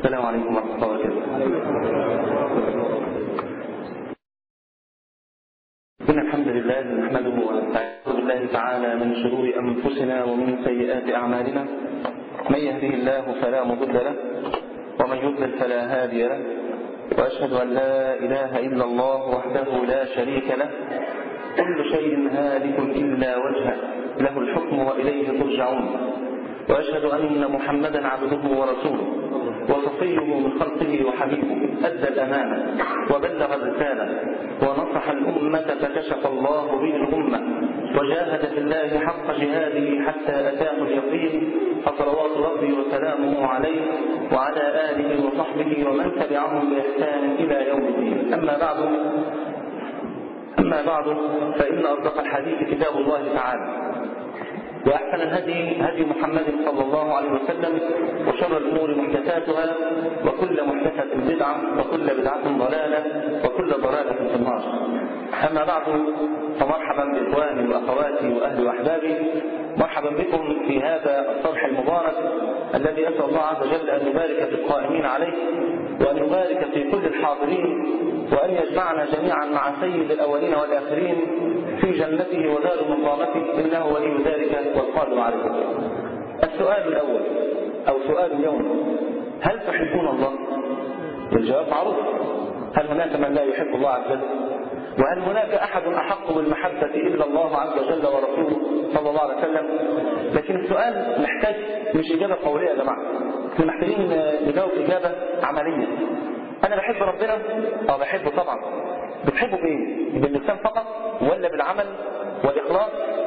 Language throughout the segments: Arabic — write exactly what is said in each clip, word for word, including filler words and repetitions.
السلام عليكم ورحمة الله وبركاته. إن الحمد لله نحمده ونستعيذ بالله تعالى من شرور أنفسنا ومن سيئات أعمالنا. من يهده الله فلا مضل له ومن يضلل فلا هادي له، وأشهد أن لا إله إلا الله وحده لا شريك له، كل شيء هالك إلا وجهه، له الحكم وإليه ترجعون. وأشهد أن محمدا عبده ورسوله وصفيه من خلقه وحبيبه، أدى الأمانة وبلغ الرسالة ونصح الأمة فكشف الله به الأمة، وجاهد في الله حق جهاده حتى أتاه اليقين، فصلوات ربي وسلامه عليه وعلى آله وصحبه ومن تبعهم بإحسان إلى يوم الدين. أما بعد أما بعد فإن أصدق الحديث كتاب الله تعالى، وأحسن الهدي هدي محمد صلى الله عليه وسلم، وشر الأمور محدثاتها، وكل محدثة بدعة، وكل بدعة ضلالة، وكل ضلالة في النار. أما بعد فمرحبا بإخواني وأخواتي وأهلي وأحبابي، مرحبا بكم في هذا الصبح المبارك الذي أسأل الله عز وجل أن يبارك في القائمين عليه، وأن يبارك في كل الحاضرين، وأن يجمعنا جميعا مع سيد الأولين والآخرين في جنته ودار مقامته، إنه ولي ذلك والقادر عليه. السؤال الأول أو سؤال اليوم: هل تحبون الله؟ والجواب معروف، هل هناك من لا يحب الله عز وجل؟ وهل هناك أحد أحق بالمحبة إلا الله عز وجل ورسوله صلى الله عليه وسلم؟ لكن السؤال محتاج مش إجابة قولية يا جماعة، احنا محتاجين نجاوب إجابة عملية. أنا بحب ربنا؟ أه بحبه طبعا. بتحبه بإيه؟ باللسان فقط ولا بالعمل والإخلاص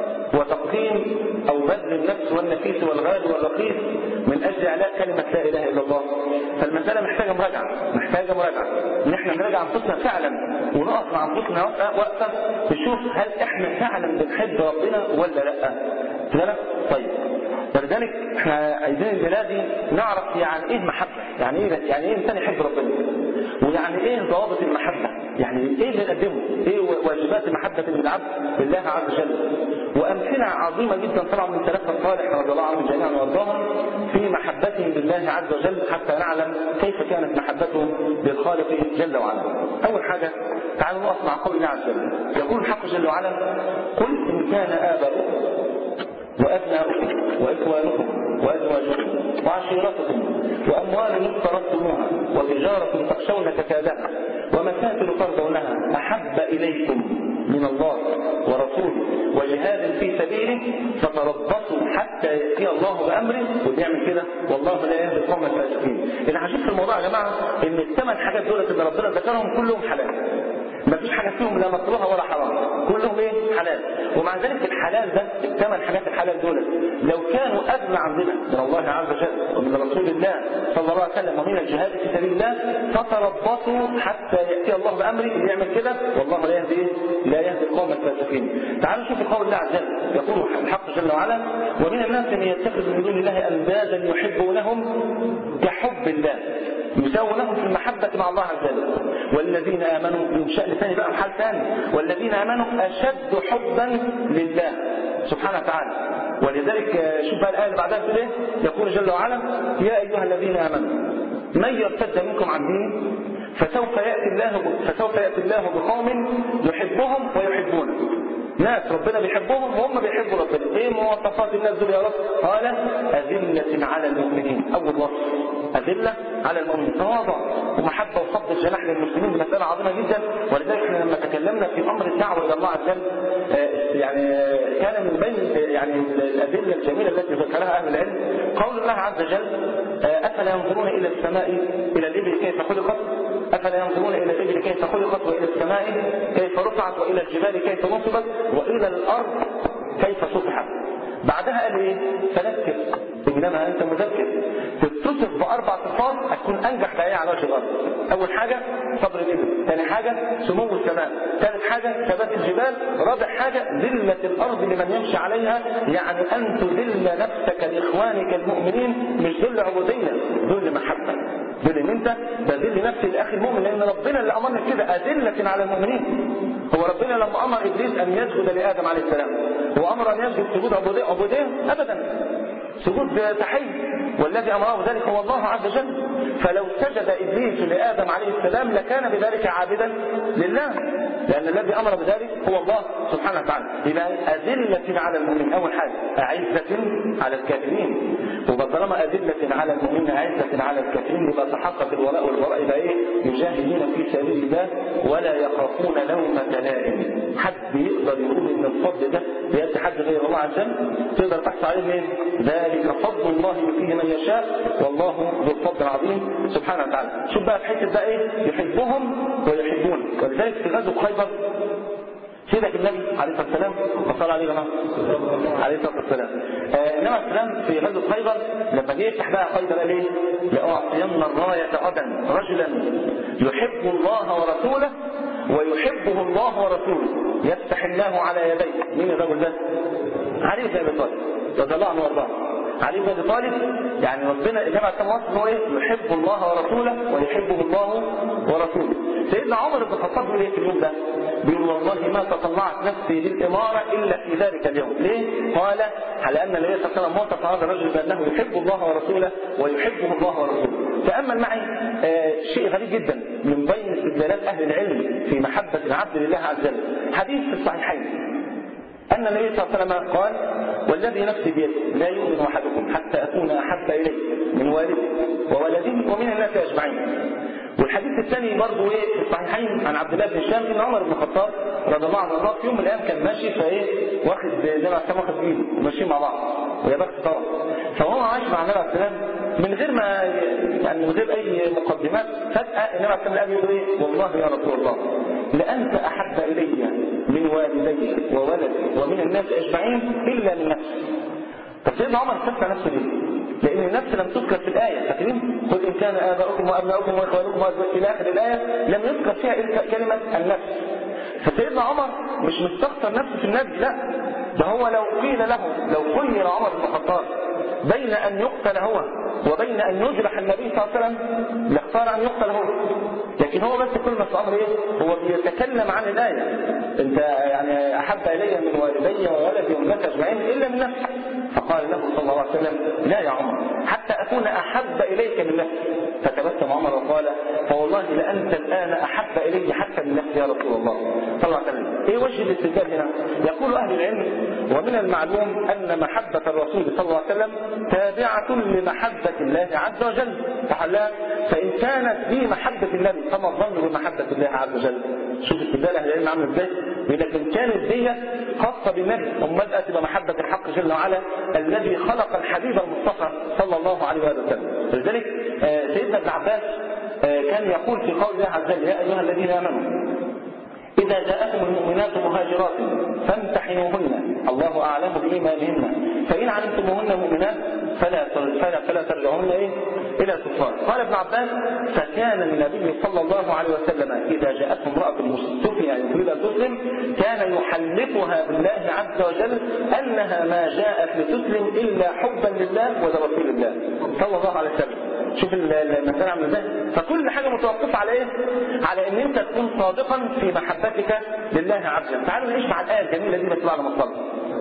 وتقديم أو بذل النفس والنفيس والغالي والرخيص من أجل إعلاء كلمة لا إله إلا الله؟ فالمسألة محتاجة مراجعة، محتاجة مراجعة إن إحنا نراجع أنفسنا فعلا، ونقف مع أنفسنا وقفة نشوف هل إحنا فعلا بنحب ربنا ولا لأ. كده؟ طيب، ولذلك إحنا عايزين الليلة دي نعرف يعني إيه محبة، يعني إيه يعني إيه إنسان يحب ربنا، ويعني إيه ضوابط المحبة، يعني إيه اللي نقدمه، إيه واجبات المحبة للعبد لله عز وجل. وأمثلة عظيمة جدا طبعا من سلفنا الصالح رضي الله عنهم جميعا وارضاهم في محبتهم لله عز وجل، حتى نعلم كيف كانت محبتهم للخالق جل وعلا. أول حاجة تعالوا نقف مع قول الله عز وجل. يقول الحق جل وعلا: قل إن كان آباؤكم وأبناؤكم وإخوانكم وأزواجكم وعشيرتكم وأموال اقترفتموها وتجارة تخشون كسادها ومساكن ترضونها أحب إليكم من الله ورسوله وجهاد في سبيله فتربصوا حتى يأتي الله بأمره. ويعمل كده والله لا يهدي القوم الفاسقين. العجيب في الموضوع يا جماعة إن الثمان حاجات دول اللي ربنا ذكرهم كلهم حلال، ما فيش حاجة فيهم لا مكروهة ولا حرام، كلهم ايه؟ حلال. ومع ذلك الحلال ده، الثمان حاجات الحلال دول لو كانوا أغلى عندنا من الله عز وجل ومن رسول الله صلى الله عليه وسلم ومن الجهاد في سبيل الله فتربصوا حتى يأتي الله بأمره. اللي يعمل كده والله لا يهدي لا يهدي القوم الفاسقين. تعالوا نشوف القول الله عز وجل. يقول الحق جل وعلا: ومن الناس من يتخذ من دون الله أندادا يحبونهم كحب الله، يساوونهم في المحبة مع الله عز وجل. والذين آمنوا، من شأن ثاني بقى محل ثاني، والذين آمنوا أشد حبا لله سبحانه وتعالى. ولذلك شوف بقى الآية اللي بعدها تقول ايه؟ يقول جل وعلا: يا أيها الذين آمنوا من يرتد منكم عن دينه فسوف يأتي الله فسوف يأتي الله بقوم يحبهم ويحبونه. ناس ربنا بيحبهم وهم بيحبوا ربنا. ايه مواصفات الناس دول يا رب؟ قال: أذلة على المؤمنين. أول وصف أذلة على المؤمنين، تواضع ومحبة وخفض الجناح للمسلمين. مسألة عظيمة جدا. ولذلك احنا لما تكلمنا في أمر الدعوة إلى الله عز وجل يعني كان من بين يعني الأدلة الجميلة التي ذكرها أهل العلم قول الله عز وجل: أفلا ينظرون إلى السماء إلى الإبل كيف خلقت أفلا ينظرون إلى الإبل كيف خلقت وإلى السماء كيف رفعت وإلى الجبال كيف نصبت وإلى الأرض كيف سطحت. بعدها قال ايه؟ فذكر انما انت مذكر. تتصف باربع صفات هتكون انجح داعيه على وجه الارض. اول حاجه صبر الابل، ثاني حاجه سمو السماء، ثالث حاجه ثبات الجبال، رابع حاجه ذله الارض لمن يمشي عليها، يعني ان تذل نفسك لاخوانك المؤمنين، مش ذل عبوديه، ذل محبه، ذل ان انت بذل نفسي لاخي المؤمن، لان ربنا اللي امرنا كده اذله على المؤمنين. هو ربنا لما امر ابليس ان يسجد لادم عليه السلام هو امر ان يسجد سجود عبوديه عبوديه ابدا، سجود تحيه، والذي امره ذلك هو الله عز وجل. فلو سجد إبليس لآدم عليه السلام لكان بذلك عابدا لله، لأن الذي أمر بذلك هو الله سبحانه وتعالى. يبقى أذلة على المؤمنين أول حاجة، أعزة على الكافرين. وطالما أذلة على المؤمنين أعزة على الكافرين يبقى تحقق الولاء والبراء. يبقى إيه؟ يجاهدون في سبيل الله ولا يخافون لومة لائم. حد يقدر يقول إن الفضل ده بيد حد غير الله عز وجل؟ تقدر تحصل عليه منين؟ ذلك فضل الله يؤتيه من يشاء والله ذو الفضل العظيم سبحانه وتعالى. شوف بقى في حته بقى ايه؟ يحبهم ويحبون. ولذلك في غزوه خيبر سيدك النبي عليه الصلاه والسلام وصلى عليه جماعه عليه الصلاه والسلام النبي عليه السلام في غزوه خيبر لما جه يفتح بقى خيبر قال ايه؟ لأعطين الرايه غدا رجلا يحب الله ورسوله ويحبه الله ورسوله يفتح الله على يديه. مين الرجل ده؟ علي بن ابي طالب رضي الله عنه وارضاه. علي بن ابي طالب يعني ربنا النبي عليه الصلاه والسلام هو ايه؟ يحب الله ورسوله ويحبه الله ورسوله. سيدنا عمر بن الخطاب بيقول ايه في اليوم ده؟ بيقول والله ما تطلعت نفسي للاماره الا في ذلك اليوم. ليه؟ قال على ان النبي صلى الله عليه وسلم وصف هذا الرجل بانه يحب الله ورسوله ويحبه الله ورسوله. تامل معي آه شيء غريب جدا من بين استدلالات اهل العلم في محبه العبد لله عز وجل. حديث في الصحيحين أن النبي صلى الله عليه وسلم قال والذي نفسي بيده لا يؤمن أحدكم حتى أكون أحب إليه من والده وولده ومن الناس أجمعين. والحديث الثاني برضه ايه في الصحيحين عن عبد الله بن هشام ان عمر بن الخطاب رضي الله عنه في يوم من الايام كان ماشي فايه واخد زي ما السلام واخد بايده وماشيين مع بعض ويا بخت طبعا. فهو عايش مع النبي عليه السلام من غير ما يعني من غير اي مقدمات فجاه النبي عليه السلام يقول ايه والله يا رسول الله لأنت أحب إلي من والدي وولدي ومن الناس أجمعين إلا من نفسي. طب سيدنا عمر استفتى نفسه ليه؟ لأن النفس لم تذكر في الآية. فاكرين؟ قل إن كان آباؤكم وأبناؤكم وإخوانكم إلى آخر الآية لم يذكر فيها إلا كلمة النفس. فسيدنا عمر مش مستخسر نفسه في النبي، لا ده هو لو قيل له لو خير عمر بن الخطاب بين أن يقتل هو وبين أن يجرح النبي صلى الله عليه وسلم لاختار أن يقتل هو. لكن هو بس كل ما في الأمر إيه؟ هو بيتكلم عن الآية أنت يعني أحب إلي من والدي وولدي والناس أجمعين إلا من نفسي. فقال له صلى الله عليه وسلم لا يا عمر حتى أكون أحب إليك من نفسي. فتبسم عمر وقال فوالله لأنت الآن أحب إلي حتى من نفسي يا رسول الله صلى الله عليه وسلم. إيه وجه الاستدلال هنا؟ يقول أهل العلم ومن المعلوم أن محبة الرسول صلى الله عليه وسلم تابعة لمحبة الله عز وجل. فحلا فإن كانت دي محبة النبي فما الظن بمحبة الله عز وجل؟ شوف استدلال أهل العلم عامل إزاي؟ لكن كانت دي خاصة بالنبي أمال بقى تبقى محبة الحق جل وعلا الذي خلق الحبيب المصطفى صلى الله عليه وسلم. لذلك سيدنا ابن عباس كان يقول في قول الله عز وجل يا أيها الذين آمنوا إذا جاءكم المؤمنات مهاجرات فامتحنوهن الله أعلم بإيمانهن فإن علمتموهن مؤمنات فلا فلا فلا ترجعوهن إيه إلى الكفار. قال ابن عباس فكان النبي صلى الله عليه وسلم إذا جاءته امرأة مستوفية يريد أن تسلم كان يحلفها بالله عز وجل أنها ما جاءت لتسلم إلا حبا لله ولرسول الله صلى الله عليه وسلم. شوف المسألة عامله ازاي. فكل حاجة متوقفة على ايه؟ على ان انت تكون صادقا في محبتك لله عز وجل. تعالوا نعيش مع الآية الجميلة دي بس بعد ما نصلي.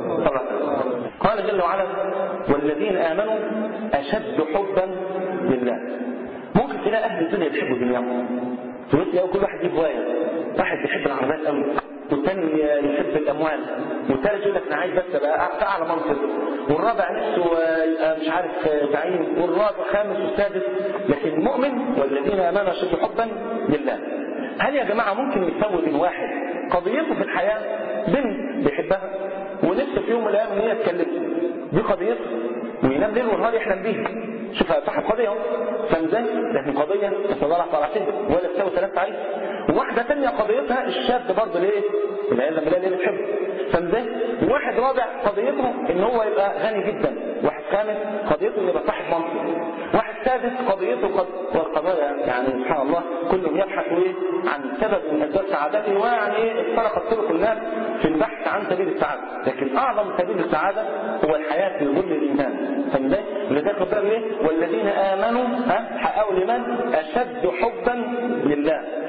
قال جل وعلا والذين آمنوا أشد حبا لله. ممكن تلاقي أهل الدنيا يحبوا دنياهم. تلاقي كل واحد يجيب هواية. واحد بيحب العربيات قوي والثاني يحب الأموال والثالث يقول لك أنا عايز بس أبقى أعلى منصب والرابع نفسه يبقى مش عارف زعيم والرابع خامس والسادس. لكن المؤمن والذين آمنوا أشد حبا لله. هل يا جماعة ممكن يسوي بين واحد قضيته في الحياة بنت بيحبها ونفسه في يوم من الأيام إن هي تكلمه دي قضيته وينام ليل ونهار يحلم بيها. شوفها صاحب قضية فمزاج لكن قضية تصدرها طلعتين ولا تساوي ثلاثة عليه. وواحدة ثانية قضيتها الشاب برضه ليه؟ العيال لما ليه بتحبه فمزاج. وواحد رابع قضيته ان هو يبقى غني جدا. واحد خامس قضيته يبقى صاحب منصب. واحد سادس قضيته قد والقضايا يعني سبحان الله كلهم يبحثوا ايه عن سبب من اسباب سعادته ويعني ايه افترقت طرق الناس في البحث عن سبيل السعادة. لكن اعظم سبيل السعادة هو الحياة في ظل الايمان. فمزاج لذلك ربنا ايه والذين امنوا ها حققوا الايمان اشد حبا لله.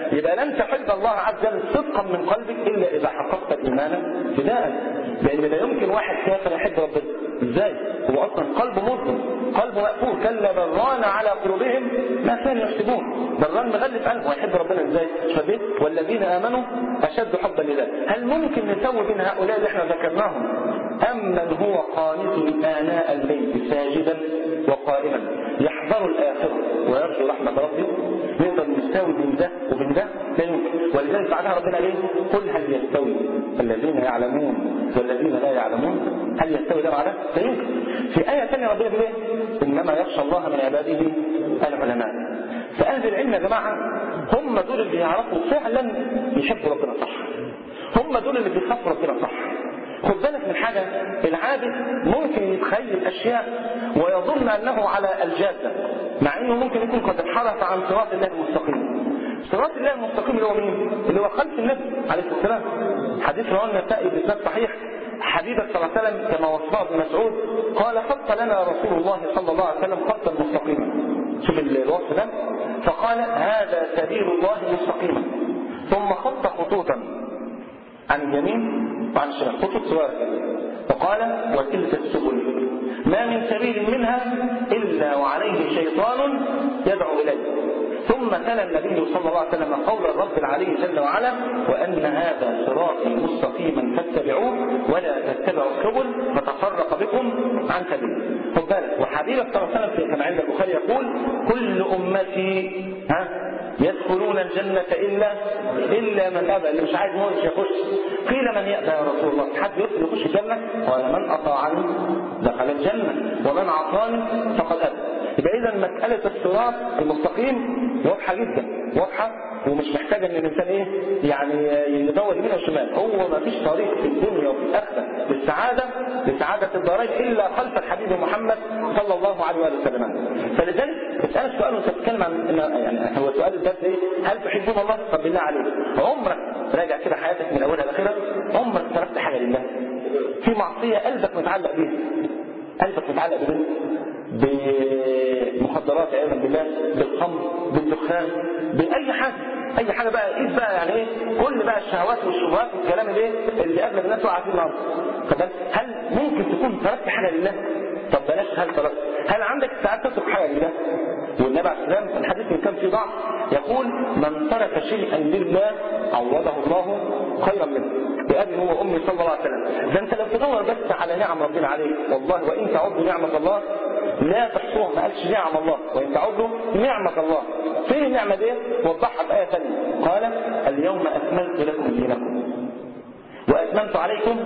يبقى لن تحب الله عز وجل صدقا من قلبك الا اذا حققت الايمان ابتداء، لان لا يمكن واحد كافر يحب ربنا ازاي؟ هو اصلا قلبه مظلم، قلبه مقفول، كلا بران على قلوبهم ما كانوا يحسبون. بران مغلف قلبه، هيحب ربنا ازاي؟ شبيه والذين امنوا اشد حبا لله. هل ممكن نسوي بين هؤلاء اللي احنا ذكرناهم ام من هو قانت اناء الليل ساجدا وقائما يحذر الاخره ويرجو رحمه ربه؟ نقدر نساوي بين ده وبين ده؟ لا يمكن. ولذلك بعدها ربنا قال قل هل يستوي الذين يعلمون والذين لا يعلمون؟ هل يستوي ده مع ده؟ لا يمكن. في آية ثانية ربنا بيقول إنما يخشى الله من عباده العلماء. فأهل العلم يا جماعة هم دول اللي يعرفوا فعلا يحبوا ربنا صح، هم دول اللي بيخافوا ربنا صح. خد بالك من حاجة، العابد ممكن يتخيل أشياء ويظن أنه على الجادة، مع أنه ممكن يكون قد انحرف عن صراط الله المستقيم. صراط الله المستقيم اللي هو مين؟ اللي هو خلف النبي عليه الصلاة والسلام. حديث رواه النسائي بإسناد صحيح، حبيبك صلى الله عليه وسلم كما وصفه ابن مسعود قال خط لنا رسول الله صلى الله عليه وسلم خطا مستقيما. شوف الوصف ده، فقال هذا سبيل الله مستقيما، ثم خط خطوطا عن اليمين وعن الشمال، خطوط صغيره، وقال وتلك السبل ما من سبيل منها الا وعليه شيطان يدعو اليه. ثم تلا النبي صلى الله عليه وسلم قول الرب العلي جل وعلا وأن هذا صراطي مستقيما فاتبعوه ولا تتبعوا السبل فتفرق بكم عن سبيله. خد بالك، وحبيبك صلى الله عليه وسلم كما عند البخاري يقول كل أمتي ها يدخلون الجنة إلا إلا من أبى، اللي مش عايز مش يخش. قيل من يأبى يا رسول الله؟ حد يدخل يخش الجنة؟ قال من أطاعني دخل الجنة ومن عصاني فقد أبى. يبقى إذا مسألة الصراط المستقيم واضحة جدا، واضحة ومش محتاجة ان الانسان ايه يعني يدور يمين وشمال. هو ما فيش طريق في الدنيا وفي الاخره للسعاده لسعاده الدارين الا خلف الحبيب محمد صلى الله عليه واله وسلم. فلذلك اسالك سؤال وانت بتتكلم عن يعني هو سؤال الدرس ايه؟ هل تحبون الله؟ طب بالله عليك عمرك راجع كده حياتك من اولها لاخرها عمرك تركت حاجه لله؟ في معصيه قلبك متعلق بيها، قلبك متعلق بيها بمخدرات عياذا بالله، بالخمر، بالدخان، باي حاجه، اي حاجه بقى قيس بقى يعني ايه كل بقى الشهوات والشبهات والكلام الايه اللي اغلب الناس وقع فيه النهارده. هل ممكن تكون تركت حاجه لله؟ طب بلاش هل تركت، هل عندك ساعات تترك حاجه لله؟ والنبي عليه السلام في الحديث من كان فيه ضعف يقول من ترك شيئا لله عوضه الله خيرا منه. بأبي هو أمي صلى الله عليه وسلم. ده أنت لو تدور بس على نعم ربنا عليك والله وإن تعدوا نعمة الله لا تحصوها، ما قالش نعم الله وإن تعدوا نعمة الله. فين النعمة دي؟ وضحها بآية ثانية قال اليوم أكملت لكم دينكم وأتممت عليكم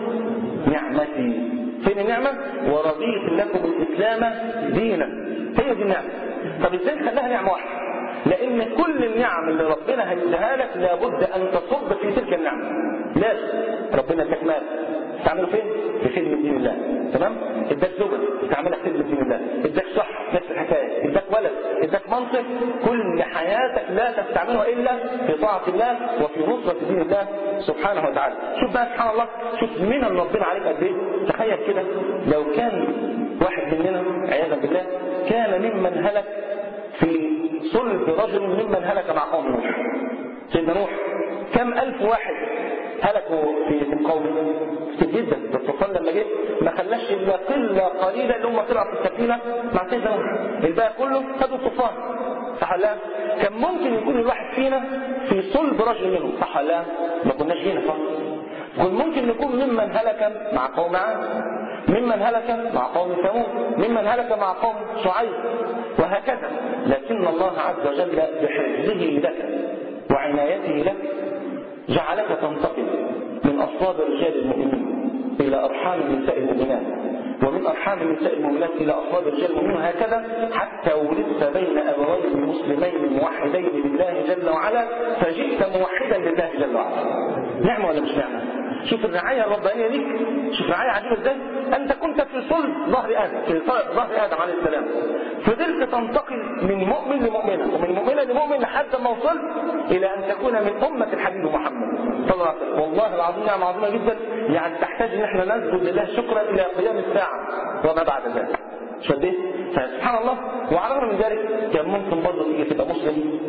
نعمتي. فين النعمة؟ ورضيت لكم الإسلام دينا. هي دي النعمة. طب ازاي خلاها نعمة واحدة؟ لأن كل النعم اللي ربنا هيديها لك لابد أن تصب في تلك النعمة. لازم ربنا اداك مال تعمله فين؟ في خدمة دين الله، تمام؟ اداك زوجة تعملها في خدمة دين الله، اداك صحة نفس الحكاية، اداك ولد، اداك منصب، كل حياتك لا تستعملها إلا في طاعة الله وفي نصرة دين الله سبحانه وتعالى. شوف بقى سبحان الله، شوف منن ربنا عليك قد ايه. تخيل كده لو كان واحد مننا عياذا بالله كان ممن هلك في صلب رجل ممن هلك مع قوم نوح. سيدنا نوح كم ألف واحد هلكوا في قومه كتير جدا، بس الطوفان لما جه ما خلاش الا قله قليله اللي هم طلعوا في السفينه مع سيدنا نوح، الباقي كله خدوا الطوفان. صح ولا لا؟ كان ممكن يكون الواحد فينا في صلب رجل منهم، صح ولا لا؟ ما كناش هنا صح. كان ممكن نكون ممن هلك مع قوم عاد، ممن هلك مع قوم ثمود، ممن هلك مع قوم شعيب، وهكذا. لكن الله عز وجل بحفظه لك وعنايته لك جعلك تنتقل من أصلاب رجال المؤمنين إلى أرحام النساء المؤمنات، ومن أرحام النساء المؤمنات إلى أصلاب رجال المؤمنين، وهكذا حتى ولدت بين أبوين مسلمين موحدين لله جل وعلا، فجئت موحدا لله جل وعلا. نعمة ولا مش نعمة؟ شوف الرعاية الربانية ليك، شوف الرعاية عجيبة ازاي. أنت كنت في صلب ظهر آدم، في ظهر آدم عليه السلام، فضلت تنتقل من مؤمن لمؤمنة ومن مؤمنة لمؤمن لحد ما وصلت إلى أن تكون من أمة الحبيب محمد صلى الله عليه وسلم. والله العظيم نعمة عظيمة جدا، يعني تحتاج ان احنا نسجد لله شكرا إلى قيام الساعة وما بعد ذلك. شديه؟ فسبحان الله. وعلى الرغم من ذلك كان ممكن برضه تيجي تبقى مسلم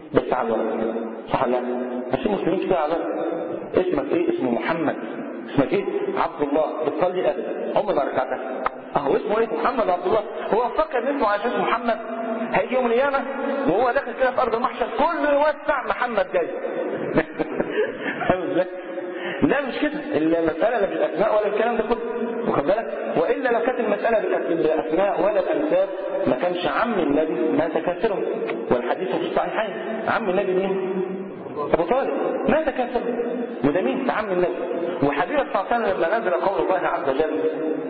بس على الورق، صح ولا لا؟ بس المسلمين كده على الورق. اسمك ايه؟ اسمه محمد. اسمك ايه؟ عبد الله. بتصلي ابدا عمر ما ركعتها. اهو اسمه ايه؟ محمد عبد الله. هو فكر ان اسمه على اساس محمد هيجي يوم القيامه وهو داخل كده في ارض المحشر كله يوسع محمد جاي. فاهم ازاي؟ لا مش كده، المساله لا بالاسماء ولا الكلام ده كله، واخد بالك؟ والا لو كانت المساله بالاسماء ولا الانساب ما كانش عم النبي مات كافرا، والحديث في الصحيحين. عم النبي مين؟ ابو طالب مات كافرا، وده مين؟ عم النبي. وحبيب صلى الله عليه وسلم لما نزل قول الله عز وجل،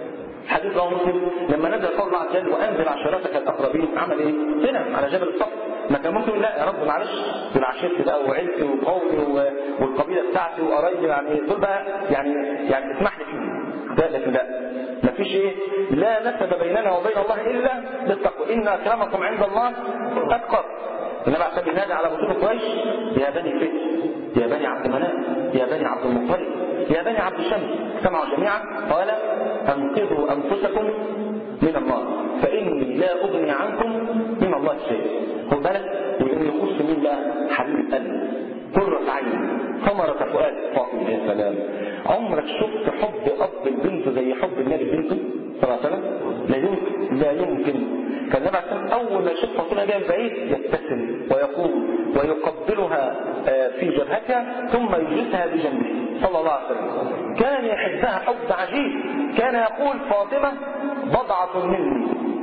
حديث رواه مسلم، لما نزل قول الله عز وجل وانزل عشيرتك الاقربين، عمل ايه؟ طلع على جبل الصف. ما كان ممكن لا يا رب معلش دول عشيرتي بقى وعيلتي وقومي والقبيله بتاعتي وقرايبي، يعني دول بقى يعني يعني اسمح لي فيهم. ده لكن لا، ما فيش ايه؟ لا نسب بيننا وبين الله الا بالتقوى، ان اكرمكم عند الله اتقاكم. النبي عليه الصلاه والسلام على بطون قريش: يا بني فهر، يا بني عبد مناف، يا بني عبد المطلب، يا بني عبد شمس، سمعوا جميعا قال: انقذوا انفسكم من النار فاني لا اغني عنكم من الله شيء. خد بالك، وان يخص مين بقى؟ حبيب قلبي، قرة عين، ثمرة فؤاد فاطمة. يا سلام، عمرك شفت حب اب البنت زي حب النبي بنته صلى الله عليه وسلم؟ لا يمكن، لا يمكن. كان النبي عليه الصلاه والسلام اول ما يشوف فاطمه جايه من بعيد يبتسم ويقوم ويقبلها في جبهتها ثم يجلسها بجنبه صلى الله عليه وسلم. كان يحبها حب عجيب، كان يقول: فاطمه بضعه مني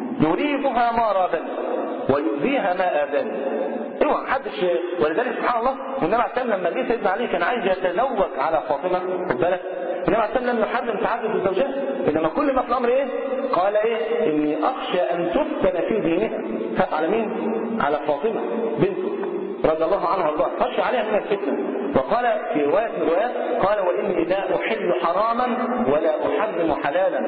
يريدها ما رادني ويؤذيها ما اذاني. ايوه محدش. ولذلك سبحان الله والنبي عليه الصلاه والسلام لما جه سيدنا علي كان عايز يتزوج على فاطمه، خد بالك، النبي عليه الصلاه والسلام لم يحرم تعدد الزوجات، انما كل ما في الامر ايه؟ قال ايه؟ اني اخشى ان تفتن في دينها. خاف على مين؟ على فاطمه بنته رضي الله عنها وارضاها، خشى عليها من الفتنه. وقال في روايه من الروايات قال: واني لا احل حراما ولا احرم حلالا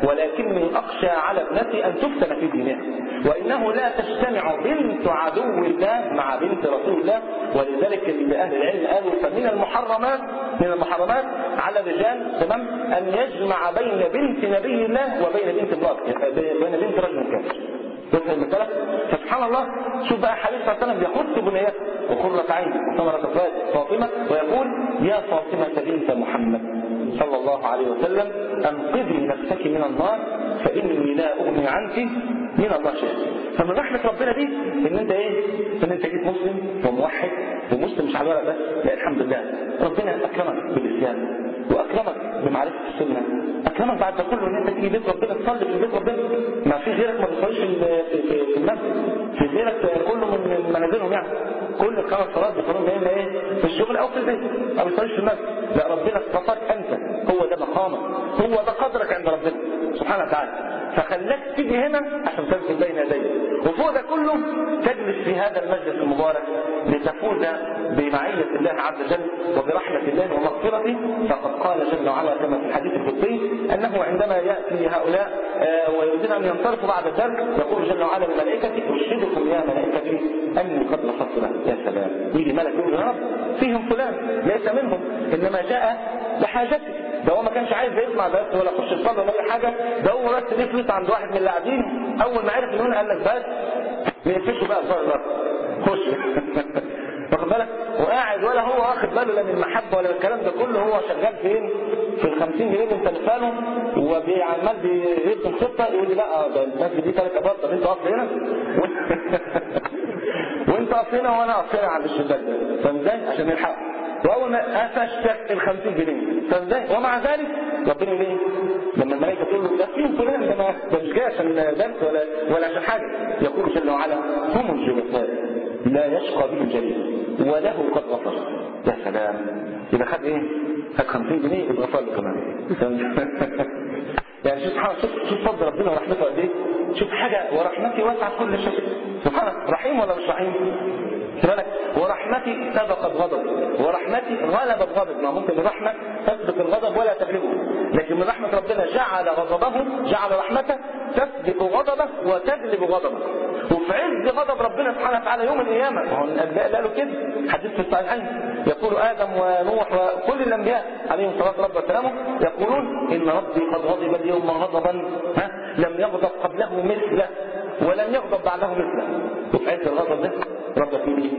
ولكني اخشى على ابنتي ان تفتن في دينها، وانه لا تجتمع بنت عدو الله مع بنت رسول الله. ولذلك اهل العلم قالوا: فمن المحرمات من المحرمات على الرجال تمام ان يجمع بين بنت نبي الله وبين بنت امراه، بين بنت رجل كافر. تفهم المسألة؟ فسبحان الله، شوف بقى حبيب صلى الله عليه وسلم بيخص بنيته وقرة عين وثمرة فؤاد فاطمة ويقول: يا فاطمة بنت محمد صلى الله عليه وسلم انقذي نفسك من النار فإني لا أغني عنك من الله شيئا. فمن رحمة ربنا دي ان انت ايه؟ ان انت جيت مسلم وموحد ومسلم مش على الورق بس، لا الحمد لله ربنا اكرمك بالاسلام واكرمك بمعرفة السنة، اكرمك بعد ده كله ان انت تيجي بيت ربنا تصلي في بيت ربنا. ما في غيرك ما بيصليش في في المسجد، في غيرك كله من منازلهم، يعني كل الخمس صلوات بيصلون اما ايه؟ في الشغل او في البيت، ما بيصليش في المسجد. لا، ربنا اصطفاك انت، هو ده مقامك، هو ده قدرك عند ربنا سبحانه وتعالى، فخلاك تيجي هنا عشان تنزل بين يديه، وفوق ده كله تجلس في هذا المجلس المبارك لتفوز بمعية الله عز وجل وبرحمة الله ومغفرته. فقد قال جل وعلا كما في الحديث القدسي انه عندما ياتي هؤلاء ويريدون ان ينصرفوا بعد الدرس يقول جل وعلا لملائكته: اشهدكم يا ملائكتي اني قد غفرت له. يا سلام، يجي ملك يقول: يا رب فيهم فلان ليس منهم انما جاء لحاجته، ده هو ما كانش عايز يسمع بس ولا يخش يصلي ولا اي حاجه، ده هو بس ليه فلوس عند واحد من اللاعبين، اول ما عرف ان هنا قال لك بس نقفشه بقى بصار الارض خش. واخد بالك؟ وقاعد ولا هو واخد باله لا من المحبه ولا الكلام ده كله، هو شغال فين؟ في الخمسين جنيه اللي انت مدفعله، وعمال بيرسم خطه يقول لي: لا ده المسجد دي ثلاث ابواب، طب انت اقف هنا وانت اقف هنا وانا اقف هنا عند الشباك ده، فاهم ازاي؟ عشان نلحق. واول ما قفشت ال خمسين جنيه، فاهم ازاي؟ ومع ذلك ربنا يقول ايه؟ لما الملائكه تقول له: ده فين فلان، ده ده مش جاي عشان درس ولا ولا عشان حاجه، يقول جل وعلا: هم الجلساء لا يشقى بهم جليس وله قد غفر. يا سلام، يبقى خد ايه؟ خد خمسين جنيه يتغفر له كمان. يعني شوف شوف شوف فضل ربنا ورحمته قد ايه؟ شوف حاجه ورحمتي واسعه كل شيء سبحانه. رحيم ولا مش رحيم؟ بالك؟ ورحمتي سبقت غضب، ورحمتي غلبت غضب. ما ممكن الرحمه تسبق الغضب ولا تغلبه، لكن من رحمه ربنا جعل غضبه، جعل رحمته تسبق غضبه وتغلب غضبه. وفي عز غضب ربنا سبحانه وتعالى يوم القيامه، ما هو الانبياء قالوا كده، حديث في الصحيحين يقول ادم ونوح وكل الانبياء عليهم صلاه ربنا وسلامه يقولون: ان ربي قد غضب اليوم غضبا ها لم يغضب قبله مثله ولم يغضب بعده مثله. وفي عز الغضب ده ربنا فيه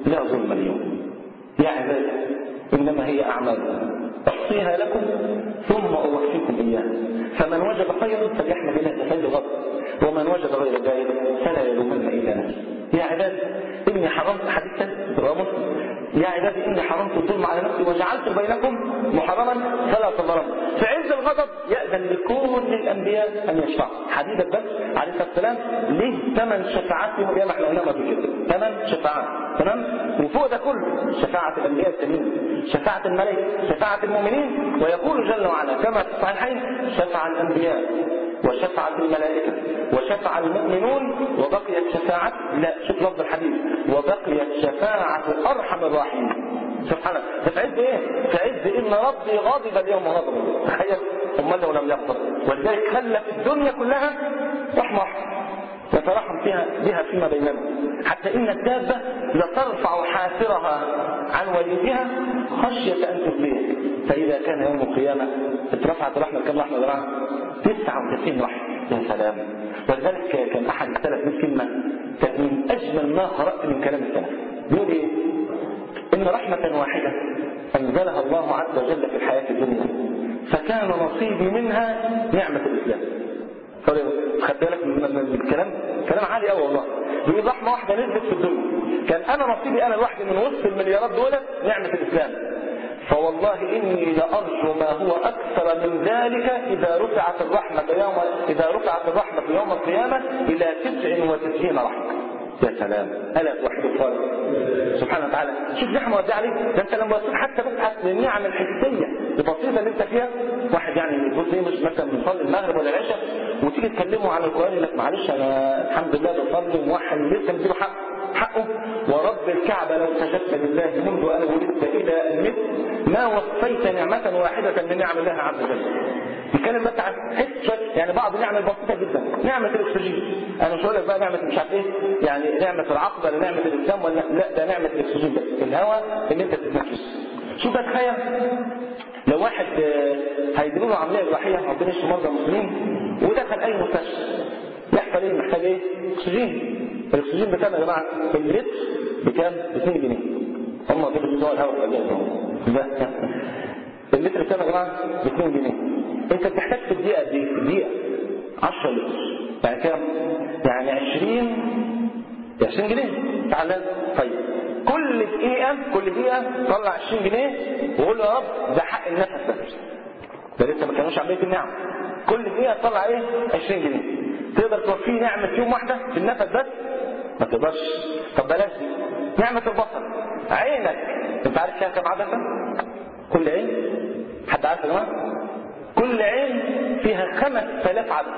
لا ظلم اليوم يا عبادي إنما هي أعمال أحصيها لكم ثم أوفيكم إياها فمن وجد خيرا فليحمد الله تفضل غضب ومن وجد غير ذلك فلا يلومن إلا نفسه. يا عبادي إني حرمت حديثا مسلم يا عبادي إني حرمت الظلم على نفسي وجعلت بينكم محرما فلا تظلموا. في عز الغضب يأذن لكل الأنبياء أن يشفعوا. حديثك بس عليه الصلاة والسلام ليه ثمان شفاعات يوم القيامة احنا قلنا كده ثمان شفاعات تمام وفوق ده كله شفاعة الأنبياء التانيين شفاعة الملائكة شفاعة المؤمنين ويقول جل وعلا كما في الصحيحين شفع الأنبياء وشفع الملائكة وشفع المؤمنون وبقيت شفاعة لا شوف لفظ الحديث وبقيت شفاعة أرحم الراحمين. سبحانه ده في عز ايه؟ في عز ان ربي غاضب اليوم غضبا. تخيل امال لو لم يغضب ولذلك خلى في الدنيا كلها رحمة يترحم فيها بها فيما بيننا حتى ان الدابة لترفع حافرها عن وليدها خشية ان تفليه فاذا كان يوم القيامة اترفعت رحمة كم رحمة جماعة؟ تسعة وتسعين رحمة. يا سلام. ولذلك كان احد السلف من كلمة كانت من اجمل ما قرأت من كلام السلف يقول ايه؟ إن رحمة واحدة أنزلها الله عز وجل في الحياة الدنيا فكان نصيبي منها نعمة الإسلام. خد بالك من الكلام كلام عالي قوي والله. بيقول رحمة واحدة نزلت في الدنيا كان أنا نصيبي أنا لوحدي من وسط المليارات دول نعمة الإسلام فوالله إني لأرجو ما هو أكثر من ذلك إذا رفعت الرحمة يوم إذا رفعت الرحمة يوم القيامة إلى تسع وتسعين رحمة. يا سلام. ألا توحد الخالق سبحانه وتعالى. شوف نعمة ودي عليك ده انت لما وصلت حتى بس النعم الحسية البسيطة اللي انت فيها واحد يعني بص ايه مش مثلا بنصلي المغرب ولا العشاء وتيجي تكلمه عن القرآن يقول لك معلش انا الحمد لله بصلي وموحد لسه مديله حق حقه ورب الكعبة لو سجدت لله منذ أن ولدت إلى المت ما وصيت نعمة واحدة من نعم الله عز وجل. نتكلم بس عن حته يعني بعض النعم البسيطه جدا نعمه الاكسجين. انا مش هقول لك بقى نعمه مش عارف ايه يعني نعمه العقل ولا نعمه الاسلام ولا لا ده نعمه الاكسجين بس الهواء اللي انت بتتنفسه. شوف تخيل لو واحد هيديله له عمليه جراحيه ربنا يشفي مرضى المسلمين ودخل اي مستشفى يحصل ايه محتاج ايه اكسجين. الاكسجين بكام يا جماعه؟ اللتر بكام؟ ب اتنين جنيه. هم دول بتوع الهواء ده اللتر بكام يا جماعه؟ ب اتنين جنيه. انت بتحتاج في الدقيقه قد ايه؟ في الدقيقه عشرة لتر يعني كام؟ يعني عشرين عشرين جنيه تعال. طيب كل دقيقه كل دقيقه طلع عشرين جنيه وقول له يا رب ده حق النفس بس ده لسه ما كانوش عمليه النعم. كل دقيقه تطلع ايه؟ عشرين جنيه. تقدر توفيه نعمه يوم واحده في النفس بس؟ ما تقدرش. طب بلاش دي نعمه البصر. عينك انت عارف فيها كام عدسه؟ كل عين حد عارف يا جماعه؟ كل عين فيها خمس آلاف عدسة.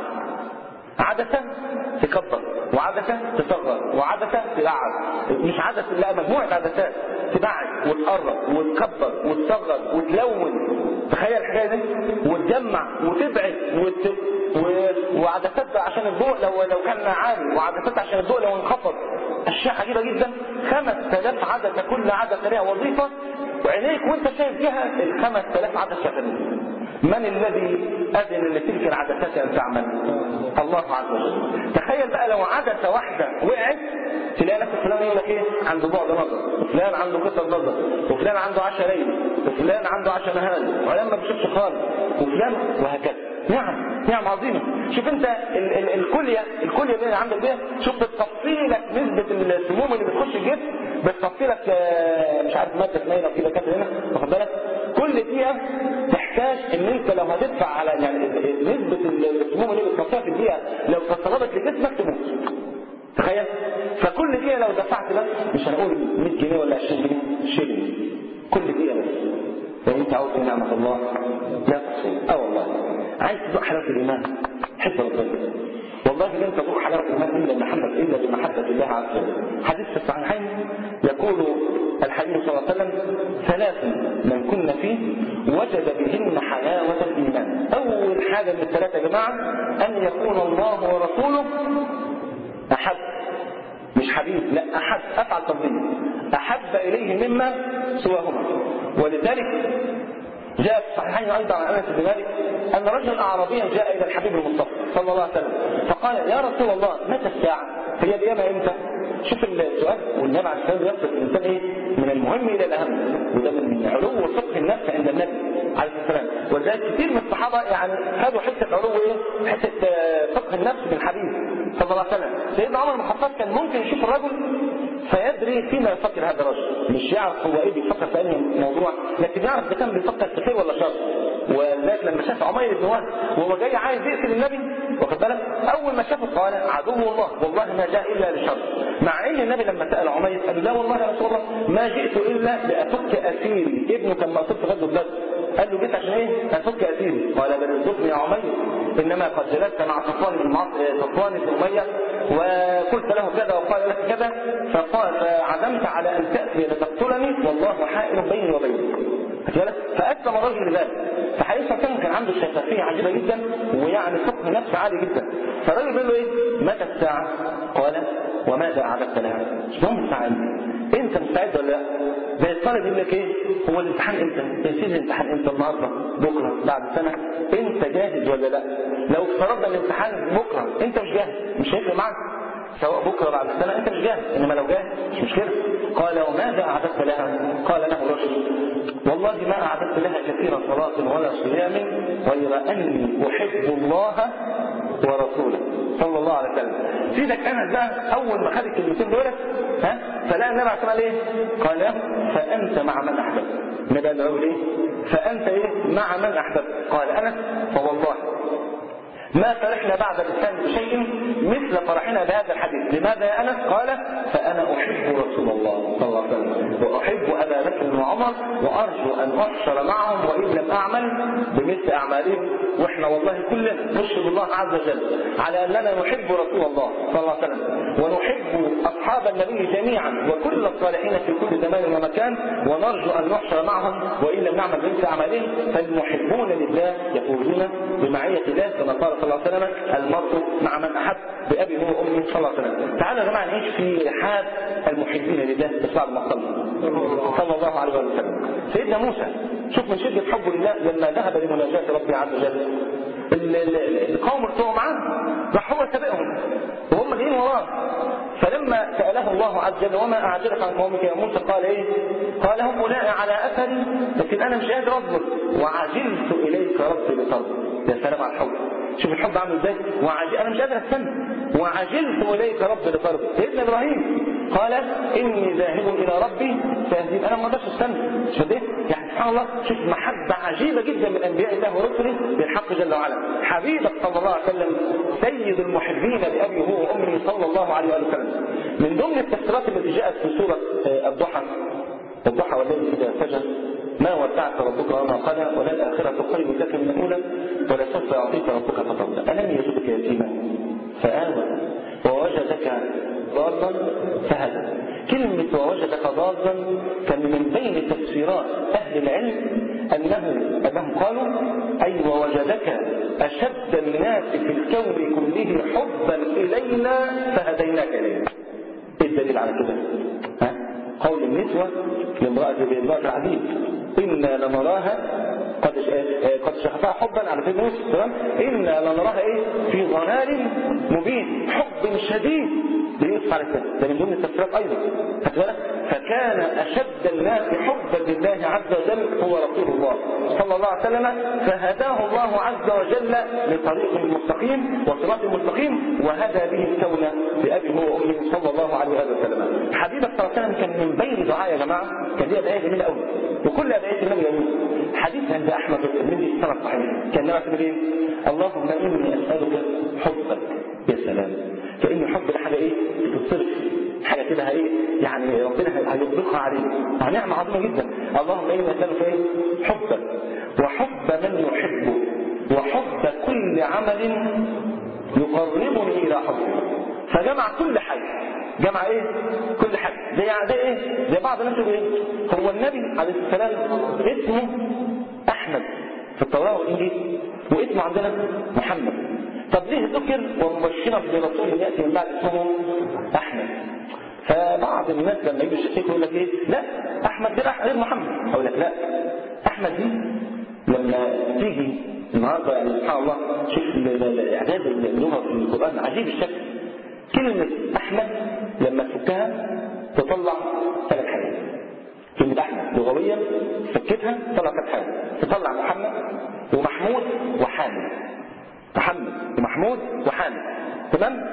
عدسة تكبر وعدسة تصغر وعدسة تبعد مش عدسة لا مجموعة عدسات تبعد وتقرب وتكبر وتصغر وتلون. تخيل الحكاية دي وتجمع وتبعد وت... و... وعدسات عشان الضوء لو لو كان عالي وعدسات عشان الضوء لو انخفض. أشياء عجيبة جدا. خمس آلاف عدسة كل عدسة لها وظيفة وعينيك وانت شايف فيها الخمس آلاف عدسة شغالين. من الذي أذن لتلك العدسات أن تعمل؟ الله عز وجل. تخيل بقى لو عدسة واحدة وقعت تلاقي نفس فلان يقول لك ايه عنده بعد نظر وفلان عنده قصر نظر وفلان عنده عشاء ليل وفلان عنده عشاء نهار وفلان ما بيشوفش خالص وفلان وهكذا. نعم نعم عظيمة. شوف انت ال ال الكلية الكلية اللي عندك دي شوف بتصفي لك نسبة السموم اللي بتخش الجسم بتصفي لك مش عارف مادة نايلة في دكاتره هنا واخد بالك كل دقيقة تحتاج ان انت لو هتدفع على يعني نسبة السموم اللي بتصفيها في الدقيقة لو تصرفت لجسمك تموت. تخيل. فكل دقيقة لو دفعت بس مش هنقول مية جنيه ولا عشرين جنيه شيلين كل دقيقة بس. لو انت عاوز نعمة الله لا تحصل. اه والله عايز تذوق حلاوة الإيمان حب ربنا والله لن تذوق حلاوة الإيمان إلا بمحبة إلا بمحبة الله عز وجل. حديث في الصحيحين يقول الحبيب صلى الله عليه وسلم ثلاث من كنا فيه وجد بهن حلاوة الإيمان. أول حاجة من الثلاثة يا جماعة أن يكون الله ورسوله أحب مش حبيب لا أحب أفعل تفضيل أحب إليه مما سواهما. ولذلك جاء في الصحيحين أيضا عن أنس بن مالك أن رجلا أعرابيا جاء إلى الحبيب المصطفى صلى الله عليه وسلم فقال يا رسول الله متى الساعة؟ هي القيامة إمتى؟ شوف السؤال والنبي عليه الصلاه والسلام يصف الانسان ايه من المهم الى الاهم، وده من علو فقه النفس عند النبي عليه الصلاه والسلام. ولذلك كثير من الصحابه يعني خدوا حته علو ايه حته فقه النفس من الحديث صلى الله عليه وسلم. سيدنا عمر بن الخطاب كان ممكن يشوف الرجل فيدري فيما يفكر هذا الرجل، مش يعرف هو ايه بيفكر في اي موضوع، لكن يعرف ده كان بيفكر في خير ولا شر. ولذلك لما شاف عمير بن وهب وهو جاي عايز يقتل النبي واخد بالك، اول ما شافه قال عدو الله والله ما جاء الا لشر، مع ان النبي لما سال عمير قال لا والله يا رسول الله ما جئت الا لافك اسيري، ابنه كان مقصود في غزوه بدر، قال له جيت عشان ايه؟ افك اسيري. قال بل ارزقني يا عمير انما قد جلست مع صفوان بن صفوان بن اميه وقلت له كذا وقال لك كذا، فقال فعزمت على ان تاتي لتقتلني والله حائل بيني وبينك. فاسلم الرجل لذلك. فحقيقه كان كان عنده شفافيه عجيبه جدا ويعني فقه نفس عالي جدا. فالراجل بيقول له ايه؟ متى الساعه؟ قال وماذا اعددت لها؟ شلون الساعه انت؟ انت مستعد ولا لا؟ زي الطالب يقول لك ايه؟ هو الامتحان امتى؟ يا سيدي الامتحان امتى؟ النهارده؟ بكره؟ بعد سنه؟ انت جاهز ولا لا؟ لو افترضنا الامتحان بكره انت مش جاهز مش هيفرق معاك، سواء بكره بعد سنه انت مش جاهز، انما لو جاهز مش مشكله. قال وماذا اعددت لها؟ قال له رجل والله ما اعددت لها كثيرا صلاه ولا صيام غير اني احب الله ورسوله صلى الله عليه وسلم. سيدك انس ده اول ما خد الكلمتين دول ها فلا النبي عليه الصلاه ايه؟ قال فانت مع من احببت. النبي قال له ايه؟ فانت ايه؟ مع من احببت. قال انس فوالله ما فرحنا بعد الإسلام بشيء مثل فرحنا بهذا الحديث. لماذا يا أنس؟ قال فأنا أحب رسول الله صلى الله عليه وسلم وأحب أبا بكر وعمر وأرجو أن أحشر معهم وإن لم أعمل بمثل أعمالهم. وإحنا والله كلنا نشهد الله عز وجل على أننا نحب رسول الله صلى الله عليه وسلم ونحب أصحاب النبي جميعا وكل الصالحين في كل زمان ومكان ونرجو أن نحشر معهم وإن لم نعمل بمثل أعمالهم. فالمحبون لله يفوزون بمعية الله كما قال صلى الله عليه وسلم المرء مع من أحب بأبي هو وأمي صلى الله عليه وسلم. تعالوا يا جماعة نعيش في حال المحبين لله بعد ما صلى الله عليه وسلم. سيدنا موسى شوف من شدة حبه لله لما ذهب لمناجاة ربه عز وجل القوم ارتووا معاه راح هو سبقهم وهم جايين وراه. فلما سأله الله عز وجل وما أعجلك عن قومك يا موسى قال ايه؟ قال هم أولئك على أثري لكن أنا مش قادر أصبر وعجلت إليك ربي لترضى. يا سلام على الحب، شوف الحب عامل ازاي. وعجل انا مش قادر استنى وعجلت اليك ربي لترضى. سيدنا ابراهيم قال اني ذاهب الى ربي سيهدين. انا ما اقدرش استنى. شوف ايه يعني سبحان الله، شوف محبه عجيبه جدا من انبياء الله ورسله للحق جل وعلا. حبيبك صلى الله عليه وسلم سيد المحبين لابي هو وامه صلى الله عليه وسلم. من ضمن التفسيرات التي جاءت في سوره الضحى الضحى والليل اذا سجى ما ودعك ربك وما قلى وللآخرة خير لك من الأولى ولسوف يعطيك ربك فترضى. ألم يجدك يتيما فآوى ووجدك ضالا فهدى. كلمة ووجدك ضالا كان من بين تفسيرات أهل العلم أنه أنهم قالوا أي ووجدك أشد الناس في الكون كله حبا إلينا فهديناك إلينا. إيه الدليل على كده؟ ها؟ قول النسوة لامرأة امرأة العزيز إنا لنراها قد قد شغفها حبا على سيدنا يوسف تمام. إنا لنراها إيه في ضلال مبين حب شديد ليوسف عليه السلام. ده من ضمن التفسيرات أيضا. فكان أشد الناس حبا لله عز وجل هو رسول الله صلى الله عليه وسلم فهداه الله عز وجل لطريق مستقيم وصراط مستقيم وهدى به الكون بأبي هو وأمه صلى الله عليه وسلم. حبيبك صلى الله عليه وسلم كان من بين دعاء يا جماعة كان ليه أدعية جميلة قوي وكل أدعية النبي جميلة. حديث عند أحمد الترمذي السنة الصحيح كان نعرف بيه اللهم إني أسألك حبك. يا سلام، فإن حب الحاجة إيه بتصرف حاجة كده ايه يعني ربنا هيطبقها عليه نعمة عظيمة جدا. اللهم إني أسألك ايه حبك وحب من يحبه وحب كل عمل يقربني إلى حبه. فجمع كل حاجة، جمع ايه كل حاجة. زي ده ايه زي بعض الناس يقول ايه هو النبي عليه السلام اسمه أحمد في التوراة والإنجيل واسمه عندنا محمد. طب ليه ذكر ومبشرا برسول يأتي من بعد اسمه أحمد؟ فبعض الناس لما يجي الشيخ يقول لك ايه لا احمد غير غير محمد. اقول لك لا احمد دي لما تيجي النهارده يعني سبحان الله شوف اعداد اللغه في القران عجيب الشكل. كلمه احمد لما تفكها تطلع ثلاث حاجات. كلمة أحمد لغويا فكتها تطلع ثلاث حاجات، تطلع محمد ومحمود وحامد. محمد ومحمود وحامد، تمام؟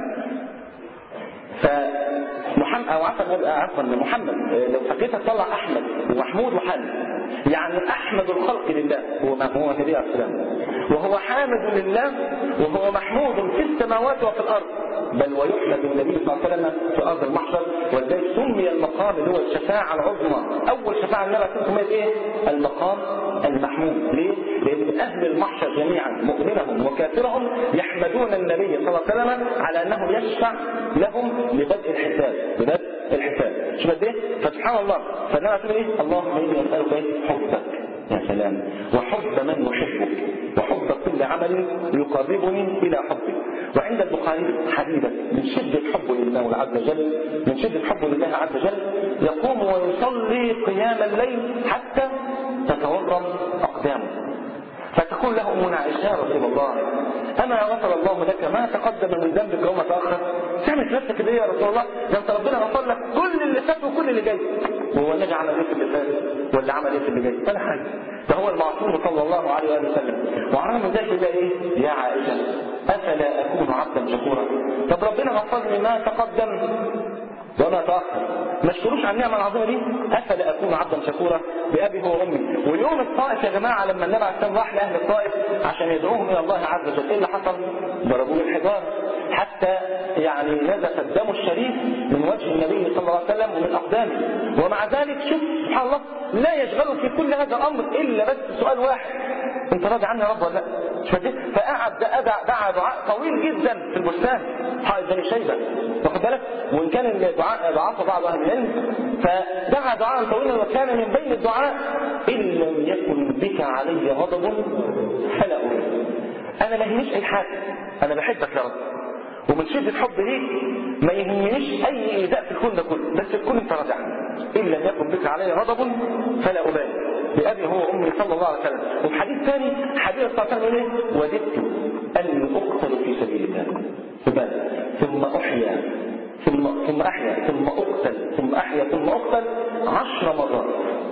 فمحمد او عفوا عفوا محمد لو فكيتها تطلع احمد ومحمود وحامد. يعني احمد الخلق لله هو ما هو النبي عليه السلام، وهو حامد لله، وهو محمود في السماوات وفي الارض، بل ويحمد النبي صلى الله عليه وسلم في ارض المحشر. ولذلك سمي المقام اللي هو الشفاعه العظمى، اول شفاعه النبي عليه السلام ايه؟ المقام المحمود. ليه؟ لان اهل المحشر جميعا مؤمنهم وكافرهم يحمدون النبي صلى الله عليه وسلم على انه يشفع لهم لبدء الحساب، لبدء الحساب. شوف قد ايه؟ فسبحان الله. فالنبي عليه السلام ايه؟ اللهم اني اسالك ايه؟ حبك، يا سلام، وحب من يحبك، وحب كل عمل يقربني الى حبك. وعند البخاري حديثا من شده حبه لله عز وجل، من شده حبه لله عز وجل يقوم ويصلي قيام الليل حتى تتورم اقدامه، فتقول له امنا عائشه يا رسول الله اما غفر الله لك ما تقدم من ذنبك وما تاخر؟ تعمل نفسك كده يا رسول الله؟ ده انت ربنا غفر لك كل اللي فات وكل اللي جاي. وهو النبي عمل ايه في اللي فات ولا عمل ايه في اللي جاي؟ ولا حاجه. ده هو المعصوم صلى الله عليه واله وسلم. وعرفنا ذلك بقى ايه؟ يا عائشه افلا اكون عبدا شكورا؟ طب ربنا غفر لي ما تقدم وما تاخر، ما اشكروش على النعمه العظيمه دي؟ افلا اكون عبدا شكورا بابي وامي. واليوم الطائف يا جماعه لما النبي عليه السلام راح لاهل الطائف عشان يدعوهم الى الله عز وجل، ايه اللي حصل؟ ضربوه بالحجاره حتى يعني نزف الدم الشريف من وجه النبي صلى الله عليه وسلم ومن اقدامه. ومع ذلك شوف سبحان الله لا يشغله في كل هذا الامر الا بس سؤال واحد: انت راضي عني يا رب ولا لا؟ فقعد دعا دعاء طويل جدا في البستان حائط بني شيبه، واخد بالك؟ وان كان الدعاء ضعف بعض اهل العلم، فدعا دعاء طويلا وكان من بين الدعاء: ان لم يكن بك علي غضب فلا أريد. انا ما يهمنيش اي حاجه، انا بحبك يا رب، ومن شده حب ليك ما يهمنيش اي ايذاء في الكون ده كله، بس تكون انت راضي عني. ان لم يكن بك علي غضب فلا ابالي بأبي هو أمي صلى الله عليه وسلم. وفي حديث ثاني حديث صلى الله عليه وسلم يقول: وددت أن أقتل في سبيل الله ثم أحيا ثم ثم أحيا ثم أقتل ثم أحيا ثم أقتل عشر مرات.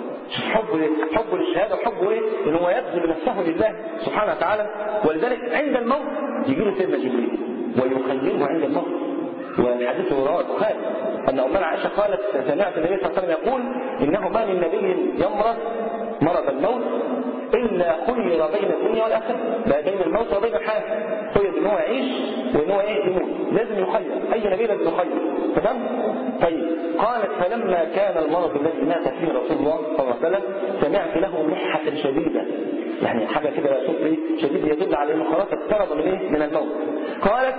حب حب للشهادة وحبه إيه؟ إن هو يبذل نفسه لله سبحانه وتعالى. ولذلك عند الموت يجي له سيدنا جبريل ويخيره عند الموت. والحديث رواه البخاري أن أمنا عائشة قالت: سمعت النبي صلى الله عليه وسلم يقول: إنه ما من نبي يمرض مرض الموت إلا خير بين الدنيا والآخرة، لا بين الموت وبين الحياة. خير إن هو يعيش وإن هو إيه يموت، لازم يخير، أي نبي لازم يخير. تمام؟ طيب قالت: فلما كان المرض الذي مات فيه رسول الله صلى الله عليه وسلم سمعت له نحة شديدة، يعني حاجة كده صوت شديد يدل على إنه خلاص اقترب من إيه؟ من الموت. قالت: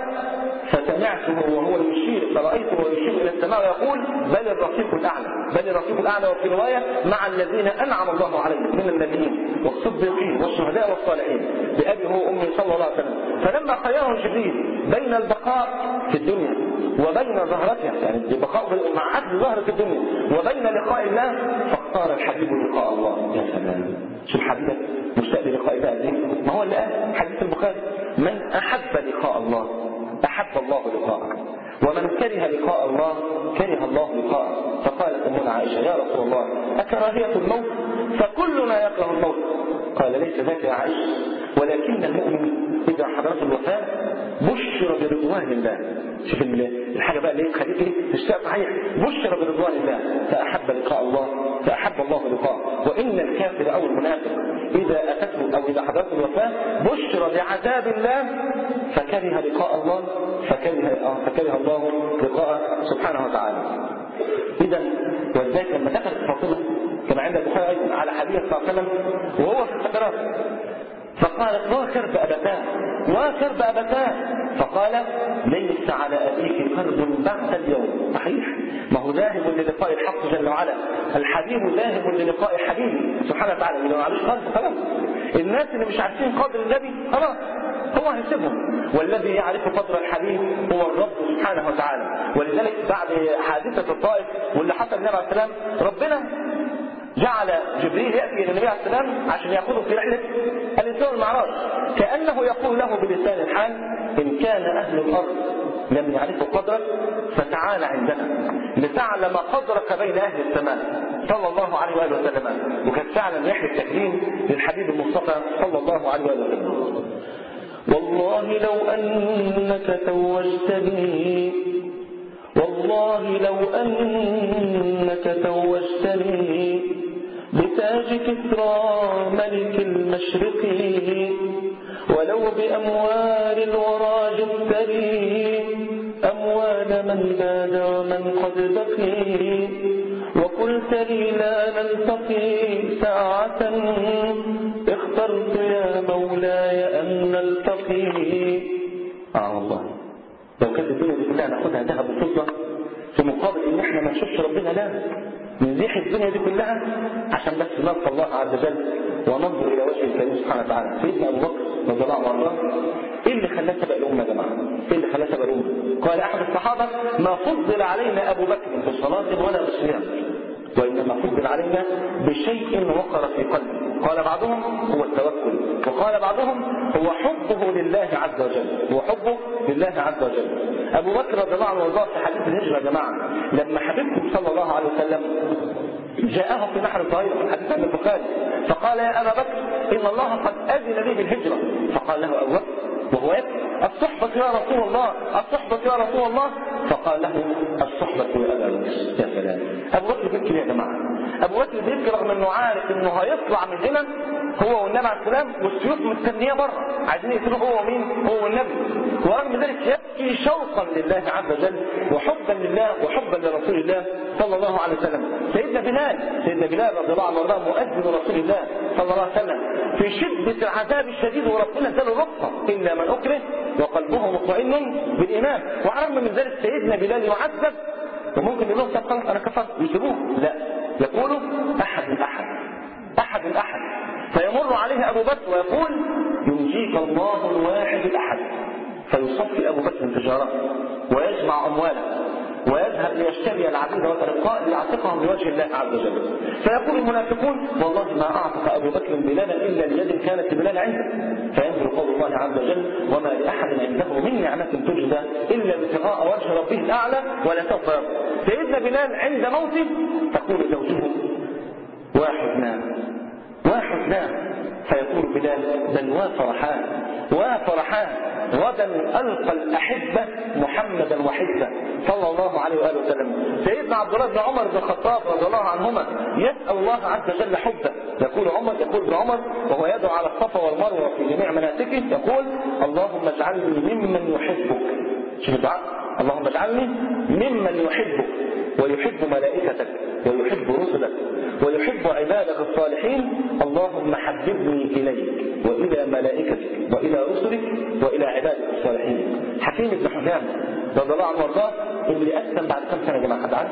فسمعته وهو يشير، فرأيته ويشير إلى السماء ويقول: بل الرفيق الأعلى، بل الرفيق الأعلى. وفي رواية: مع الذين أنعم الله عليهم من النبيين والصديقين والشهداء والصالحين بأبي هو أمي صلى الله عليه وسلم. فلما خيره جبريل بين البقاء في الدنيا وبين ظهرتها، يعني البقاء مع عدل ظهر في الدنيا وبين لقاء الله، فاختار الحبيب لقاء الله. يا سلام، شوف حبيبك مشتاق للقاء الله، ما هو اللي قال حديث البخاري: من أحب لقاء الله أحب الله لقاءه، ومن كره لقاء الله كره الله لقاءه. فقالت أمنا عائشة: يا رسول الله أكراهية الموت؟ فكلنا يكره الموت. قال: ليس ذاك يا عائشة، ولكن المؤمن إذا حضرت الوفاة بشر برضوان الله. شوف الحاجة بقى اللي تخليك ايه تشتاق صحيح، بشر برضوان الله، فأحب لقاء الله فأحب الله لقاءه. وإن الكافر أو المنافق إذا أتته أو إذا حضرت الوفاة بشر بعذاب الله فكره لقاء الله فكره, فكره الله لقاءه سبحانه وتعالى. إذا وذلك لما دخلت فاطمة كما عند البخاري أيضا على حديث صلى الله عليه وسلم وهو في السكرات، فقالت: وكرب أبتاه وكرب أبتاه. فقال: ليس على أبيك كرب بعد اليوم. صحيح، ما هو ذاهب للقاء الحق جل وعلا، الحبيب ذاهب للقاء حبيبه سبحانه وتعالى. لو معلش خالص خلاص، الناس اللي مش عارفين قدر النبي خلاص هو هيسيبهم، والذي يعرف قدر الحبيب هو الرب سبحانه وتعالى. ولذلك بعد حادثة الطائف واللي حصل النبي عليه السلام، ربنا جعل جبريل يأتي إلى النبي عليه السلام عشان يأخذه في رحلة الإسراء والمعراج، كأنه يقول له بلسان الحال: إن كان أهل الأرض لم يعرفوا قدرك فتعال عندنا لتعلم قدرك بين أهل السماء صلى الله عليه وآله وسلم. وكانت فعلا رحلة تكريم للحبيب المصطفى صلى الله عليه وآله وسلم. والله لو أنك توجتني والله لو أنك توجتني بتاج كسرى ملك المشرق ولو بأموال الورى جبتني أموال من باد ومن قد بقي وقلت لي لا نلتقي ساعة اخترت يا مولاي أن نلتقي. آه والله لو كانت الدنيا دي كلها ناخدها ذهب وفضة في مقابل ان احنا ما نشوفش ربنا، لا نزيح الدنيا دي كلها عشان بس نلقى الله عز وجل وننظر الى وجه الكريم سبحانه وتعالى. سيدنا ابو بكر رضي الله عنه ايه اللي خلاه سبق الامه يا جماعه؟ ايه اللي خلاه سبق الامه؟ قال احد الصحابه: ما فضل علينا ابو بكر بصلاه ولا بصيام، وانما فضل علينا بشيء وقر في قلبه. قال بعضهم هو التوكل، وقال بعضهم هو حبه لله عز وجل، هو حبه لله عز وجل. ابو بكر رضي الله عنه وارضاه في حديث الهجره يا جماعه، لما حبيبكم صلى الله عليه وسلم جاءه في نحر الظهير في الحديث عن البخاري فقال: يا ابا بكر ان الله قد اذن لي بالهجره. فقال له ابو بكر وهو يبكي: الصحبه يا رسول الله، الصحبه يا رسول الله. فقال له: الصحبه يا ابا بكر. يا سلام، ابو بكر بيبكي يا جماعه. ابو بكر بيبكي رغم انه عارف انه هيطلع من هنا هو والنبي عليه السلام والسيوف مستنيه بره عايزين يقتلوه هو ومين؟ هو والنبي. ورغم ذلك يبكي شوقا لله عز وجل وحبا لله وحبا لرسول الله صلى الله عليه وسلم. سيدنا بلال سيدنا بلال رضي الله عنه وارضاه مؤذن رسول الله صلى الله عليه وسلم في شده العذاب الشديد وربنا اداله رقه الا من اكره وقلبه مطمئن بالايمان. وعلى من ذلك سيدنا بلال يعذب وممكن يقول لهم: طب خلاص انا كفرت يسيبوه. لا، يقول: احد احد احد احد. فيمر عليه ابو بكر ويقول: ينجيك الله الواحد الاحد. فيصفي ابو بكر تجارته ويجمع امواله ويذهب ليشتري العبيد والرقاء ليعتقهم لوجه الله عز وجل. فيقول المنافقون: والله ما اعتق ابو بكر بلالا الا ليد كانت لبلال عنده. فينزل قول الله عز وجل: وما لاحد عنده من نعمه تجزى الا ابتغاء وجه ربه الاعلى ولا سوف يرضى. سيدنا بلال عند موته تقول زوجته: واحدنا واحدنا. فيقول بلال: بل وافرحان وافرحان غدا ألقى الأحبة محمدا وحزبه صلى الله عليه وآله وسلم. سيدنا عبد الله بن عمر بن الخطاب رضي الله عنهما يسأل الله عز وجل حبه. يقول عمر يقول ابن عمر وهو يدعو على الصفا والمروة في جميع مناسكه يقول: اللهم اجعلني ممن يحبك. شوف الدعاء: اللهم اجعلني ممن يحبك ويحب ملائكتك ويحب رسلك ويحب عبادك الصالحين. اللهم حببني إليك وإلى ملائكتك وإلى رسلك وإلى عبادك الصالحين. حكيم بن حزام رضي الله عنه وارضاه اللي أسلم بعد كم سنة يا جماعة؟ حد عارف؟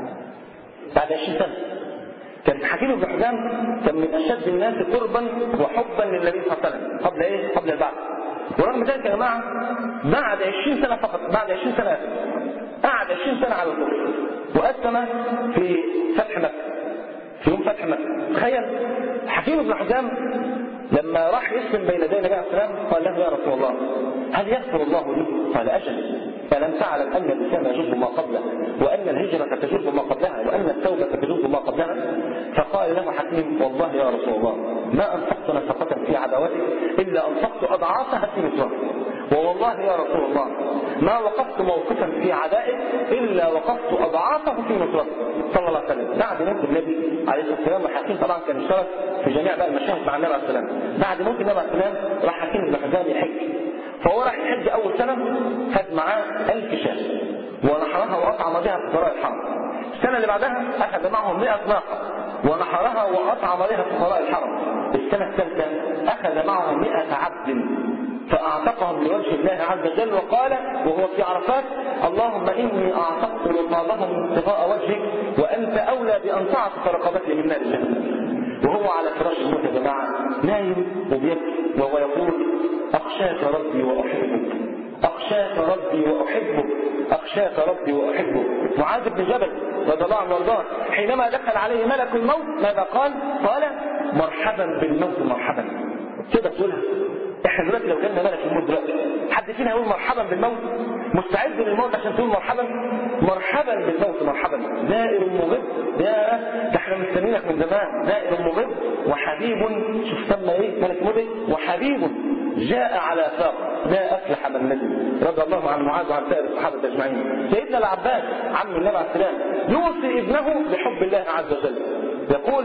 بعد عشرين سنة. كان حكيم بن حزام كان من أشد الناس قربا وحبا للنبي صلى الله عليه وسلم قبل إيه؟ قبل البعث. ورغم ذلك يا جماعة بعد عشرين سنة فقط، بعد عشرين سنة قعد عشرين سنة على الكفر وأسلم في فتح مكة، في يوم فتح مكة. تخيل حكيم بن حزام لما راح يسلم بين يدي النبي عليه السلام قال له: يا رسول الله هل يغفر الله لي؟ قال: أجل، فلم تعلم أن الإسلام يجب ما قبله وأن الهجرة تجب ما قبلها وأن التوبة تجب ما قبلها. فقال له حكيم: والله يا رسول الله ما أنفقت نفقة في عداوتك إلا أنفقت أضعافها في نصرتك، ووالله يا رسول الله ما وقفت موقفا في عدائك إلا وقفت أضعافه في نصرتك صلى الله عليه وسلم. بعد موت النبي عليه الصلاة والسلام وحكيم طبعا كان اشترك في جميع بقى المشاهد مع النبي عليه السلام. بعد موت النبي عليه السلام راح حكيم بن حزام يحج. فهو راح يحج أول سنة خد معاه ألف شاة ونحرها وأطعم بها فقراء الحرم. السنة اللي بعدها أخذ معهم مئة ناقة ونحرها وأطعم بها فقراء الحرم. السنة الثالثة أخذ معهم مئة عبد فأعتقهم لوجه الله عز وجل وقال وهو في عرفات: اللهم إني أعتقت رقابهم ابتغاء وجهك وأنت أولى بأن تعتق رقبتي من نار الجنة. وهو على فراش الموت يا جماعة نايم وبيبكي وهو يقول: أخشاك ربي وأحبك، أخشاك ربي وأحبك، أخشاك ربي وأحبك. معاذ بن جبل رضي الله عنه وارضاه حينما دخل عليه ملك الموت ماذا قال؟ قال مرحبا بالموت مرحبا. تقدر تقولها؟ احنا دلوقتي لو جالنا ملك الموت دلوقتي حد فينا هيقول مرحبا بالموت؟ مستعد للموت عشان تقول مرحبا؟ مرحبا بالموت مرحبا. زائر مغب، يا ده احنا مستنيينك من زمان. زائر مغب وحبيب، شوف سمى ايه ملك الموت؟ وحبيب جاء على ساق لا افلح من ندم. رضي الله عن معاذ وعن سائر الصحابه اجمعين. سيدنا العباس عم النبي عليه السلام يوصي ابنه بحب الله عز وجل. يقول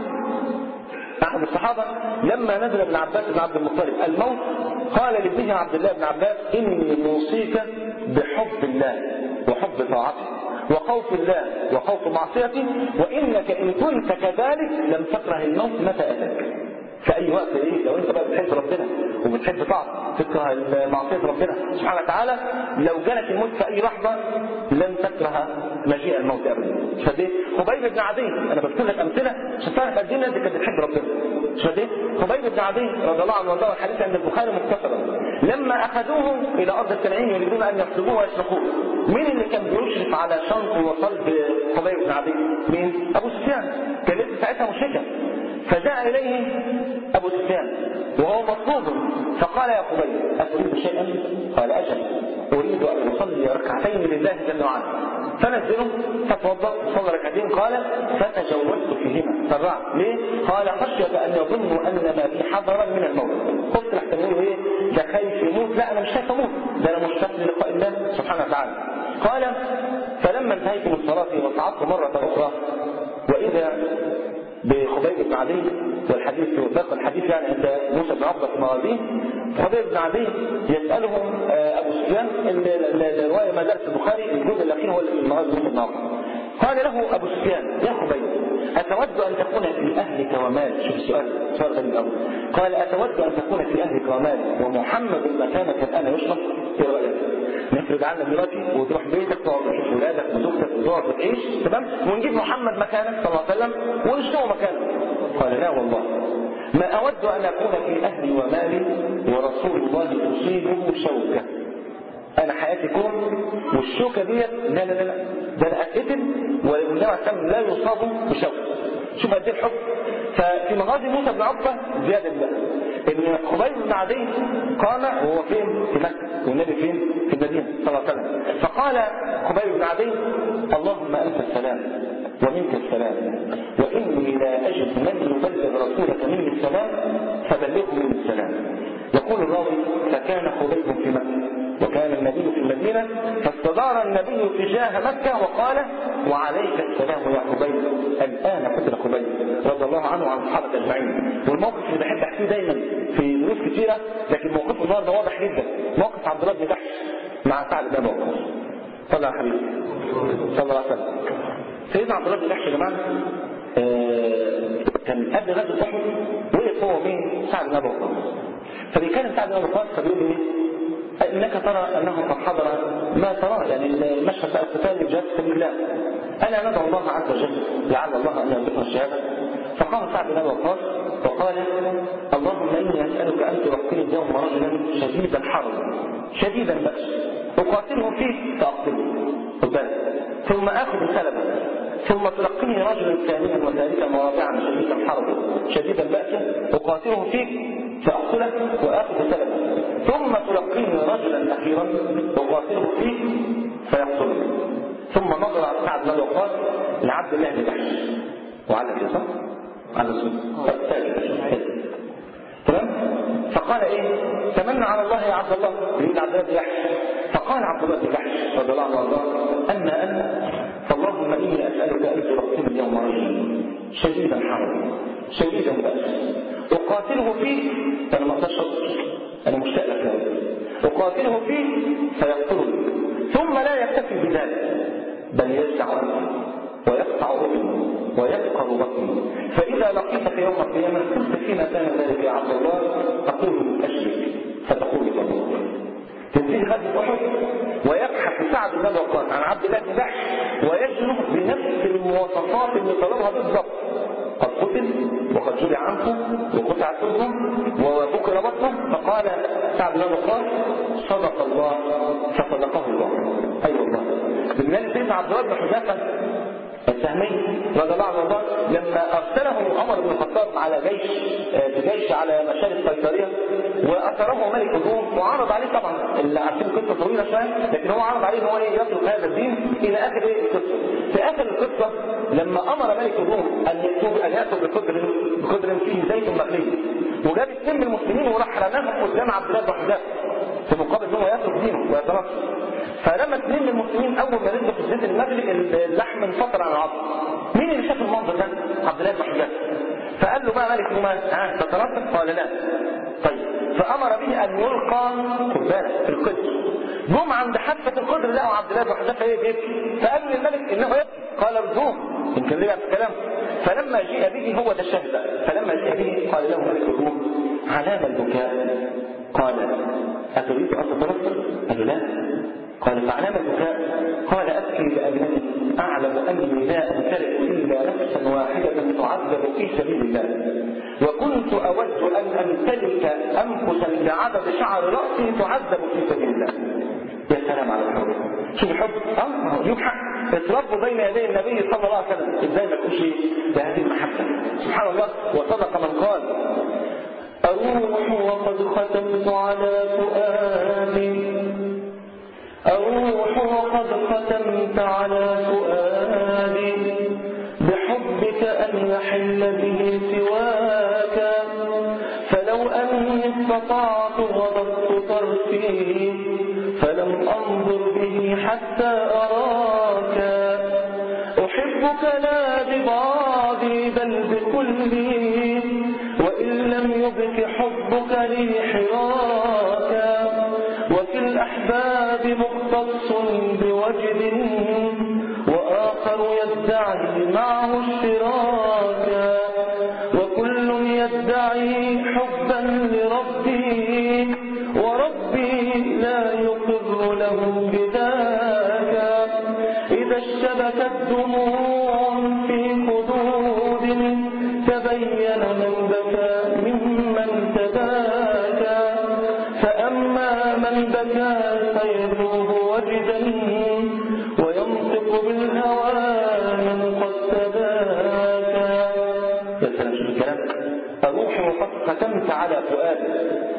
أحد الصحابة لما نزل ابن عباس بن عبد المطلب الموت قال لابنه عبد الله بن عباس إني موصيك بحب الله وحب طاعته وخوف الله وخوف معصيته، وإنك إن كنت كذلك لم تكره الموت متى أتاك. في أي وقت إيه لو أنت بقى بتحب ربنا وبتحب طاعته تكره معصية ربنا سبحانه وتعالى، لو جالك الموت في أي لحظة لن تكره مجيء الموت أبدا. فدي خبيب بن عدي، أنا بذكر لك أمثلة عشان تعرف قد إيه الناس كانت بتحب ربنا. فدي خبيب بن عدي رضي الله عنه وارضاه، الحديث عند البخاري مختصرا، لما أخذوه إلى أرض الكنعين يريدون أن يحسبوه ويسلخوه، مين اللي كان بيشرف على شنط وصلب خبيب بن عدي؟ مين؟ أبو سفيان، كان لسه ساعتها مشركا. فجاء إليه أبو سفيان وهو مطلوب فقال يا خبيب أتريد شيئا؟ قال أجل، أريد أن أصلي ركعتين لله جل وعلا. فنزله فتوضأ وصلى ركعتين. قال فتجوزت فيهما سرعت. ليه؟ قال خشية أن يظنوا أن ما في حذرا من الموت. قلت لحتى يقولوا إيه ده خايف يموت. لا أنا مش خايف أموت، ده أنا مشتاق للقاء الله سبحانه وتعالى. قال فلما انتهيت من صلاتي وصعدت مرة أخرى وإذا بخبيب بن عدي، والحديث وثاق الحديث يعني عند موسى بن عقبة في مغازيه. خبيب بن عدي يسألهم أبو سفيان، الرواية ما درس البخاري الجزء الأخير هو المغازي موسى بن عقبة. قال له أبو سفيان يا خبيب أتود أن تكون في أهلك ومالك؟ شوف السؤال سؤال غريب الأول. قال أتود أن تكون في أهلك ومالك ومحمد مكانك الآن يشرب؟ إيه رأيك؟ نفرض عنك دلوقتي وتروح بيتك تقعد تشوف ولادك وزوجتك وتقعد وتعيش تمام، ونجيب محمد مكانك صلى الله عليه وسلم ونشتغل مكانك. قال لا والله ما أود أن أكون في أهلي ومالي ورسول الله تصيبه شوكة. أنا حياتي كون والشوكة ديت لا لا لا ده أنا أتقتل والنبي عليه السلام لا يصاب بشوكة. شوف قد ايه الحب. ففي مغازي موسى بن عقبة زيادة بقى ان خبيب بن عدي قام وهو فين؟ في مكة والنبي فين؟ في المدينة صلى الله عليه وسلم. فقال خبيب بن عدي اللهم أنت السلام ومنك السلام وإني لا أجد من يبلغ رسولك مني السلام فبلغه مني السلام. يقول الراوي فكان خبيب في مكة وكان النبي في المدينة، فاستدار النبي تجاه مكة وقال وعليك السلام يا خبيب. الآن قتل خبيب رضي الله عنه وعن الصحابة أجمعين. والموقف اللي بحب أحكيه دايما في دروس كثيرة، لكن موقفه النهارده واضح جدا. موقف عبد الله بن جحش مع سعد بن أبي وقاص. صلى على حبيبي صلى الله عليه وسلم. سيدنا عبد الله بن جحش يا جماعة آه كان قبل غزوة أحد وقف هو مين؟ سعد بن أبي وقاص. فبيكلم سعد بن أبي وقاص فبيقول له إنك ترى أنه قد حضر ما ترى، يعني المشهد بقى القتال الجهاد في سبيل الله. أنا ندعو الله عز وجل لعل الله أن يرزقنا الشهادة. فقام سعد بن أبي وقاص وقال اللهم إني أسألك أن توفني اليوم رجلا شديدا حربا شديدا بأس أقاتله فيه فأقتله ثم آخذ سلبا ثم تلقني رجلا ثانيا وثالثا ورابعا شديدا حربا شديدا بأسا أقاتله فيه فأقتله وآخذ سلبا ثم تلقيني رجلا أخيرا أقاتله فيه فيقتله. ثم نظر على سعد بن أبي وقاص لعبد الله بن جحش وعلى كده صح؟ على السجن تمام؟ فقال ايه؟ تمنى على الله يا عبد الله يريد عبد الله بن جحش. فقال عبد الله بن جحش رضي الله عنه وارضاه اما انا فاللهم اني اسالك ان تلقيني اليوم رجلا شديدا حربا شديدا بأس اقاتله فيه انا ما اقدرش انا مشتاق لك اقاتله فيه فيقتلني ثم لا يكتفي بذلك بل يجزع ويقطع اذني ويفقر بطني فاذا لقيتك يوم القيامه قلت فيما كان ذلك يا عبد الله اقول اشرك فتقول الله. تنتهي غزوه احد ويبحث سعد بن ابي وقاص عن عبد الله بن جحش ويجنب بنفس المواصفات اللي طلبها بالضبط. قد قتل وقد جرع عنه وقطع سره وبكر بطنه. فقال سعد بن ابي وقاص صدق الله فصدقه الله. اي أيوة والله. بالنسبه سيدنا عبد الله بن حذافه السهمي رضي الله عنه وارضاه لما ارسله عمر بن الخطاب على جيش بجيش على مشارف قيصريه واثره ملك الروم وعرض عليه طبعا اللي عارفين قصه طويله شويه لكن هو عرض عليه ان هو يترك هذا الدين الى اخر ايه القصه. في اخر القصه لما امر ملك الروم ان ياتوا ان ياتوا بقدر بقدر فيه زيت مخلي وجاب اثنين من المسلمين وراح رماهم قدام عبد الله بن حذافه في مقابل ان هو يترك دينه ويترك. فلما اثنين من المسلمين اول ما نزلوا في الزيت المغلي اللحم انفطر عن العظم. مين اللي شاف المنظر ده؟ عبد الله بن حذافه. فقال له بقى ملك الرومان ها تترك؟ قال لا. طيب فامر به ان يلقى في القدر. جم عند حافه القدر لقوا عبد الله بن حذافه ايه بيبكي فقالوا للملك انه يبكي قال ارجوه يمكن ليه الكلام. فلما جيء به هو ده الشاهد فلما جيء به قال له ملك الروم علام البكاء؟ قال اتريد ان تترك؟ قال لا. قال فعلام البكاء؟ قال ابكي لانني اعلم اني لا امتلك الا نفسا واحده تعذب في سبيل الله وكنت اود ان امتلك انفسا بعدد شعر راسي تعذب في سبيل الله. يا سلام على الحب. شوف الحب اه يجيب حق اتربوا بين يدي النبي صلى الله عليه وسلم ازاي ما تكونش بهذه المحبه. سبحان الله. وصدق من قال اروح وقد ختمت على فؤادي أروح وقد ختمت على فؤادي بحبك أن يحل به سواك فلو أني استطعت غضبت طرفي فلم أنظر به حتى أراك أحبك لا ببعضي بل بكلي وإن لم يبك حبك لي حراك وفي الأحباب مختص بوجد وآخر يدعي معه اشتراكا وكل يدعي حبا لربي وربي لا يقر له بذاك إذا اشتبكت دموع في خدود تبين من بكى ممن تباكى فأما من بكى فيذوب وجدا وينطق بالهوى من قد تباكى. يا سلام شوف الكلام. أروح وقد ختمت على فؤادي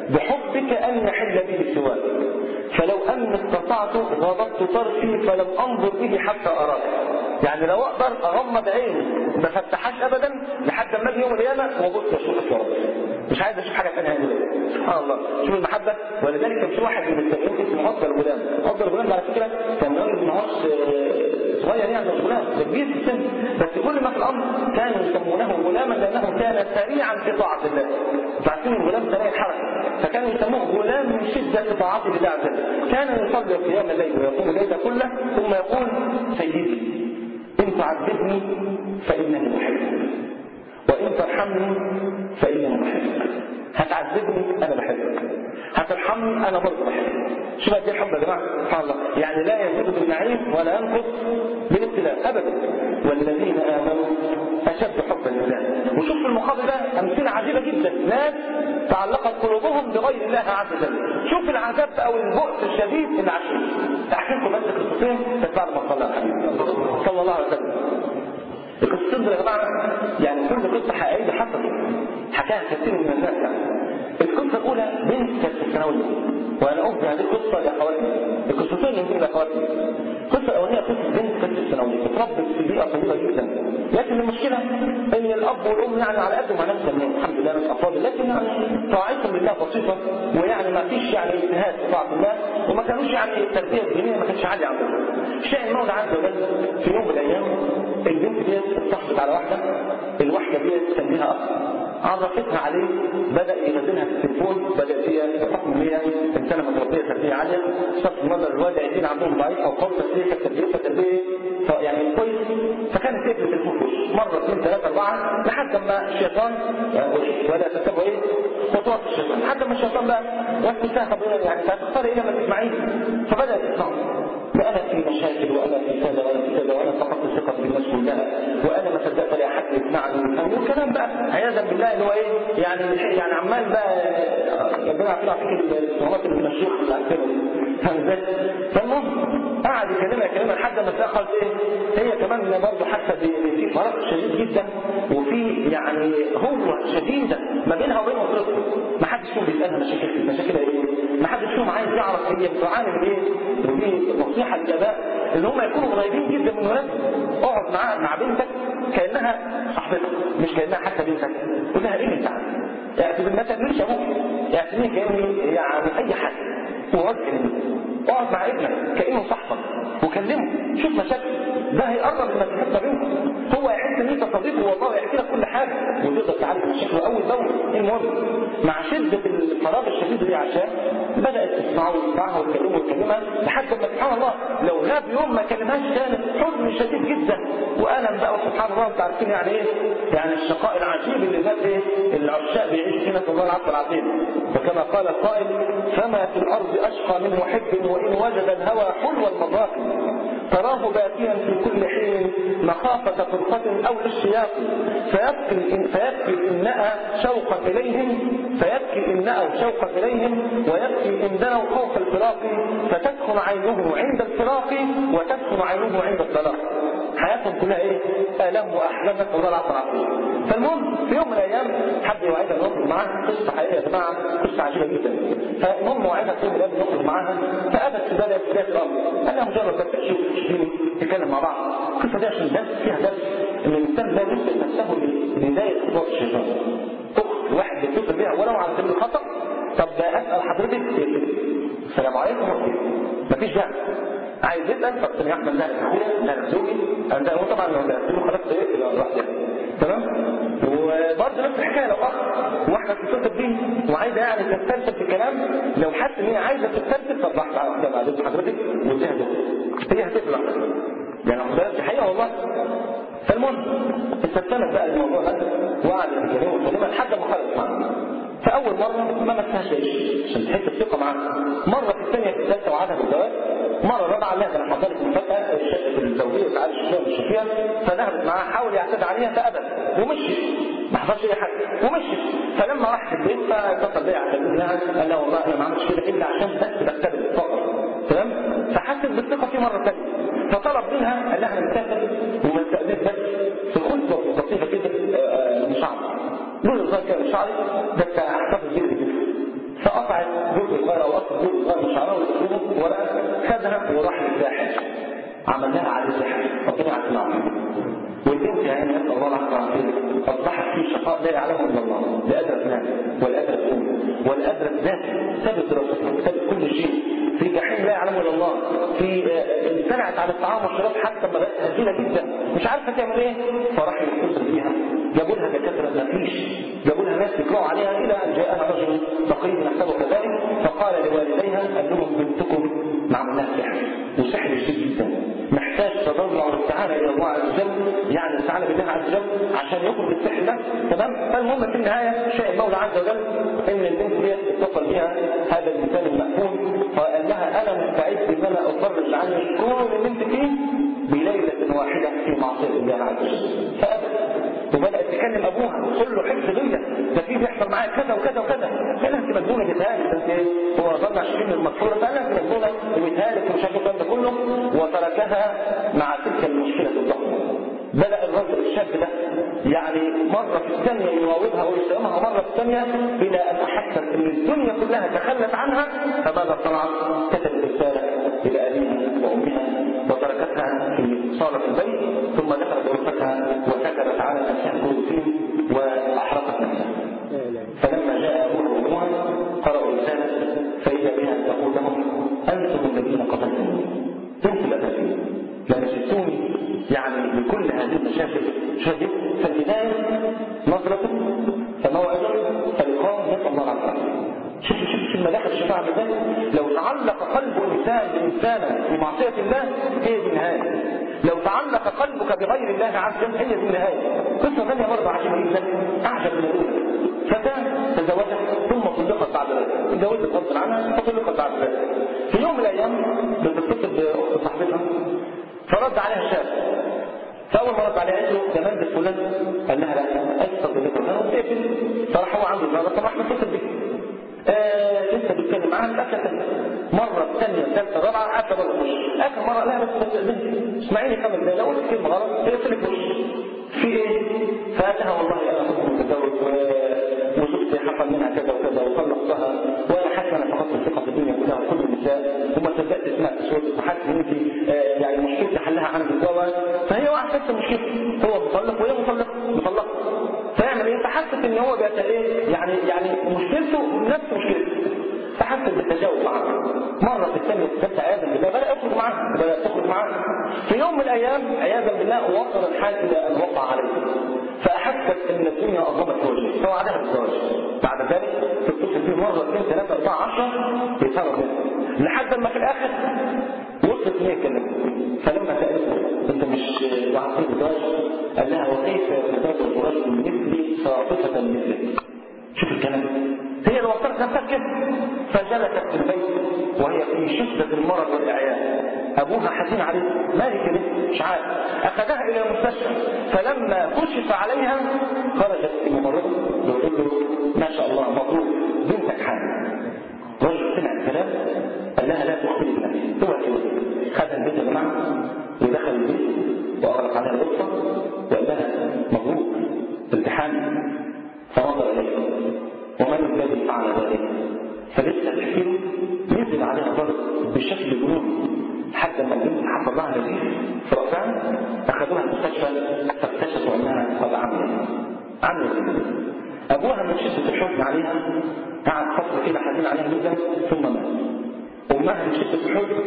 بحبك أن يحل به سواك فلو أن استطعت غضبت طرفي فلم أنظر به حتى أراك. يعني لو أقدر أغمض عيني ما فتحهاش أبدا لحد ما أجي يوم القيامة وأبص أشوفك يا رب. مش عايز اشوف حاجه ثانيه هنا. سبحان الله. شوف المحبه. ولذلك كان في واحد من التابعين اسمه افضل غلام. افضل غلام على فكره كان راجل ما هوش صغير يعني مش غلام ده كبير في السن بس كل ما في الامر كانوا يسمونه غلاما لانه كان سريعا في طاعه الله. عارفين الغلام سريع الحركه فكانوا يسموه غلام من شده طاعته لله عز وجل. كان يصلي قيام الليل ويقوم الليل كله ثم يقول سيدي ان تعذبني فانني احبك وان ترحمني فانني احبك. هتعذبني انا بحبك هترحمني انا برضه بحبك. شوف قد ايه الحب يا جماعه. سبحان الله. يعني لا يزيد بالنعيم ولا ينقص بالابتلاء ابدا. والذين امنوا اشد حبا لله. وشوف في المقابل ده امثله عجيبه جدا ناس تعلقت قلوبهم بغير الله عز وجل. شوف العذاب او البؤس الشديد اللي عاشوه. احكي لكم بس قصتين بس بعد ما صلى الحبيب صلى الله عليه وسلم. القصتين دول يا جماعه يعني كل قصه حقيقيه حصلت حكاها كثير من الناس. القصه الاولى بنت كانت في الثانويه وانا قلت هذه القصه لاخواتي. القصتين اللي يمكن لاخواتي. القصه الاولانيه قصه بنت كانت في الثانويه اتربت في بيئه طيبه جدا لكن المشكله ان الاب والام يعني على قد ما نفسهم الحمد لله ناس افاضل لكن يعني طاعتهم لله بسيطه ويعني ما فيش يعني اجتهاد في طاعه الله وما كانوش يعني التربيه الدينيه ما كانتش عاليه عندهم. شاء المولى عز وجل في يوم من الايام البنت دي اتصاحبت على واحده. الواحده دي كان لها اخ عرفتها عليه بدأ ينزلها في التليفون بدأت هي بحكم ان هي انسانه متربيه تربيه عاليه صرف النظر الوالد عايزين عندهم ضعيف او قوه تربيه التربيه فتربيه يعني كويس فكانت تقفل التليفون مره اثنين ثلاثه اربعه لحد ما الشيطان ولا تتبعوا ايه خطوات الشيطان لحد ما الشيطان بقى وسوسها طب يعني هتختاري ايه لما تسمعيه فبدات تسمع وانا في مشاكل وانا في كذا وانا في كذا وانا فقدت الثقه بالناس كلها وانا ما صدقت الاقي حد يسمعني والكلام بقى عياذا بالله اللي هو ايه يعني يعني عمال بقى ربنا يعطينا فيك الصورات اللي من الشيخ اللي عارفينها. فالمهم قعد يكلمها يكلمها لحد ما تلاقت ايه هي كمان برضه حاسه في فرق شديد جدا وفي يعني هوة شديده ما بينها وبين اسرتها. ما حدش فيهم بيسالها مشاكل مشاكل ايه، ما حدش فيهم عايز يعرف هي بتعاني من ايه. ودي نصيحه للاباء اللي هم يكونوا قريبين جدا من ولادهم. اقعد معاها مع بنتك كانها صاحبتك مش كانها حتى بنتك. قول لها ايه بتاعك اعتبر ما تعملش ابوك اعتبرني كاني يعني اي حد ووجه اقعد مع ابنك كانه صاحبك وكلمه شوف مشاكل ده هيقرب المسافه بينكم. هو يحس ان انت صديقه والله يحكي لك كل حاجه وتقدر تعالج مشاكله اول باول. المهم مع شده الفراغ الشديد دي عشان بدات تسمعه وتسمعها وتكلمه وتكلمها لحد ما سبحان الله لو غاب يوم ما كلمهاش كانت حزن شديد جدا والم بقى. سبحان الله انتوا عارفين يعني ايه يعني الشقاء العجيب اللي الناس ايه العشاق بيعيشوا فيه نسال الله العفو والعافيه. فكما قال القائل فما في الارض اشقى من محب وان وجد الهوى حلو المذاق تراه باتيا في كل حين مخافة فرقة أو الاشتياق فيبكي فيبكي إن نأى شوقا إليهم فيبكي إن نأى شوقا إليهم ويبكي إن دنوا خوف الفراق فتسخن عينه عند الفراق وتسخن عينه عند الطلاق. حياتهم كلها ايه؟ آلام وأحلام نسأل الله العفو والعافية. فالمهم في يوم من الأيام حد يوعدها نخرج معاها قصة حقيقية يا جماعة قصة عجيبة جدا. فالمهم وعدها في يوم من الأيام نخرج معاها فأبت في بالها في بداية الأمر أنها مجرد بس تشوف تشتري تتكلم مع بعض. القصة دي عشان درس فيها درس إن الإنسان لا يمكن نفسه لبداية خطوات الشيطان. أخت واحد يتصل بها ولو على سبيل الخطأ طب أسأل حضرتك السلام عليكم مفيش داعي عايز يسأل طب يا احمد لا اخويا لا زوجي انا هو طبعا لو ده خلاص ايه لوحدها تمام. وبرضه نفس الحكايه لو اخ واحده بتتصل بيه وعايزه يعني تسترسل في الكلام لو حاسس ان هي عايزه تسترسل طب لحظه على بعد حضرتك وتهدى هي هتطلع يعني خد دي حقيقه والله. فالمهم استسلمت بقى الموضوع ده وقعدت تكلمه وتكلمها لحد ما خلص معاها. فاول مره ما مسهاش ليش عشان تحس الثقه معاها. مره في الثانيه في الثالثه وعدها بالزواج. مرة رابعة لها كان حضرت مفاجأة الشقة الزوجية وتعالي الشيخ مش فيها فذهبت معاها حاول يعتدي عليها فأبت ومشي ما حصلش أي حاجة ومشي. فلما راح في البيت فاتصل بيها عشان لها قال لها والله أنا ما عملتش كده إلا عشان بس بكتبت فقط تمام. فحست بالثقة في مرة ثانية فطلب منها قال لها أنا مسافر ومستأذنت بس في الخلطة لطيفة كده مشعر دول الغاية كده مشعري بس أحتفظ بيه جدا. فقطعت جزء صغير او اصل جزء صغير من شعرها وتكتبه ولا خدها وراح للساحل عمل لها عليه سحر ربنا يعافينا. والبنت يعني نسال الله العفو والعافيه اصبحت في شقاء لا يعلمه الا الله لا ادرك ناس ولا ادرك ام ولا ادرك ذات سابت دراستها سابت كل شيء في جحيم لا يعلمه الا الله في امتنعت عن الطعام والشراب حتى ما بقت هزيله جدا مش عارفه تعمل ايه. فراح يتصل بيها جابوا لها دكاتره ما فيش جابوا لها ناس يقرأوا عليها الى ان جاءها رجل فقير نحسبه كذلك فقال لوالديها قال لهم بنتكم معمول لها سحر وسحر شديد جدا محتاج تضرع واستعانه الى الله عز وجل يعني استعانه بالله عز وجل عشان يخرج السحر ده تمام. فالمهم في النهايه شاء المولى عز وجل ان البنت دي اتصل بها هذا الانسان المأمون فقال لها انا مستعد ان انا افرج عنك كل اللي انت فيه بليله واحده في معصيه الله عز وجل. فابت وبدات تكلم ابوها وتقول له حفظ ليا ده في بيحصل معاك كذا وكذا وكذا. قال لها انت مجنونه بتهالك انت ايه هو ظن عشرين المغفوره قال لها انت مجنونه وبتهالك ومش عارف الكلام ده كله وتركها مع تلك المشكله الضخمه. بدأ الرجل الشاب ده يعني مرة في الثانية يراودها ويسلمها مرة في الثانية إلى أن أحسن أن الدنيا كلها تخلت عنها. فماذا صنعت؟ كتبت رسالة إلى أبيها وأمها وتركتها في صالة البيت ثم دخلت غرفتها وسكبت على نفسها الكروسين وأحرقت نفسها. فلما جاء أبوها وأمها قرأوا رسالة فإذا بها تقول لهم أنتم الذين قتلتموني أنتم الأساسين لما شفتوني يعني بكل هذه المشاكل شهدت. فالبداية نظرة فموعد فلقاء نسأل الله العافية. شوف شوف شوف مداخل الشفاعة بالذات لو تعلق قلب إنسان بإنسانا في معصية الله هي دي النهاية. لو تعلق قلبك بغير الله عز وجل هي دي النهاية. قصة ثانية برضه عجيبة جدا أعجب من الأولى. فتاة تزوجت ثم طلقت بعد ذلك تزوجت غصب عنها فطلقت بعد ذلك. في يوم من الأيام بتتصل بأخت صاحبتها فرد عليها الشاب. فأول ما رد عليها قالت له ده مندل فلان قال لها لا أتصل بك أنا وتقفل صراحة هو عنده زهرة فراح متصل بك. آه أكلة مرة ثانية ثالثة رابعة حتى بره وش آخر مرة لا بس بس بنتي اسمعيني خمس دقايق لو قلت كلمة غلط هي تلك وش في إيه؟ فقالها والله أنا كنت متزوج وزوجتي حصل منها كذا وكذا وطلقتها وأنا حاسة أنا فقدت الثقة في الدنيا كلها وكل النساء وما صدقت سمعت صوتك وحاسة إن أنت يعني مشكلتي حلها عن الجواز فهي واحد حاسة مشكلة هو مطلق وهي مطلق مطلق فيعمل إيه؟ فحست إن هو بيت إيه يعني يعني مشكلته نفس مشكلته فحست بالتجاوب معه مرة في الثانية الثالثة عياذا بالله بدأ يخرج معاه بدأ تخرج معاه في يوم من الأيام عياذا بالله وصل الحال إلى أن وقع عليه فأحست أن الدنيا أظلمت في وجهه فوعدها بالزواج بعد ذلك تتصل فيه مرة اثنين ثلاثة أربعة عشرة يتهرب منه لحد ما في الآخر وصلت ليه كلمة فلما سألته أنت مش وعدتني بالزواج قال لها وكيف يتزوج رجل مثلي ساقطة مثلك شوف الكلام هي اللي وصلت نفسها كده فجلست في البيت وهي في شدة المرض والإعياء أبوها حزين عليه مالك ليه مش عارف أخذها إلى المستشفى فلما كشف عليها خرجت الممرضة وتقول له ما شاء الله مبروك بنتك حامل رجل سمع الكلام قال لها لا تخبري بنفسك هو كده خد البيت يا جماعة ودخل البيت وأغلق عليها الغرفة وقال لها مبروك امتحان فنظر إليه ومن الذي فعل ذلك فلسه تحكيله نزل عليها ضرب بشكل جنون حتى ما البنت حصل لها نزيف في رأسها أخذوها المستشفى فاكتشفوا أنها قد عملت عملت أبوها من شدة الحزن عليها قعد فترة كده حزين عليها جدا ثم مات أمها من شدة الحزن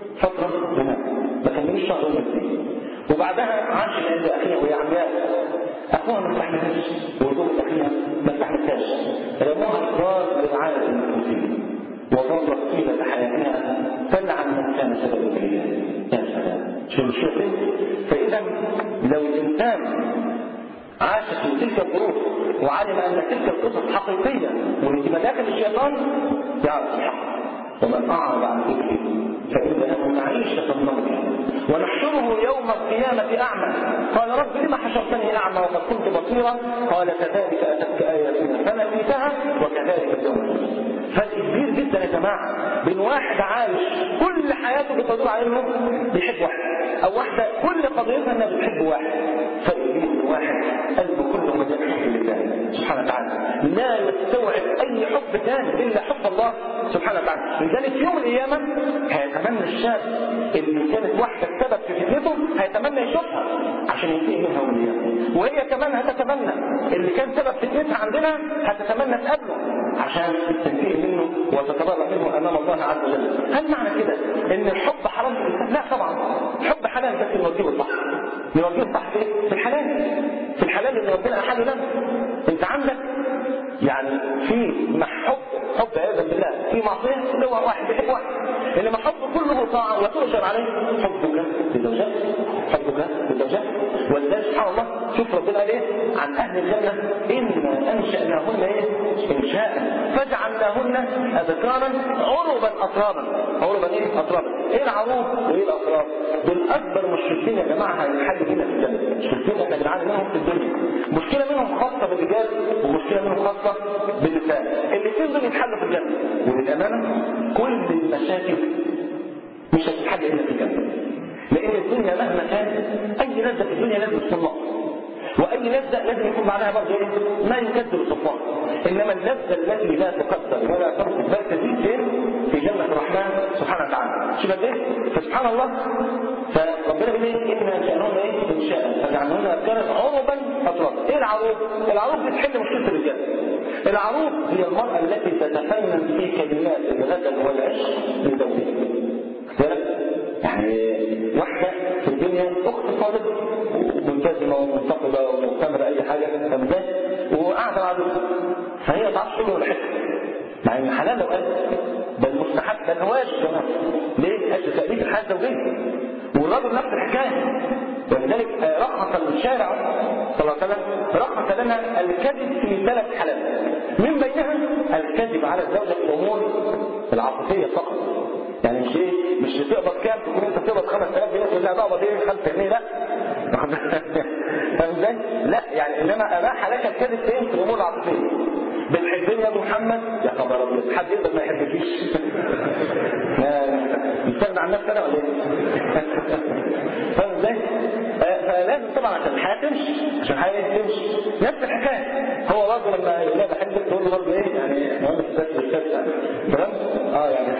فترة ومات ما كملوش شهر ومات وبعدها عاشت عند أخيها وهي عمياء أخوها ما استحملتهاش وزوجة أخيها ما استحملتهاش رموها إقرار لرعاية المسلمين وظلت طيلة حياتها تلعن من كان سبب فيها يا سلام شو المشكلة فإذا لو الإنسان عاش في تلك الظروف وعلم أن تلك القصص حقيقية وفي مداخل الشيطان يعرف الحق ومن أعرض عن ذكره فإن له معيشة ضنكا ونحشره يوم القيامة أعمى قال رب لما حشرتني أعمى وقد كنت بصيرا قال كذلك أتتك آياتنا فنسيتها وكذلك اليوم فرق كبير جدا يا جماعة بين واحد عايش كل حياته بتدور على انه بيحب واحد او واحدة كل قضيتها انها بتحب واحد فرق كبير بين واحد قلبه كله مجال حب لله سبحانه وتعالى لا يستوعب اي حب ثاني الا حب الله سبحانه وتعالى لذلك في يوم القيامة هيتمنى الشاب اللي كانت واحدة السبب في فتنته هيتمنى يشوفها عشان ينتهي منها وليها وهي كمان هتتمنى اللي كان سبب فتنتها عندنا هتتمنى تقابله عشان تنتهي منه وتتبرأ منه امام الله عز وجل. هل معنى كده ان الحب حرام في الانسان؟ لا طبعا الحب حلال بس نوجهه الصح نوجهه الصح في الحلال في الحلال اللي ربنا احله لنا. انت عندك يعني في محب حب عياذا بالله في معصيه اللي هو واحد بيحب واحد انما حب كله طاعه وتؤجر عليه حبك لزوجك حبك لزوجك ولذلك سبحان الله شوف ربنا قال ايه عن اهل الجنه انا انشاناهن ايه انشاء فجعلناهن ابكارا عربا اترابا عربا ايه اترابا ايه العروب وايه الاتراب دول اكبر مشكلتين يا جماعه هنحل بينا في الجنه مشكلتين احنا بنعاني منهم في الدنيا مشكله منهم خاصه بالرجال ومشكله منهم خاصه بالنساء الاثنين دول يتحلوا في الجنه وللامانه كل المشاكل مش هتتحل الا في الجنه لان الدنيا مهما كانت اي لذه في الدنيا لازم تصنع واي لذه لازم يكون بعدها برضه ايه ما يكذب الصفوان انما اللذه التي لا تقدر ولا ترفض بل تزيد فين في جنه الرحمن سبحانه وتعالى شوف ايه فسبحان الله فربنا بيقول ايه ان انشانهن ايه انشاء فجعلناهن ابكارا عربا اترابا ايه العروب العروب بتحل مشكله الرجال العروب هي المراه التي تتفنن في كلمات الغزل والعشق لزوجها يعني واحدة في الدنيا أخت صادق ملتزمة ومنتقبة ومؤتمرة أي حاجة فمزاج وقاعدة مع زوجها فهي تعرف شغل ولا حكم مع إن حلال لو قال بل مستحب بل هواش كمان ليه؟ أجل تأليف الحياة الزوجية والرجل نفس الحكاية ولذلك رخص الشارع صلى الله عليه وسلم رخص لنا الكذب في ثلاث حالات من بينها الكذب على الزوجة في الأمور العاطفية فقط يعني مش ايه مش بتقبض كام تكون انت بتقبض خمس آلاف جنيه تقول لا بقبض ايه خمسة جنيه لا فاهم ازاي لا يعني انما اباح لك الكذب فين في الامور العاطفيه بتحبني يا محمد؟ يا خبر ابيض، حد يقدر ما يحبكيش؟ نستغنى عن نفسنا ولا ايه؟ فاهم ازاي؟ فلازم طبعا عشان الحياه تمشي، عشان الحياه تمشي نفس الحكايه. هو برضه لما يقول لها بحبك تقول له برضه ايه يعني مهم في السادسه تمام؟ اه يعني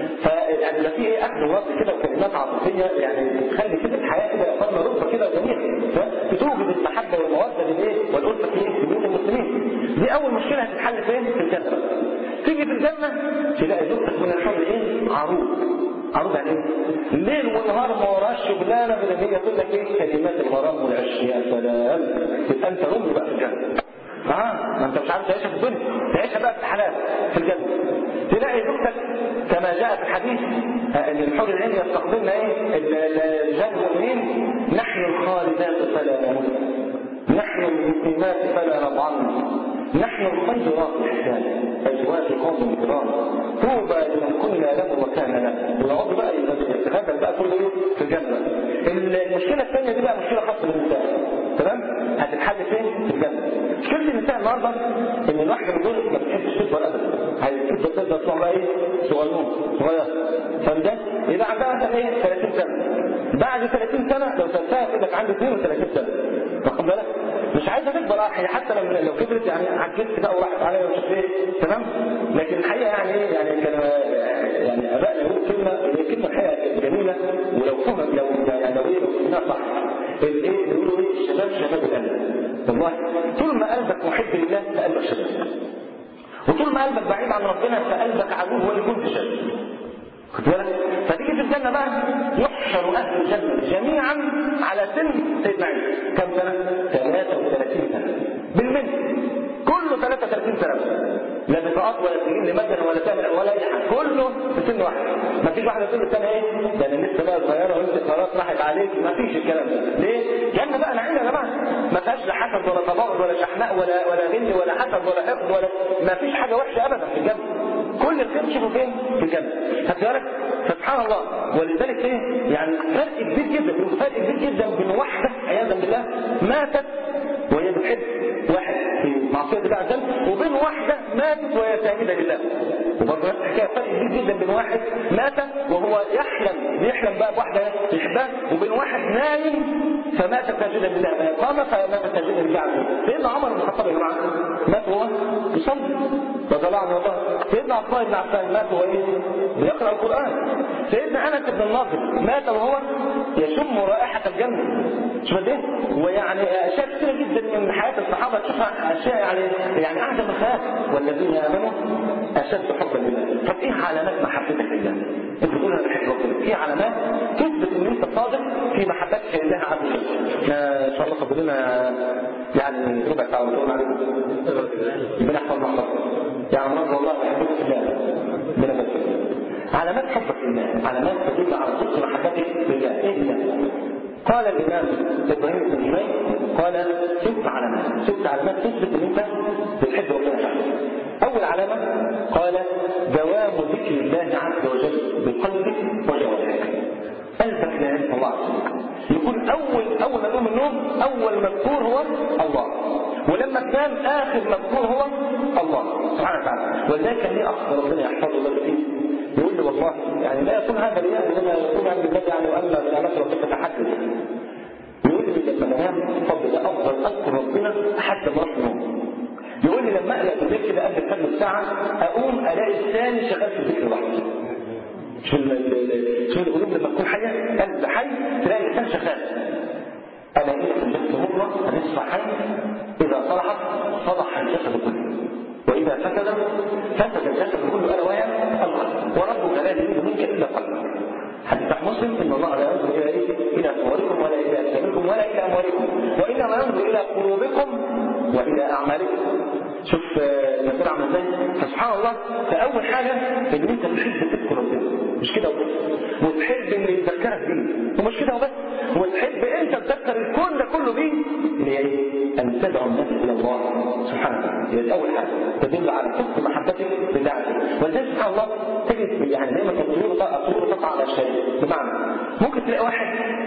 فيعني ده في ايه اخذ ورد كده وكلمات عاطفيه يعني تخلي كده الحياه كده فرنا رفه كده جميله، بتوجد المحبه والموده بالايه والالفه في بين المسلمين. دي اول مشكله هتتحل فين؟ في الجنه. تيجي في الجنه تلاقي زوجتك من الحر ايه؟ عروض. عروض يعني ايه؟ الليل والنهار ما وراش شغلانه غير ان هي تقول لك ايه؟ كلمات الغرام والعشق. يا سلام، يبقى انت رمل بقى في الجنه. اه ما انت مش عارف تعيشها في الدنيا، تعيشها بقى في الحلال في الجنه. تلاقي زوجتك كما جاء في الحديث ان الحور العين يستقبلنا ايه؟ الرجال المؤمنين: نحن الخالدات فلا نموت، نحن المسلمات فلا نضعن، نحن الخيرات احسان، ازواج قوم كرام، طوبى لمن كنا له وكان له. ويقعد بقى يتغزل بقى كل ايه في الجنه. المشكله الثانيه دي بقى مشكله خاصه بالنساء، تمام؟ هتتحل فين؟ في الجنه. مشكله النساء النهارده ان الواحده من دول ما بتحبش تكبر ابدا، هتكبر تقدر تطلع بقى ايه؟ صغيرون صغير. فده يبقى عندها مثلا ايه؟ ثلاثين سنه. بعد ثلاثين سنه لو سالتها تقول لك عندي اثنين وثلاثين سنه، واخد بالك؟ مش عايزه تكبر، هي حتى لما لو كبرت يعني عجزت بقى وراحت عليها ومش عارف ايه، تمام؟ لكن الحقيقه يعني ايه؟ يعني كان يعني ابائنا يقولوا كلمه، هي كلمه الحقيقه جميله ولو فهم لو يعني لو ايه لو فهمناها صح. الايه بيقولوا ايه؟ الشباب شباب القلب. والله طول ما قلبك محب لله فقلبك شباب، وطول ما قلبك بعيد عن ربنا فقلبك عدو ولكل شباب. خد بالك؟ فتيجي في الجنه بقى يحشر اهل الجنه جميعا على سن سيدنا عيسى. كم سنه؟ ثلاثة وثلاثين سنه بالمثل، كله ثلاثة وثلاثين سنه، لا بطاقات ولا سنين لمدن ولا تعمل ولا اي حاجه، كله في سن واحد. ما فيش واحده تقول الثانيه ايه؟ ده انا لسه بقى صغيره وانت خلاص راحت عليك. ما فيش الكلام ده. ليه؟ جنه بقى نعيم يا جماعه، ما فيهاش لا حسد ولا تباغض ولا شحناء ولا ولا غل ولا حسد ولا حقد ولا ما فيش حاجه وحشه ابدا في الجنه. كل الخير تشوفه فين؟ في الجنه. خدت بالك؟ سبحان الله. ولذلك ايه؟ يعني فرق كبير جدا، فرق كبير جدا بين واحده عياذا بالله ماتت وهي بتحب واحد في معصيه الله عز وجل، وبين واحده ماتت وهي ساجده لله. وبرضه نفس الحكايه، فرق كبير جدا بين واحد مات وهو يحلم بيحلم بقى بواحده يحبها، وبين واحد نايم فمات ساجدا لله، قام فمات ساجدا لله عز وجل. سيدنا عمر بن الخطاب يا جماعه مات وهو يصلي رضي الله عنه وارضاه. سيدنا عثمان بن عفان مات وهو ايه؟ بيقرا القران. سيدنا انس بن النضر مات وهو يشم رائحه الجنه. شوف قد ايه؟ ويعني اشياء كثيره جدا من حياه الصحابه تشوفها اشياء يعني يعني اعجب الخيال. والذين امنوا اشد حبا لله. طب ايه علامات محبتك لله؟ انت تقول انا بحب ربنا، في علامات تثبت ان انت صادق في محبتك لله عز وجل. ان شاء الله فاضل لنا يعني ربع ساعه ونقول عليكم بنحفظ محفظ يعني رب والله بحبك في الله بنبت. علامات حبك لله، علامات تدل على صدق محبتك لله. ايه هي؟ قال الامام ابراهيم بن جميل قال ست علامات، ست علامات تثبت ان انت بتحب ربنا فعلا. اول علامه قال دوام ذكر الله عز وجل بقلبك وجوارحك. قلبك لا ينسى الله عز وجل، يكون اول اول ما تقوم من النوم اول مذكور هو الله، ولما تنام اخر مذكور هو الله سبحانه وتعالى. ولذلك كان ليه اخ ربنا يحفظه الله فيه يقول لي والله يعني لا يكون هذا رياء انما يكون عند الله يعني واما بنعمه ربك تتحدث. يقول لي لما انام فضل ده افضل اذكر ربنا حتى ما اروح النوم. يقول لي لما اقلق بالليل كده قبل كام ساعه اقوم الاقي لساني شغال في الذكر لوحده. شو شو القلوب لما تكون حيه قلب حي تلاقي اللسان شغال. انا ايه الجسد مره هنصف حي، اذا صلحت صلح الجسد كله، واذا فسد فسد الجسد كله الا وهي القلب، وربك لا يريد منك الا قلبك. حديث مسلم ان الله لا ينظر الى ايه؟ الى صوركم ولا الى اجسامكم ولا الى اموالكم، وانما ينظر الى قلوبكم والى اعمالكم. شوف المسألة عامله ازاي؟ فسبحان الله. فاول حاجه ان انت تحب تذكر ربنا، مش كده وبس، وتحب ان يذكرك بيه، ومش كده وبس، وتحب انت تذكر الكون ده كله بيه، اللي هي ايه؟ ان تدعو الناس الى الله سبحانه وتعالى. هي اول حاجه تدل على صدق محبتك لله. ولذلك سبحان الله تجد يعني دايما الطيور تقع على الشيء. بمعنى ممكن تلاقي واحد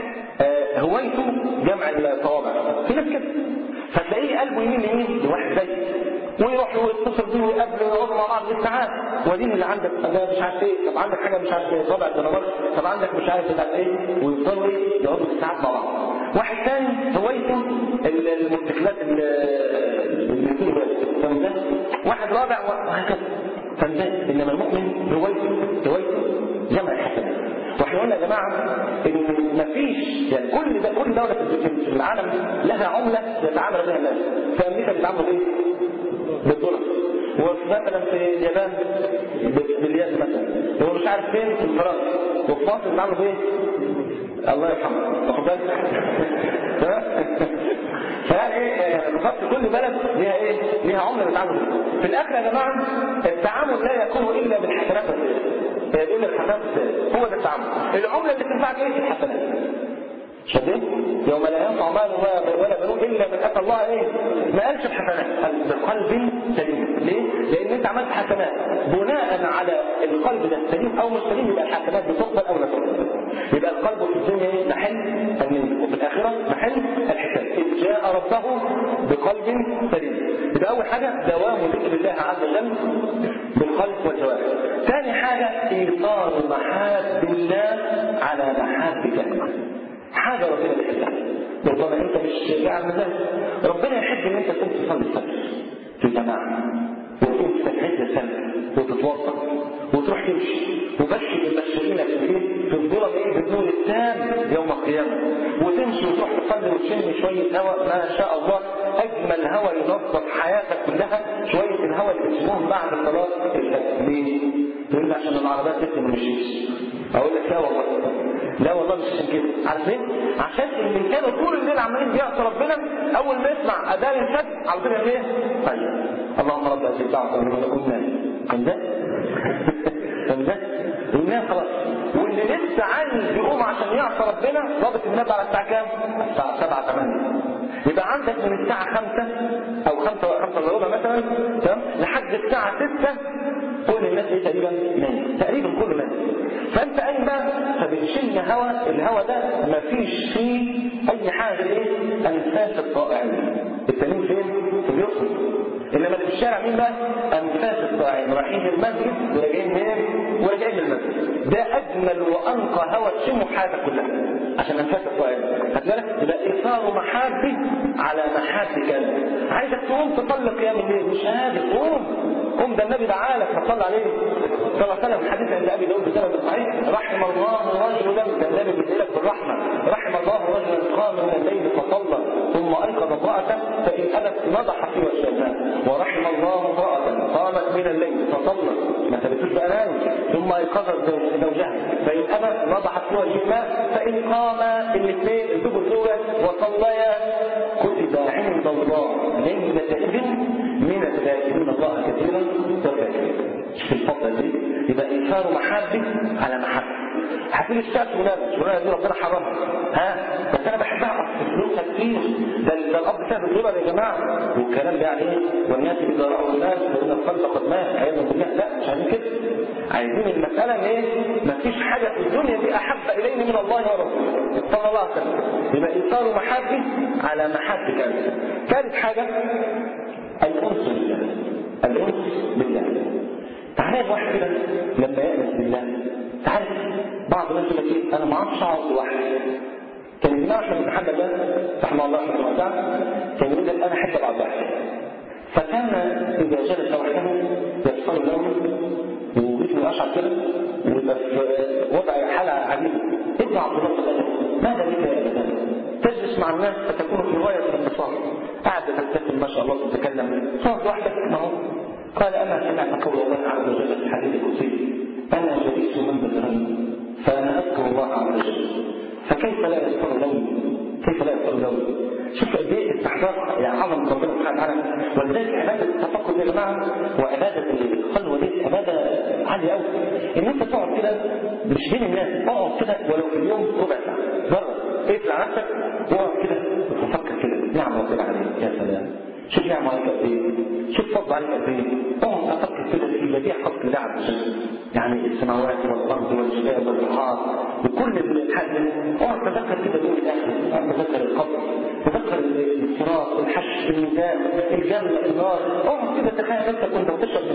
آه هوايته جمع الصوابع، في ناس كده، فتلاقيه قلبه يمين يمين لواحد زي ويروح له يتصل ويقابلوا ويقعدوا مع بعض بالساعات. ودين اللي عندك ده مش عارف ايه، طب عندك حاجه مش عارف ايه طبع الدنمارك، طب عندك مش عارف بتاع ايه، ويفضلوا ايه يقعدوا بالساعات مع بعض. واحد ثاني هوايته الموتوسيكلات اللي فهمت، واحد رابع وهكذا فهمت. انما المؤمن هوايته هوايته جمع الحسنات. واحنا قلنا يا جماعه ان مفيش يعني كل ده كل دوله في العالم لها عمله يتعامل بها الناس. في امريكا بيتعاملوا بايه؟ بالدولار. ومثلا في اليابان باليد مثلا، هو مش عارف فين في فرنسا، وفي مصر بيتعاملوا بايه؟ الله يرحمه واخد بالك. فيعني ايه بالظبط كل بلد ليها ايه؟ ليها عمله بتتعامل بيها. في الاخر يا جماعه التعامل لا يكون الا بالحسنات والسيئات. يقول الحسنات والسيئات هو ده التعامل. العمله اللي تنفعك ايه؟ الحسنات. شايفين؟ يوم لا ينفع مال ولا بنون الا من اتى الله ايه؟ ما قالش الحسنات، قال بقلب سليم. ليه؟ لان انت عملت حسنات بناء على القلب ده سليم او مش سليم، يبقى الحسنات بتقبل او لا تقبل. يبقى القلب في الدنيا ايه؟ محل النية، وفي الاخره محل الحساب. اذ جاء ربه بقلب سليم. يبقى اول حاجه دوام ذكر الله عز وجل بالقلب والجوارح. ثاني حاجه ايثار محاب الله على محابك. حاجة ربنا بيحبها. ربما انت مش قاعد مزاج، ربنا يحب ان انت تقوم تصلي الفجر في جماعة، وتقوم تستعد للسنة وتتوضا وتروح تمشي وبشر المبشرين في في الظلم ايه بالنور التام يوم القيامة، وتمشي وتروح تصلي وتشم شوية هواء ما شاء الله اجمل هواء ينظف حياتك كلها، شوية الهواء اللي بتشمهم بعد صلاة الفجر. ليه؟ تقول عشان العربيات لسه ما مشيتش. اقول لك لا والله، لا والله مش عشان كده. عارفين؟ عشان اللي كانوا طول الليل عمالين بيعصوا ربنا اول ما يسمع اذان الفجر على طول ايه؟ طيب اللهم رب هذه الدعوه ونقوم كان ده كان ده وننام خلاص. واللي لسه عايز يقوم عشان يعصى ربنا ضابط النبي على الساعه كام؟ الساعه سبعة ثمانية. يبقى عندك من الساعه خمسة او خمسة خمسة الا ربع مثلا تمام لحد الساعه ستة كل الناس ايه تقريبا نايم، تقريبا كله نايم. فانت قايم بقى فبتشم هواء، الهواء ده مفيش فيه اي حاجه ايه؟ انفاس الطائعين. التانيين فين؟ في بيوتهم. انما اللي في الشارع مين بقى؟ انفاس الطائعين رايحين المسجد وراجعين منين؟ وراجعين من المسجد. ده اجمل وانقى هواء تشمه في حياتك كلها عشان انفاس الطائعين. هتلاقي يبقى ايثار محابي على محابك انت. عايزك تقوم تصلي قيام الليل مش قادر، قوم قوم ده النبي دعالك فصلى عليه صلى الله عليه وسلم. الحديث عند ابي داود بسند صحيح رحم الله رجلا، ده النبي بيقول لك بالرحمه، رحم الله رجلا قام من الليل فصلى ثم ايقظ امراته فان ابت نضح في وجه الماء، ورحم الله امراه قامت من الليل فصلى ما ثبتوش بقى نام ثم ايقظت زوجها فان ابت نضحت في وجه الماء، فان قام الاثنين الزوج والزوجه وصليا كتب عند الله ليلتئذ من الذاكرين الله كثيرا والذاكرين. في الفترة دي يبقى إيثار محبة على محبة. هتقول الشمس ونام شغلانة دي ربنا حرمها، ها بس أنا بحبها أصل فلوسها كتير، ده الأب سهل الربا يا جماعة والكلام ده يعني إيه؟ والناس إذا رأوا الناس فإن الخلق قد مات عياذا بالله. لا مش عايزين كده، عايزين المسألة إن إيه؟ مفيش حاجة في الدنيا دي أحب إلينا من الله ورسوله صلى الله عليه وسلم. يبقى إيثار محبة على محبة أنت. ثالث حاجة الأنس بالله، الأنس بالله. تعالى واحد كده لما يأنس بالله، تعالى بعض الناس يقول لك أنا ما أعرفش أقعد لوحدي. كان الإمام أحمد بن حنبل ده رحمه الله رحمه الله كان يقول لك أنا أحب أقعد لوحدي. فكان إذا جلس وحده يفصل لونه وجسمه أشعر كده ويبقى في وضع حالة عجيبة. ابن عبد الله بن ماذا بك يا أبدا؟ تجلس مع الناس فتكون في غاية الانتصار، قاعد تتكلم ما شاء الله تتكلم صوت وحدك معه. قال أما سمعت قول الله عز وجل في الحديث القدسي أنا جلست من بالغيب فأنا أذكر الله عز وجل فكيف لا يذكر لوني؟ كيف لا يذكر لوني؟ شوف قد ايه استحقاق يعني عظم ربنا سبحانه وتعالى. ولذلك عباده التفقد يا جماعه وعباده الخلوه دي عباده عاليه قوي. ان انت تقعد كده مش بين الناس، اقعد كده ولو في اليوم ربع ساعه بره اقفل على نفسك واقعد كده وتفكر كده نعم ربنا عليك يا سلام، شوف نعم عليك قد ايه، شوف فضل عليك قد ايه. اقعد افكر كده في بديع خلق الله عز وجل، يعني السماوات والارض والجبال والبحار وكل الحاجات. اقعد تفكر كده دول الاخر، اقعد تفكر القبر، تفكر الصراط، الحشر، الميزان، الجنه، النار. اقعد كده تخيل نفسك وانت بتشرب من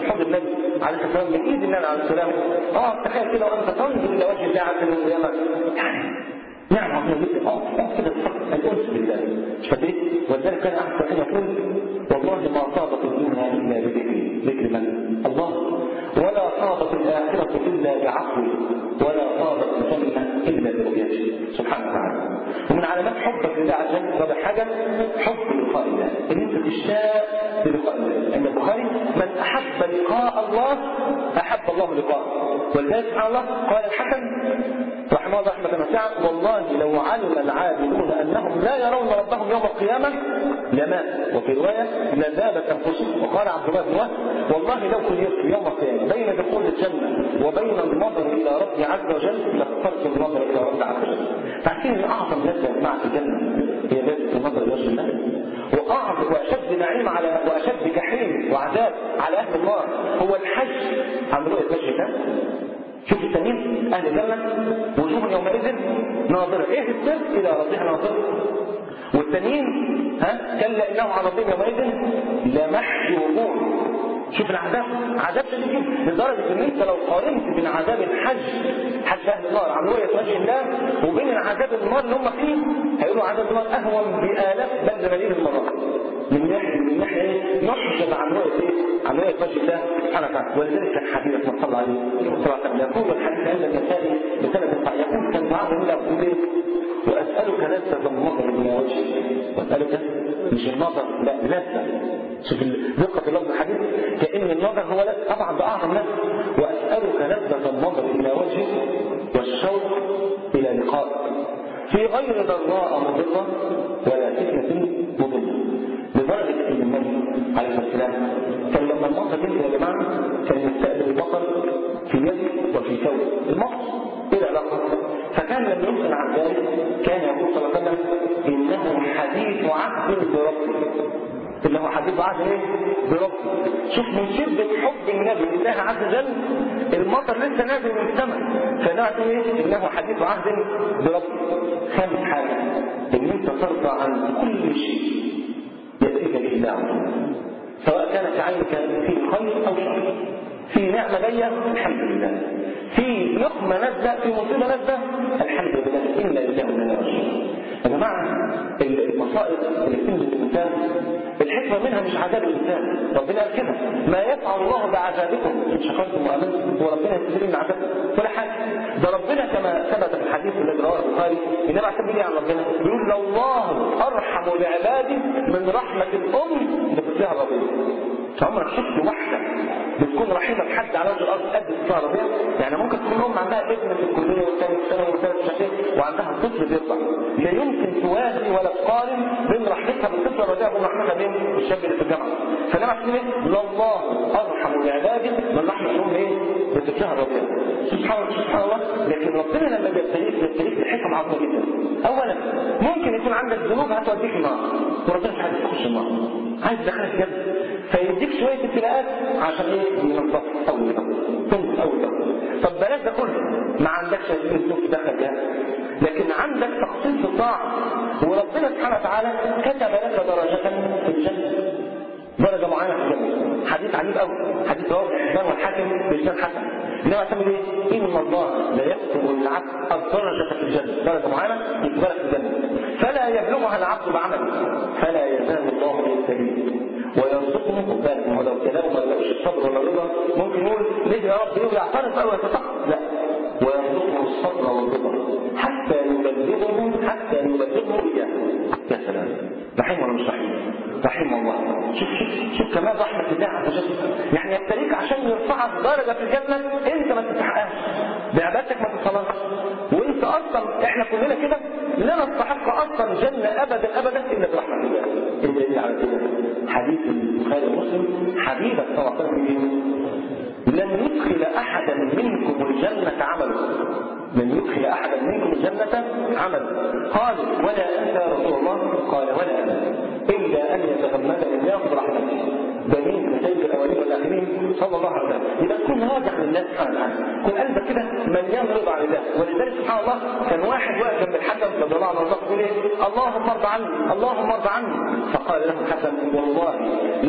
حب النبي عليه الصلاه والسلام من ايد النبي عليه السلام. اه تخيل كده وانت تنظر الى وجه الله عز وجل يوم القيامه، يعني نعم عظيمه جدا. اه كده الانس بالله مش فاكر. ولذلك كان احد ان يقول والله ما طابت الدنيا الا بذكري، ذكر من؟ الله. ولا طابت الاخره الا بعفوه، ولا طابت الجنه الا برؤيته سبحانه وتعالى. ومن علامات حبك لله عز وجل رابع حاجه حب لقاء الله، ان انت تشتاق للقاء الله. ان البخاري من احب لقاء الله احب الله لقاءه. ولذلك سبحان الله قال الحسن رحمه الله رحمه واسعه والله لو علم العابدون انهم لا يرون ربهم يوم القيامه لمات. وفي روايه لذابت انفسهم. وقال عبد الله بن وهب والله لو خيرت يوم القيامه بين دخول الجنه وبين النظر الى ربي عز وجل لاخترت النظر الى ربي عز وجل. تعرفين ان اعظم لذه مع الجنه هي لذه النظر الى وجه الله، واعظم واشد نعيم على واشد جحيم وعذاب على اهل النار هو الحج عن رؤيه وجه الله. شوف التانيين اهل الجنه وجوه يومئذ ناظره، ايه السر؟ الى ربها ناظره. والتانيين ها كلا انهم عن ربهم يومئذ لمحجوبون. شوف العذاب عذاب شديد جدا لدرجه ان انت لو قارنت بين عذاب الحج حج اهل النار عن رؤيه وجه الله وبين العذاب النار اللي هم فيه هيقولوا عذاب النار اهون بالاف بل بملايين المرات. من ناحيه من ناحيه نحجب عن رؤيه ايه؟ عن رؤيه وجه الله سبحانه وتعالى. ولذلك كان حديث ما صلى عليه صلى الله عليه وسلم يقول الحديث عند النسائي بسند صحيح يقول كان بعض من الاقوال واسالك لذه النظر الى وجهك. واسالك مش النظر لا لذه. شوف دقه اللفظ الحديث كأن النظر هو لا طبعا بأعظم نفس. وأسألك لذة النظر إلى وجهك والشوق إلى لقائك في غير ضراء مضرة ولا فتنة مضرة. لدرجة أن النبي عليه الصلاة والسلام كان لما المطر ينزل يا جماعة كان يستقبل المطر في يده وفي ثوبه. المطر إيه العلاقة؟ فكان لما يسأل عن ذلك كان يقول صلى الله عليه وسلم إنه حديث عهد بربه. اللي هو حديث عهد ايه؟ بربه. شوف من شدة حب النبي لله عز وجل المطر لسه نازل من السماء فنعرف ايه؟ انه حديث عهد بربه. خامس حاجة ان انت ترضى عن كل شيء يأتيك به الله عز وجل سواء كان في عينك فيه خير او شر. في نعمة جاية الحمد لله، في نقمة نازلة، في مصيبة نازلة الحمد لله، إنا لله وإنا إليه راجعون. يا جماعة المصائب اللي بتنزل الإنسان الحكمة منها مش عذاب الإنسان. ربنا قال كده ما يفعل الله بعذابكم إن شكرتم وآمنتم. وربنا يستفيد من عذابكم ولا حاجة. ده ربنا كما ثبت في الحديث الذي رواه البخاري النبي عليه الصلاة والسلام عن ربنا بيقول الله أرحم بعباده من رحمة الأم بطفلها الرضيع. عمرك شفت واحدة بتكون رحيمة بحد على وجه الأرض قد الطفل الرضيع؟ يعني ممكن تكون أم عندها ابن في الكلية والثاني في ثانوي والثالث في شهرين وعندها طفل بيطلع، لا يمكن توازي ولا تقارن بين رحمتها بالطفل الرضيع وبين رحمتها بين الشاب اللي في الجامعة. فلما تقول ايه؟ الله أرحم بعباده من رحمة الأم ايه؟ بطفلها الرضيع. سبحان الله سبحان الله. لكن ربنا لما بيبتليك بيبتليك بحكم عظيمة جدا. أولا ممكن يكون عندك ذنوب هتوديك النار وربنا مش عايز تخش النار، عايز تدخلك جنة فيديك شوية ابتلاءات عشان ايه؟ من الضغط أول ضغط تنقص أول ضغط. طب بلاش ده كله ما عندكش الذنوب تدخل جنة لكن عندك تخصيص الطاعة وربنا سبحانه وتعالى كتب لك درجة في الجنة، درجة معينة في الجنة. حديث عجيب قوي، حديث رواه الحسن والحاكم بإسناد حسن. إنما تعمل إيه؟ إن الله لا يكتب العبد الدرجة في الجنة، درجة معينة يكتبها في الجنة فلا يبلغها العبد بعمله فلا يزال الله يبتليه ويرزقه قباله. ولو كلامه ما لقوش الصبر ولا الرضا ممكن يقول ليه يا رب يقول يعترض أو يتسقط، لا ويرزقه الصبر والرضا حتى يبلغه حتى يبلغه إياه. يا سلام، رحيم ولا مش رحيم؟ رحيم الله. شوف شوف شوف كمان رحمة الله عز وجل، يعني يبتليك عشان يرفعك درجة في الجنة انت ما تستحقهاش بعبادتك ما تصلهاش. وانت اصلا احنا كلنا كده لا نستحق اصلا جنة ابدا ابدا الا برحمة الله. الدليل على كده حديث البخاري ومسلم حبيبك صلى الله عليه وسلم لن يدخل احدا منكم الجنة عمله، لن يدخل احدا منكم الجنة عمله. قال ولا انت يا رسول الله؟ قال ولا انا الا ان يتغمدني الله برحمته. ده مين؟ سيد الاولين والاخرين صلى الله عليه وسلم. يبقى تكون راجع لله سبحانه وتعالى، تكون قلبك كده مليان رضا عن الله. ولذلك سبحان الله كان واحد واقف جنب الحسن رضي الله عنه وارضاه يقول ايه؟ اللهم ارضى عني اللهم ارضى عني. فقال له الحسن والله لو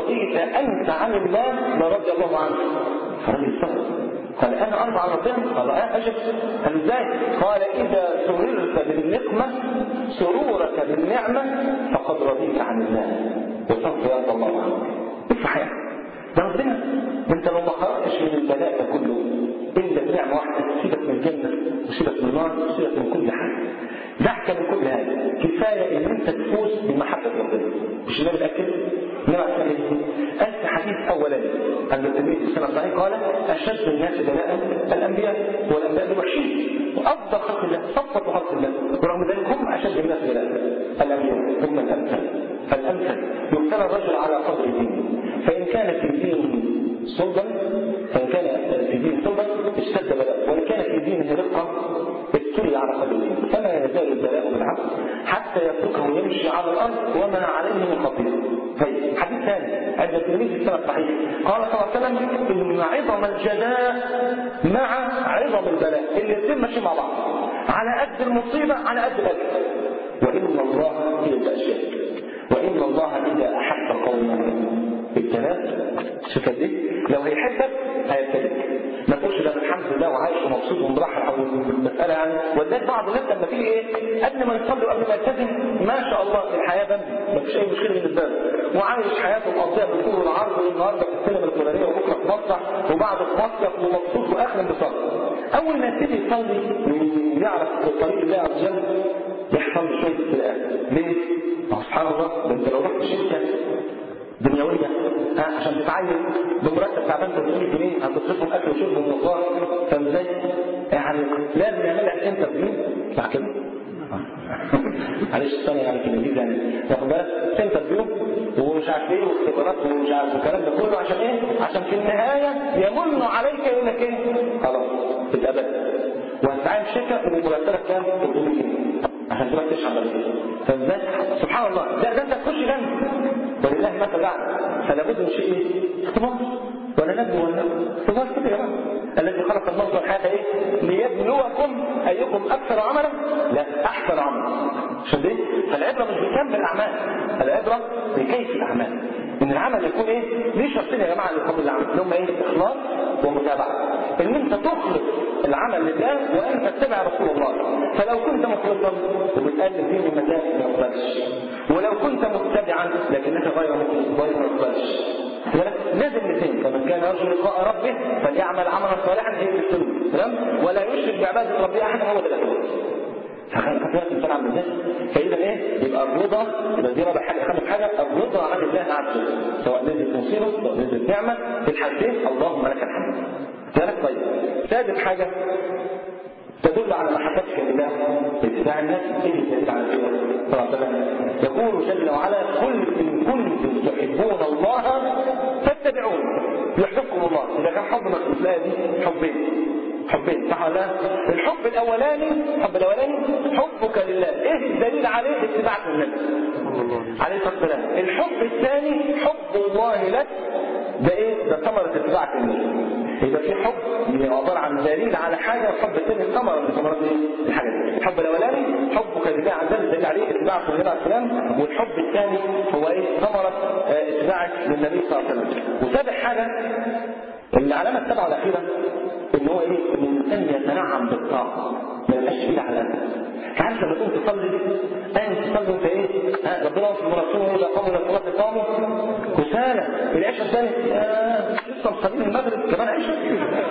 رضيت أنت عن الله لرضي الله عنك. فالراجل استغرب قال أنا أرضى عن ربنا؟ قال أه أجل. قال إزاي؟ قال إذا سررت بالنقمة سرورك بالنعمة فقد رضيت عن الله وسوف يرضى الله عنك. افرح ده ربنا. انت لو ما خرجتش من البلاء ده كله الا بنعمه واحده تسيبك من الجنه وتسيبك من النار وتسيبك من كل حاجه. دعك من كل هذا، كفايه ان انت تفوز بمحبه ربنا. مش ده بتاكد؟ انما قال في حديث اولاني عند النبي صلى الله عليه وسلم قال اشد الناس بلاء الانبياء والانبياء الوحشين وافضل خلق الله صفه خلق الله ورغم ذلك هم اشد الناس بلاء الانبياء ثم الامثل فالامثل يبتلى الرجل على قدر دينه فان كان في دينه صلبا فان كان في دينه صلبا اشتد بلاء وان كان في دينه رقه ابتلي على قدر دينه فما يزال البلاء بالعبد حتى يتركه يمشي على الارض وما عليه من خطيئه. طيب حديث ثاني عند الترمذي في السنة الصحيح قال صلى الله عليه وسلم إن عظم الجزاء مع عظم البلاء الاثنين ماشيين مع بعض على قد المصيبة على قد الأجر. وإن الله هي الأشياء وإن الله إذا أحب قوما ابتلاء شوف دي لو هيحبك هيبتليك ما تقولش ده الحمد لله وعايش ومبسوط ومرحب والمسألة يعني. ولذلك بعض الناس لما تيجي ايه قبل ما يصلي وقبل ما يلتزم ما شاء الله الحياة بند ما فيش أي مشكلة بالنسبة له وعايش حياته مقضية بالطول والعرض والنهارده في السينما الفلانية وبكره في مسرح وبعد في مصيف ومبسوط واخر انبساط. أول ما يبتدي يصلي ويعرف طريق الله عز وجل يحصل له شوية ابتلاء. ليه؟ سبحان الله ده انت لو رحت شركة دنيوية ها عشان تتعين بمرتب تعبان ثلاثمية جنيه هتصرفهم اكل وشرب ومواصلات فاهم ازاي؟ يعني لازم يعمل لك انترفيو صح كده؟ معلش الثانية يعني في الانجليزي يعني واخد بالك انترفيو ومش عارف ايه واختبارات ومش عارف الكلام ده كله عشان ايه؟ عشان في النهاية يمن عليك يقول لك ايه؟ خلاص تتقبل وهتتعين شركة ومرتبك كام؟ ثلاثمية جنيه عشان تروح تشحن بعد كده فاهم ازاي؟ سبحان الله ده ده انت تخش جنة ولله ما تبعنا فلا بد من شيء اختبار ولا نبلو ولا اختبار كده يا جماعه. الذي خلق الموت والحياه ايه؟ ليبلوكم ايكم اكثر عملا لا احسن عملا. عشان ايه؟ فالعبره مش بكم الاعمال العبره بكيف الاعمال. ان العمل يكون ايه؟ ليه شرطين يا جماعه لقبول العمل اللي هم ايه؟ اخلاص ومتابعه. ان انت تخلص العمل لله وان تتبع رسول الله. فلو كنت مخلصا وبتقلب فيه من مكان ما يقبلش ولو كنت متبعا لكنك غير مخلص غير ما يقبلش. لازم الاثنين فمن كان يرجو لقاء ربه فليعمل عملا صالحا هي السنه تمام ولا يشرك بعباده ربه احد هو ده الاخلاص. فخلق فيها الانسان عن الناس فاذا ايه يبقى الرضا يبقى دي رابع حاجه خامس حاجه الرضا عن الله عز وجل سواء نزلت مصيبه سواء نزلت نعمه في الحالتين اللهم لك الحمد. ذلك طيب سادس حاجه تدل على محبتك لله اتباع الناس ايه تدل على كده صلى الله عليه وسلم يقول جل وعلا قل ان كنتم تحبون الله فاتبعون يحببكم الله. اذا كان حب مقصود لا دي حبين حبين صح ولا الحب الاولاني الحب الاولاني حبك لله ايه الدليل عليه اتباعك للنبي عليه الصلاه والسلام. الحب الثاني حب الله لك ده ايه ده ثمره اتباعك للنبي. يبقى في حب عباره عن دليل على حاجه والحب الثاني ثمره من ثمرات الحاجه دي. الحب الاولاني حبك لله عز وجل دليل عليه اتباعك للنبي عليه السلام والحب الثاني هو ايه ثمره اتباعك للنبي صلى الله عليه وسلم. وسابع حاجه العلامه السبعه الاخيره ان هو ايه ان الانسان يتنعم بالطاعه ما يبقاش فيه على عارف لما تقوم تصلي انت تصلي انت ايه ها ربنا في مرسومه اذا قاموا الى الصلاه قاموا كسالى العشاء الثاني لسه مصلين المغرب كمان عشاء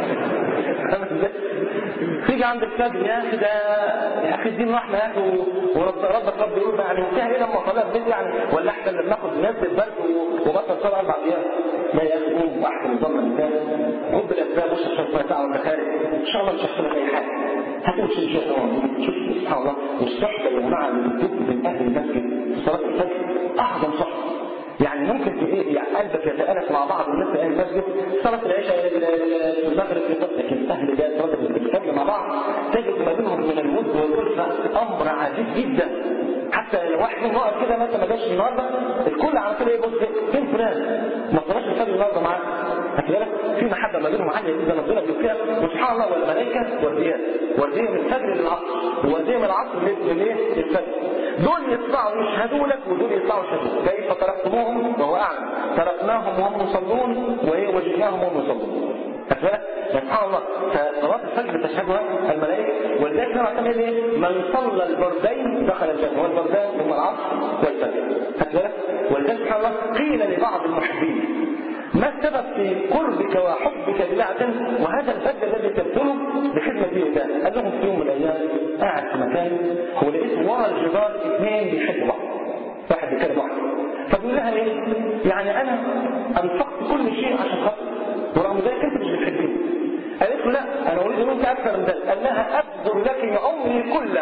تيجي عند الفجر يا اخي ده يا اخي الدين رحمه يا اخي ورب ربك رب يقول يعني انتهى ايه لما صلاه البيت يعني ولا احسن لما ناخد ننزل برد وبطل صلاه اربع ايام لا يا اخي قوم واحسن نظام الانسان خد بالاسباب وش الشيطان ساعه وانت خارج ان شاء الله مش هيحصل اي حاجه هتقول شيء شيء شوف سبحان الله والصحبه يا جماعه اللي بتدب من اهل المسجد في صلاه الفجر اعظم صحبه. يعني ممكن في ايه يعني قلبك يتآلف مع بعض الناس في اهل المسجد صلاه العشاء في المغرب لكن اهل جاء صلاه الفجر مع بعض تجد ما بينهم من الود والألفة امر عجيب جدا. حتى لو واحد واقف كده مثلا ما جاش النهارده الكل على كده يبص فين فلان ما صلاش الفجر النهارده معاه هتلاقي في محبه ما بينهم عاليه جدا ربنا بيوفقها وسبحان الله والملائكه ورديات ورديه من الفجر للعصر وورديه من العصر للايه للفجر دول يطلعوا يشهدوا لك ودول يطلعوا يشهدوا. كيف تركتموهم وهو اعلم؟ تركناهم وهم يصلون ووجدناهم وهم يصلون. سبحان الله. فصلاة الفجر تشهدها الملائكة، ولذلك نرى كمان ايه؟ من صلى البردين دخل الجنة، والبردان هم العصر والفجر. ولذلك سبحان الله قيل لبعض المحبين: ما السبب في قربك وحبك لله عز وجل وهذا الفجر الذي تبذله بخدمة الله؟ قال لهم في يوم من الايام قاعد في مكان هو لقيت ورا الجدار اثنين بيحبوا بعض، واحد بيكلم واحد، فبيقول لها ايه؟ يعني انا انفقت كل شيء عشان خاطر ورغم ذلك انت مش بتحبني. قالت له: لا انا اريد منك اكثر من ذلك. قال لها: ابذل لك عمري كله.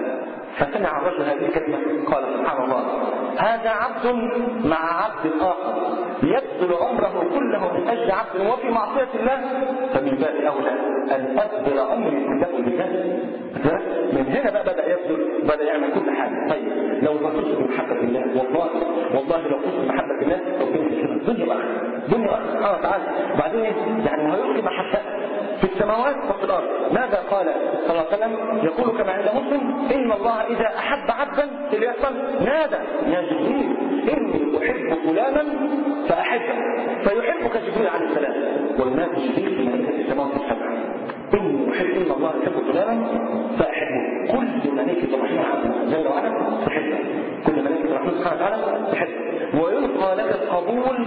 فسمع الرجل هذه الكلمه قال: سبحان الله، هذا عبد مع عبد اخر يبذل عمره كله من اجل عبد وفي معصيه الله، فمن باب اولى ان ابذل عمري كله لله. من هنا بقى بدا يبذل، بدا يعمل كل حاجه. طيب لو ما كنت بمحبه الله، والله والله لو كنت بمحبه الله الدنيا بقى الدنيا بقى سبحانه وتعالى. بعدين يعني ما يلقي محبته في السماوات وفي الارض. ماذا قال صلى الله عليه وسلم؟ يقول كما عند مسلم: ان الله اذا احب عبدا فليحصل نادى يا جبريل اني احب فلانا فاحبه، فيحبك جبريل عليه السلام وينادي جبريل في ملائكه السماوات السبع: اني احب ان الله يحب فلانا فاحبه. كل ملائكه الرحمن جل وعلا تحبه، كل ملائكه الرحمن سبحانه وتعالى تحبه، ويلقى لك القبول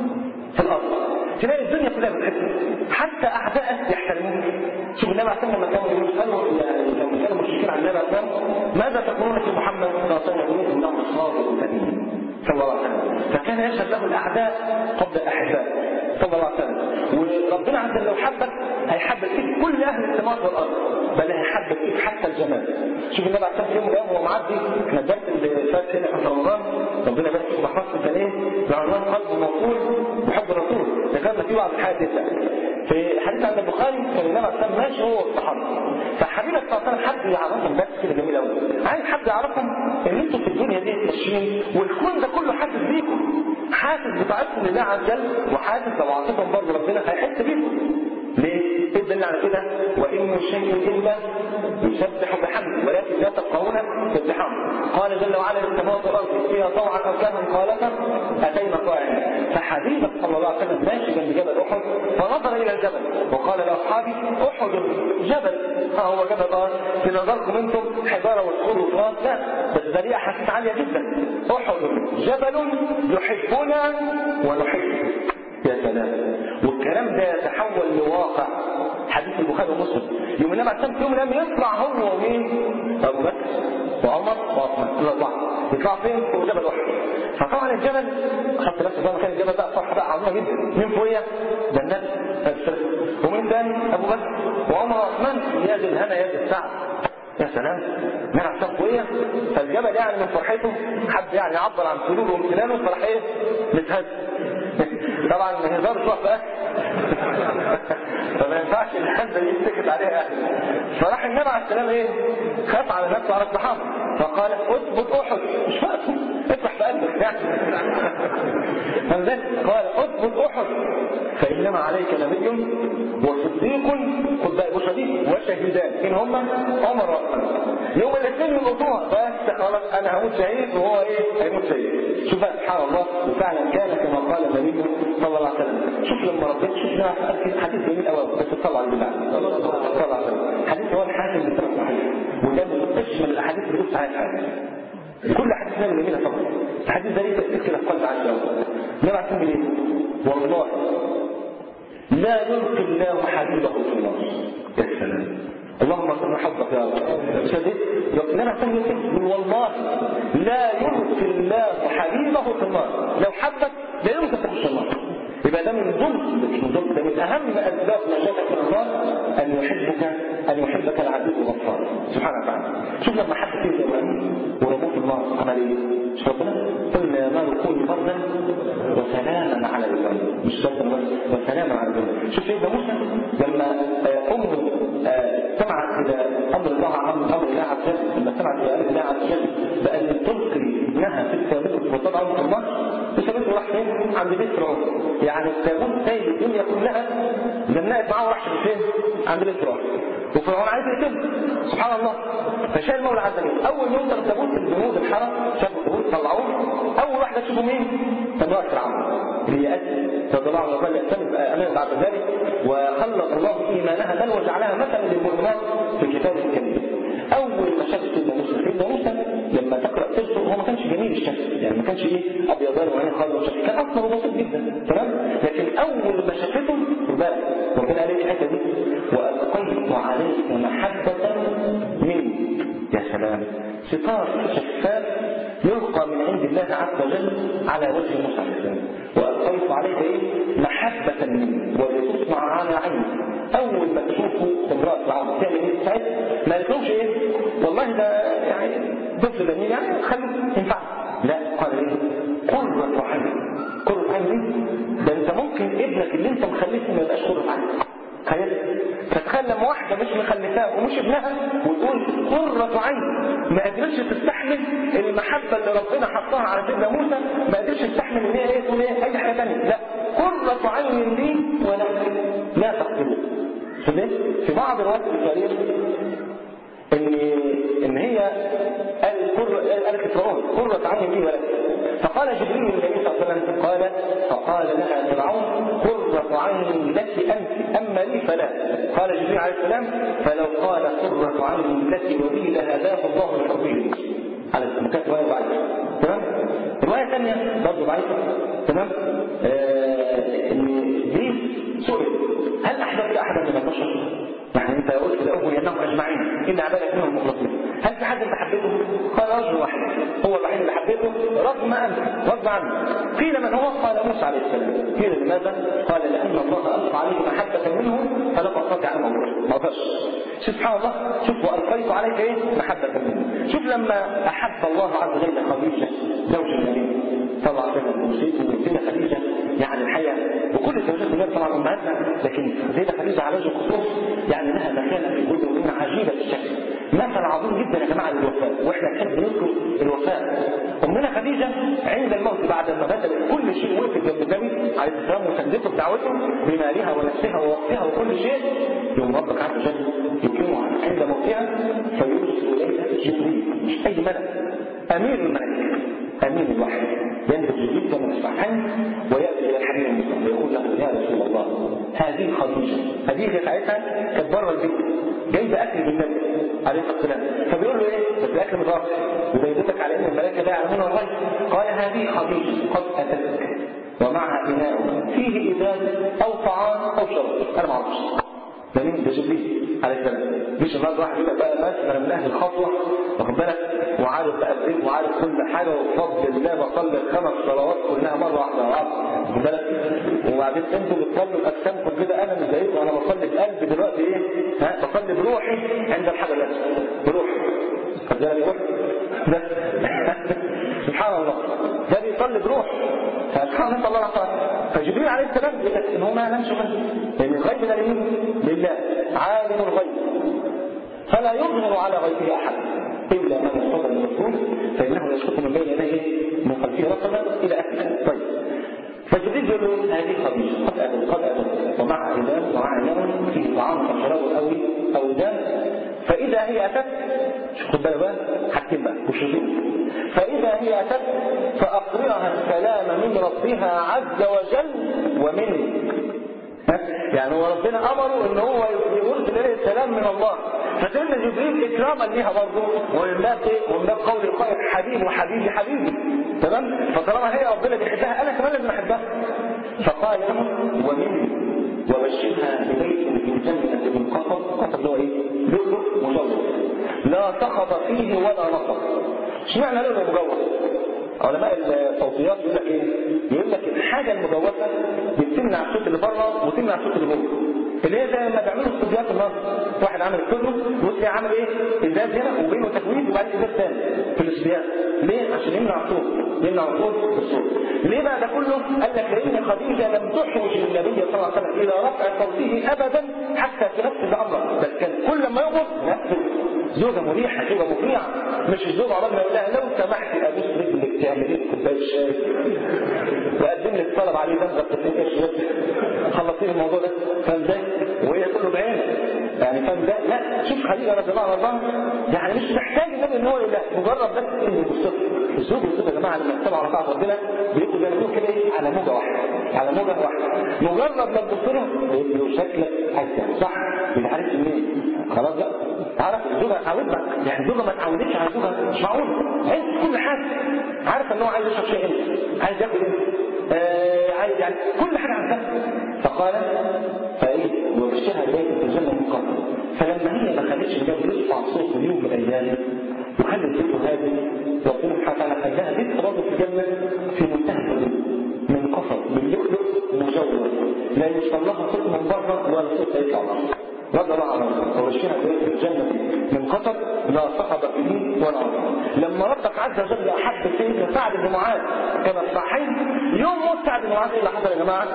في الارض. تلاقي الدنيا كلها بتحبه، حتى اعدائك يحترموك. شوف النبي عليه الصلاه والسلام لما كانوا يسالوا لما كانوا مشركين عن النبي عليه الصلاه والسلام: ماذا تقولون في محمد صلى الله عليه وسلم؟ يقولون انه صادق الامين صلى الله عليه وسلم. فكان يشهد له الاعداء قبل الاحباء صلى الله عليه وسلم. وربنا عز وجل لو حبك هيحبك فيك كل اهل السماوات والارض، بل هيحبك فيك حتى الجمال. شوف النبي عليه الصلاه والسلام يوم من الايام وهو معدي، احنا الدرس اللي فات هنا في رمضان ربنا يبارك فيك ويحفظك كان ايه؟ بعنوان قلب موصول بحب الرسول. ذكرنا فيه بعض الحاجات دي. في حديث عند البخاري كان النبي عليه الصلاه والسلام ماشي هو والصحابه، فحبيبك صلى الله عليه وسلم حب يعرفهم بس كده جميل قوي، عايز حد يعرفهم ان انتوا في الدنيا دي ماشيين والكون ده كله حاسس بيكم، حاسس بطاعتكم لله عز وجل، وحاسس لو عاطفهم برضه ربنا هيحس بيكم. ليه؟ ايه الدليل على كده؟ وان من شيء الا يسبح بحمده ولكن لا تفقهون تسبحهم. قال جل وعلا: السماوات والارض فيها طوعا او كانوا قالتا اتينا طائعين. فحبيبك صلى الله عليه وسلم ماشي جنب جبل احد فنظر الى الجبل وقال لاصحابه: احد جبل، ها هو جبل اه في نظركم انتم حجاره وصخور وتراب، لا بس ذريعه حسيت عاليه جدا. احد جبل يحبنا ونحبه. يا سلام. والكلام ده يتحول لواقع. حديث البخاري ومسلم يوم النبي عليه الصلاه والسلام يوم يطلع هو ومين؟ ابو بكر وعمر وعثمان الاربعه يطلع فين؟ فوق جبل احد. فطبعا الجبل خدت نفسي بقى مكان الجبل ده فرحه بقى عظيمه جدا. مين فوقيه؟ ده النبي. ومين تاني؟ ابو بكر وعمر وعثمان. يا ذي الهنا يا ذي السعد. يا سلام. نرى عشان قويه. فالجبل يعني من فرحته حد يعني يعبر عن سروره وامتنانه فراح ايه؟ متهز. طبعا ما هزار شويه بقى فما ينفعش الحزه دي يتسكت عليها اهل. فراح النبي عليه السلام ايه؟ خاف على نفسه على الصحابه فقال: اثبت احد. مش فاهم افتح في قلبك يعني قال: اثبت احد فانما عليك نبي وصديق خد بقى وشهيد وشهيدان ان هم عمر وعثمان. يوم الاثنين يلقطوها بس خلاص انا هموت شهيد وهو ايه؟ هيموت شهيد. شوف بقى سبحان الله. وفعلا كان كما قال النبي صلى الله عليه وسلم. شوف لما ربنا شوف لنا حديث جميل قوي بس صلى على النبي صلى الله عليه وسلم. حديث هو الحاكم بسبب صحيح وده من اشمل الاحاديث اللي بتقول عليها حاجه. كل حديثنا جميله طبعا. الحديث ده ليه تاثير كده في قلب عز وجل. النبي عليه الصلاه والسلام والله لا يلقي الله حبيبه في النار. يا سلام. اللهم صل حظك يا رب. شديد يقنعنا سنه والله لا يلقي الله حبيبه في النار. لو حبك لا يمكن تخش النار. يبقى ده من ضمن من ضمن ده من اهم اسباب نجاتك من النار ان يحبك ان يحبك العزيز الغفار سبحانه وتعالى. شوف لما حد فيه زمان ورموه في النار عمل ايه؟ شوف ربنا قلنا يا نار كوني بردا وسلاما على ابراهيم. مش شرط بس وسلاما على ابراهيم. شوف سيدنا موسى لما امه سمعت الى امر الله امر الله عز وجل، لما سمعت الى امر الله عز وجل بان تلقي ابنها في السابق طبعا في البحر وسابته راح فين؟ عند بيت فرعون. يعني التابوت سايب الدنيا كلها زنقت معاه وراح فين؟ عند بيت فرعون. وفرعون عايز يقتله سبحان الله. فشاء المولى عز وجل اول ما يوصل التابوت الجنود الحرم شافوا التابوت طلعوه، اول واحده تشوفوا مين؟ امراه فرعون اللي هي اسد رضي الله عنها وقال اعتمد امام بعد ذلك وخلق الله ايمانها بل وجعلها مثلا للمؤمنات في كتاب الكريم. اول ما شاف سيدنا موسى سيدنا موسى لما تقرا سيرته هو ما كانش جميل الشكل، يعني ما كانش ايه ابيضان وعينيه خضراء وشكل، كان اصلا بسيط جدا تمام. لكن اول ما شافته بالك ربنا قال لي الحته دي والقيت عليك محبه مني. يا سلام، ستار شفاف يلقى من عند الله عز وجل على وجه موسى عليه السلام. والقيت عليك ايه محبه مني ولتصنع على عيني. اول ما تشوفوا امراه فرعون تعمل ايه ساعتها ما قالتلهمش ايه والله ده يعني طفل جميل يعني خليه ينفع، لا قال ايه قرة عين. قرة عين دي ده انت ممكن ابنك اللي انت مخلفه ما يبقاش قرة عين. تخيل فتخيل لما واحده مش مخلفاه ومش ابنها وتقول قرة عين ما قدرتش تستحمل المحبه اللي ربنا حطها على سيدنا موسى، ما قدرتش تستحمل ان هي ايه تقول ايه اي حاجه ثانيه، لا قرة عين لي ولا لا تقتلوه. في بعض الوقت التاريخ ان ان هي قالت فرعون قرة عين لي ولك، فقال جبريل للنبي صلى الله عليه وسلم قال فقال لها فرعون قرة عين لك انت اما لي فلا. قال جبريل عليه السلام فلو قال قرة عين لك ولي لهداه الله الحبيب على المكاتب روايه ضعيفه تمام. روايه ثانيه برضه ضعيفه تمام. آه ان ابليس سئل هل احدث احدا من البشر؟ يعني انت قلت في الاول انهم اجمعين ان عبادك منهم مخلصين، هل في حد انت حبيته؟ قال رجل واحد هو الوحيد اللي حبيته رغم انت رغم عنه. قيل من هو؟ قال موسى عليه السلام. قيل لماذا؟ قال لان الله القى عليه محبه منه فلم استطع ان امر ما اقدرش. سبحان الله، شوف والقيت عليك ايه محبه منه. شوف لما احب الله عز وجل خديجه زوج النبي صلى الله عليه وسلم وسيدنا خديجه يعني الحقيقه وكل زوجات النبي طبعا امهاتنا، لكن سيدة خديجه على وجه الخصوص يعني لها مكانه في قلوبنا عجيبه الشكل، مثل عظيم جدا يا جماعه للوفاء، واحنا نحب نذكر الوفاء. امنا خديجه عند الموت بعد ما بدل كل شيء وقفت جنب النبي عليه السلام وسدته بدعوته بمالها ونفسها ووقتها وكل شيء، يوم ربك عز وجل يكرمها عند موتها فيرسل اليها جبريل مش اي ملك، امير الملائكه امين الوحي ينزل جبريل كما نسمعين وياتي الى الحبيب المصطفى ويقول له يا رسول الله هذه خديجه. خديجه ساعتها كانت بره البيت جايبه اكل بالنبي عليه الصلاه والسلام، فبيقول له ايه بس الاكل من راسك وده يدلك على ان الملائكه لا يعلمون الغيب. قال هذه خديجه قد اتتك ومعها اناء فيه ازاز او طعام او شراب انا ما اعرفش ده مين؟ ده جبريل عليه السلام. مش النهارده واحد يبقى بقى مثلا من اهل الخطوه واخد بالك وعارف بقى الدين وعارف كل حاجه وبفضل الله بصلي الخمس صلوات كلها مره واحده واخد بالك، وبعدين انتوا بتصلوا باجسامكم كده انا مش زيكم انا بصلي بقلبي دلوقتي ايه ها بصلي بروحي عند الحجر الاسود بروحي خد بالك بروحي سبحان الله ده بيصلي بروح فسبحان الله الله تعالى. فجبريل عليه السلام يقول لك ان هو ما يعلمش غيب لان الغيب ده لله عالم الغيب فلا يظهر على غيبه احد الا من ارتضى من الرسول فانه يسقط من بين يديه من خلفه رقبه الى اخره. طيب فجبريل يقول له هذه خديجه قد اتت قد اتت ومع اذان ومع انام فيه طعام وشراب او او دم فاذا هي اتت شوف خد بالك بقى حكم بقى وشوفوا فإذا هي أتت فأقرئها السلام من ربها عز وجل ومنه. يعني هو ربنا أمره إن هو يرسل إليه السلام من الله فسيدنا جبريل إكراما ليها برضه ومن باب إيه؟ ومن باب قول القائل حبيب وحبيبي حبيبي تمام. فطالما هي ربنا بيحبها أنا كمان لازم أحبها. فقال له ومنه وبشرها ببيت في الجنة من قصب قصب اللي هو إيه؟ لؤلؤ مجوز لا صخب فيه ولا نصب. اشمعنى لؤلؤ مجوز؟ علماء الصوتيات يقول لك ايه؟ يقول لك الحاجه المجوزه بتمنع الصوت اللي بره وتمنع الصوت اللي جوه. اللي هي زي ما بيعملوا استوديوهات النصر، واحد عامل استوديو وتلاقي عامل ايه؟ ازاز هنا وبينه تكويد وبعدين ازاز ثاني في الاستوديوهات. ليه؟ عشان يمنع الصوت، يمنع الصوت الصوت. ليه بقى ده كله؟ قال لك لان خديجه لم تحوج النبي صلى الله عليه وسلم الى رفع صوته ابدا حتى تنفذ امره، بل كان كل ما يغضب نفذ. زوجه مريحه، زوجه مطيعه، مش الزوجه عرضنا يقول لها لو سمحت ابوس رجلك تعملي كوبايه الشاي وقدم لي الطلب عليه زمزم بتسعين قرش خلصين الموضوع ده، فاهم ازاي؟ وهي تقول له بعين يعني، فاهم ازاي؟ لا شوف خليل رضي الله عنه يعني مش محتاج النبي ان هو لا مجرد بس انه يبص الزوج والزوجه يا جماعه لما يتبعوا على طاعه ربنا بيبقوا زي ما تقول كده ايه على موجه واحده على موجه واحده، مجرد ما تبص له بيبقوا شكلك حاجه صح ما عارفش منين خلاص بقى تعرف الزوجه اتعودت يعني الزوجه ما اتعودتش على الزوجه مش معقول عايز كل حاجه عارفه ان هو عايز يشرب شيء عايز ياكل آه عايز يعني كل حاجه عارفها. فقال فايه وبشرها بيت في الجنه من قبل، فلما هي ما خدتش الجو يرفع صوته يوم من الايام وخلي البيت هذه ربنا سبحانه وتعالى خلاها بيت راضي في الجنه في منتهى الهدوء من قصر من لؤلؤ مجوز لا يوصل لها صوت من بره ولا صوت يطلع بره رضي الله عنه. وبشرها بيت في الجنه من قصر لا صحب فيه ولا عظم. لما ربك عز وجل احب سيدنا سعد بن معاذ كما الصحيح يوم موت سعد بن معاذ ايه اللي حصل يا جماعه؟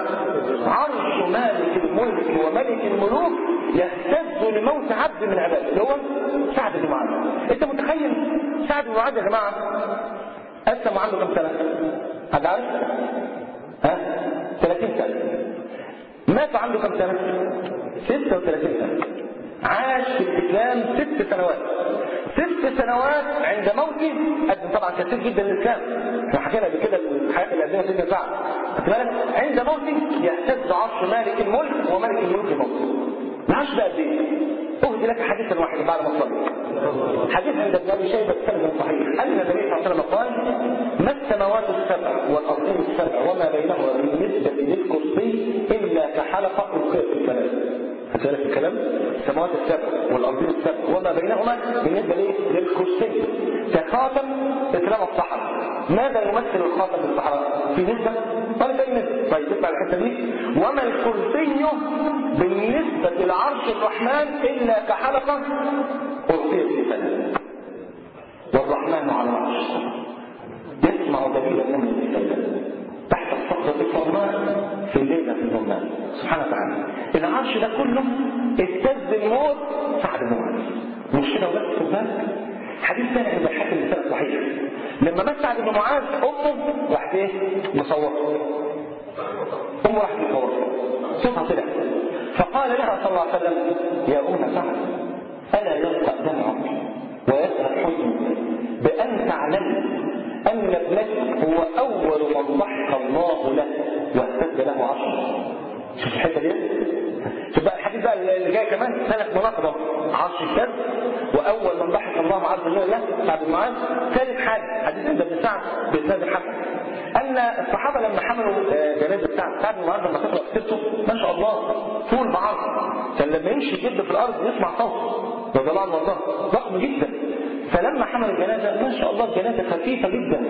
عرش مالك الملك وملك الملوك يهتز لموت عبد من عباده اللي هو سعد بن معاذ. انت متخيل سعد بن معاذ يا جماعه اسلم عنده كم سنه؟ حد عارف؟ ها؟ ثلاثين سنه. مات عنده كم سنه؟ ستة وثلاثين سنه. عاش في الاسلام ست سنوات ست سنوات عند موته قدم طبعا كثير جدا للاسلام احنا حكينا قبل كده الحياه اللي قدمها سيدنا سعد عند موته يهتز عرش مالك الملك وملك الملك موته. العرش ده قد ايه؟ اهدي لك حديثا واحدا بعد ما صلي حديث عند ابن ابي شيبه بسند صحيح ان النبي صلى الله عليه وسلم قال ما السماوات السبع والارضين السبع وما بينهما بالنسبه للكرسي الا كحلقه الخير في الثلاث. هتعرف الكلام؟ السماوات السبع والارضين السبع وما بينهما بالنسبه ليه؟ للكرسي كخاتم اترمى الصحراء. ماذا يمثل الخاتم في الصحراء؟ في نسبه؟ قال في نسبه. طيب تسمع الحته دي وما الكرسي بالنسبه لعرش الرحمن الا كحلقه الخير في الثلاث. والرحمن على العرش يسمع دليل النمل في الثلاث تحت الصخرة الصماء في الليلة في الظلام سبحانه وتعالى. العرش ده كله اهتز الموت سعد بن معاذ مش كده وبس في بالك. حديث ثاني عند الحاكم بسند صحيح لما مات سعد بن معاذ امه راحت ايه؟ مصوته. امه راحت مصوته صوتها طلع فقال لها صلى الله عليه وسلم يا ام سعد الا يلقى دمعك ويسرق حزنك بان تعلم أن ابنك هو أول من ضحى الله له واهتز له عرشه. شوف الحتة دي؟ شوف بقى الحديث بقى اللي جاي كمان ثلاث مناقضة عرش الكذب وأول من ضحى الله عز وجل له سعد بن معاذ. ثالث حاجة حديث عند ابن سعد بإسناد الحسن أن الصحابة لما حملوا جنازة سعد سعد بن معاذ لما تقرأ سيرته ما شاء الله طول بعرض كان لما يمشي جد في الأرض يسمع صوت رضي الله عنه وارضاه ضخم جدا. فلما حمل الجنازة ما شاء الله الجنازة خفيفة جدا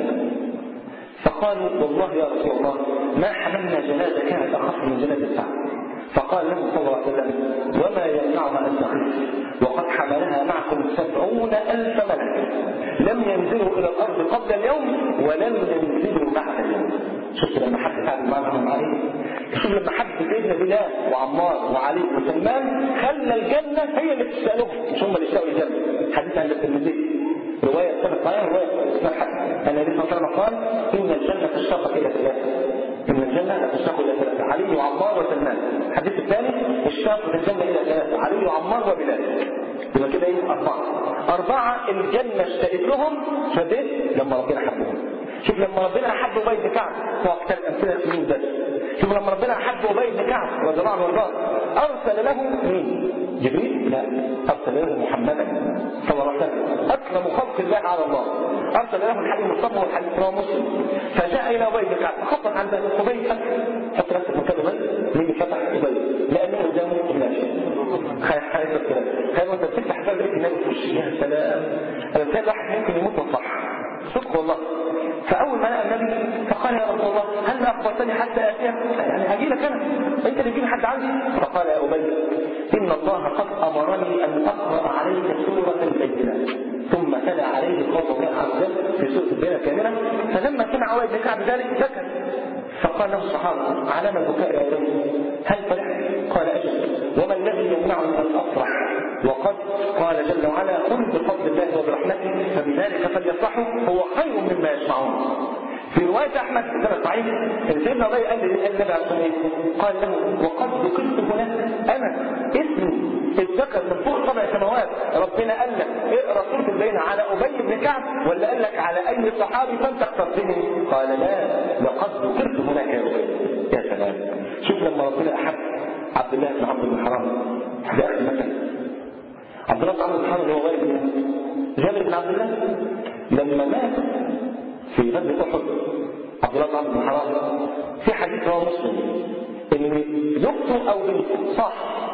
فقالوا والله يا رسول الله ما حملنا جنازة كانت أخف من جنازة سعد. فقال له صلى الله عليه وسلم وما يمنعها أن تخف وقد حملها معكم سبعون ألف ملك لم ينزلوا إلى الأرض قبل اليوم ولم ينزلوا بعد اليوم. شوف لما حد فعل معهم عليه شوف لما حد سيدنا بلال وعمار وعلي وسلمان خلى الجنة هي اللي تشتغلهم مش هم اللي اشتغلوا الجنة. حديث عن الترمذي رواية سنة صحيحة رواية اسمها الحسن النبي صلى الله عليه وسلم قال إن الجنة تشتاق إلى ثلاثة إن الجنة تشتاق إلى ثلاثة علي وعمار وسلمان. الحديث الثاني اشتاقت الجنة إلى ثلاثة علي وعمار وبلال. يبقى كده إيه أربعة أربعة الجنة اشتقت لهم فبيت لما ربنا حبهم. شوف لما ربنا أحب أبي بن كعب هو أكثر الأمثلة سنين بس. شوف لما ربنا أحب أبي بن كعب رضي الله عنه وارضاه أرسل له مين؟ جبريل؟ لا أرسل له محمدا صلى الله عليه وسلم أكرم خلق الله على الله. أرسل له الحديث المصطفى والحديث رواه مسلم فجاء إلى أبي بن كعب خطط عن ذلك أبي حط نفسك مكان أبي مين فتح أبي لأنه قدامه الناشئ خايف خايف الكلام خايف وأنت بتفتح باب لقيت النبي في وشي يا سلام. أنا كان واحد ممكن يموت من صح صدق والله. فأول ما لقى النبي فقال يا رسول الله هل أخبرتني حتى آتيك يعني هجي لك أنا أنت اللي تجيني حد عندي. فقال يا أبي إن الله قد أمرني أن أقرأ عليك سورة البينة ثم تلا عليه قول الله عز وجل في سورة البينة كاملة. فلما سمع أبي بن كعب ذلك بكى فقال له الصحابة على ما البكاء يا أبي هل فرحت؟ قال أجل وما الذي يمنعني أن أفرح وقد قال جل وعلا قل بفضل الله وبرحمته فبذلك فليفرحوا هو خير مما يسمعون. في رواية أحمد كما صحيح إن سيدنا أبي قال للنبي عليه الصلاة والسلام قال له وقد ذكرت هناك أنا اسمي اتذكر من فوق سبع سماوات، ربنا قال لك اقرا سورة البينة على أبي بن كعب ولا قال لك على أي صحابي فأنت اخترتني؟ قال لا لقد ذكرت هناك يا أبي. يا سلام، شوف لما ربنا أحب عبد الله بن عمرو بن حرام ده أخي مثلا. عبد الله بن عمرو بن حرام هو غير جابر بن عبد الله لما مات في غزوة أحد. عبد الله بن عمرو بن حرام في حديث رواه مسلم إن زوجته أو بنته صح،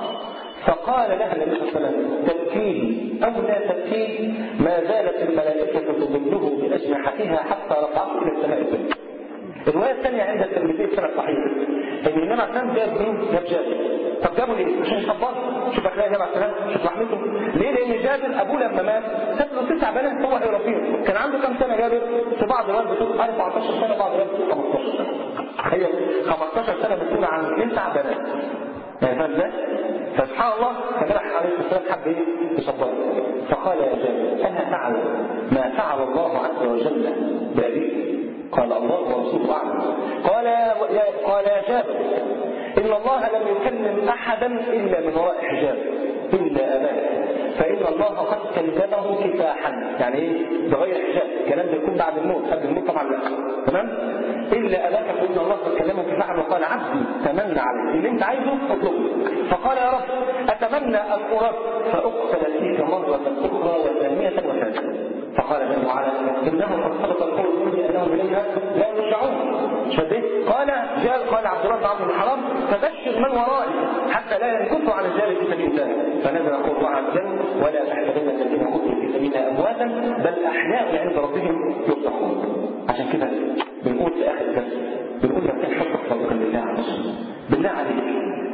فقال لها النبي صلى الله عليه وسلم تبكيه أو لا تبكيه ما زالت الملائكة تظله بأجنحتها حتى رفعته إلى السماء الدنيا. الرواية الثانية عند الترمذي بسند صحيح إن النبي عليه السلام جاب مين؟ جاب جابر. طب جابوا ليه؟ عشان يصبر. شوف هتلاقي النبي عليه السلام شوف رحمته ليه؟ لأن جابر أبوه لما مات ساب له تسع بنات هو هيربيهم. كان عنده كم سنة جابر؟ في بعض الروايات بتقول أربعتاشر سنة، بعض الروايات بتقول خمستاشر سنة. تخيل خمستاشر سنة بتقول عن تسع بنات. يعني فاهم ازاي؟ فسبحان الله فجرح عليه الصلاة والسلام حب ايه؟ يصبره. فقال يا جابر أنا فعل ما فعل الله عز وجل بأبيك؟ قال الله ورسوله أعلم. قال يا قال يا جابر إن الله لم يكلم أحدا إلا من وراء حجاب إلا أباك، فإن الله قد كلمه كفاحا. يعني إيه؟ بغير حجاب. الكلام ده يكون بعد الموت، قبل الموت طبعا لا. تمام؟ إلا أباك فإن الله قد كلمه كفاحا وقال عبدي تمنى عليه اللي أنت عايزه اطلبه. فقال يا رب أتمنى أن أرد فأقتل فيك مرة أخرى وثانية وثالثة. فقال جل وعلا إنه قد صدق القول مني أنهم إلينا لا يرجعون. شديد قال جاء قال عبد الله بن عمرو بن حرام فبشر من ورائي حتى لا ينكفوا عن الجهل في سبيل الله. فنزل قول الله عز وجل ولا تحسبن الذين قتلوا في سبيل الله أمواتا بل أحياء عند ربهم يرزقون. عشان كده بنقول في آخر الدرس بنقول لك حبك صدقا لله عز وجل. بالله عليك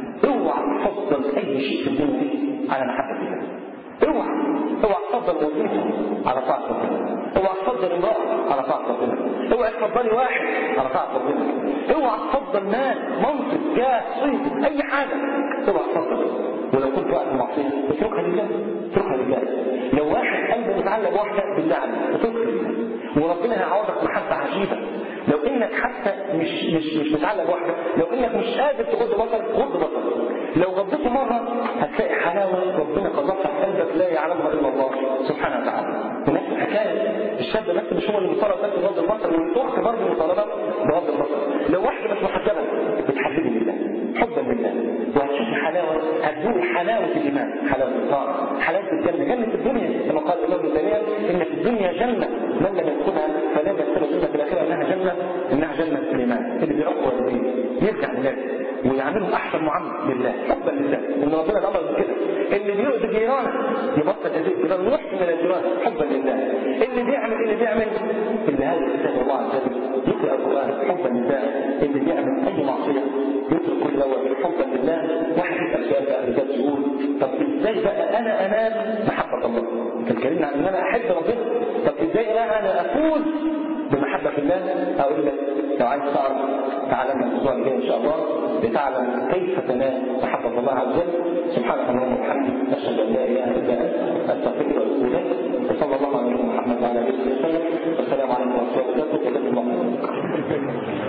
اوعى تفضل أي شيء في الدنيا دي على محبة الله. اوعى اوعى تفضل وظيفة على طاعة ربنا، اوعى تفضل امرأة على طاعة ربنا، اوعى تفضلي واحد على طاعة ربنا، اوعى تفضل مال منصب جاه صيت أي حاجة، اوعى تفضل. ولو كنت وقت معصية اتركها لله، اتركها لله. لو واحد قلبه متعلق بواحدة بالله عليك اتركها لله وربنا هيعوضك محبة عجيبة. لو انك حتى مش مش مش متعلق بواحدة، لو انك مش قادر تغض بصرك غض بصرك. لو غضيته مرة هتلاقي حلاوة ربنا قذفها في قلبك لا يعلمها الا الله سبحانه وتعالى. ونفس الحكاية الشاب بس مش هو اللي مطالب بس بغض البصر، والاخت برضه مطالبة بغض البصر. لو واحدة مش محجبة بتحببي لله حبا لله وهتشوفي حلاوة، هتذوقي حلاوة الإيمان، حلاوة الطاعة، حلاوة الجنة، جنة الدنيا كما قال الإمام ابن تيمية إن في الدنيا جنة من لم يدخلها فلم يدخل الجنة في الآخرة إنها جنة إنها جنة الإيمان. اللي بيعقوا والديه يرجع لله ويعملهم أحسن معاملة لله حبا لله، وإن ربنا الأمر بكده. اللي بيؤذي جيرانه يبطل أذية جيرانه ويحسن من الجيران حبا لله. اللي بيعمل اللي بيعمل اللي هذا كتاب الله عز وجل يقرأ القرآن حبا لله. اللي بيعمل أي معصية يترك كل دوت حبا لله. واحد يسأل سؤال بقى الرجال يقول طب ازاي بقى أنا أنال محبة الله؟ أنت تكلمنا عن إن أنا أحب ربنا، طب ازاي أنا أنا أفوز بمحبة الله؟ أقول لك لو عايز تعرف تعالى من الأسبوع الجاي إن شاء الله لتعلم كيف تنال محبة الله عز وجل. سبحانك اللهم وبحمدك أشهد أن لا إله إلا أنت أستغفرك وأتوب إليك. وصلى الله على محمد وعلى آله وسلم. والسلام عليكم ورحمة الله وبركاته.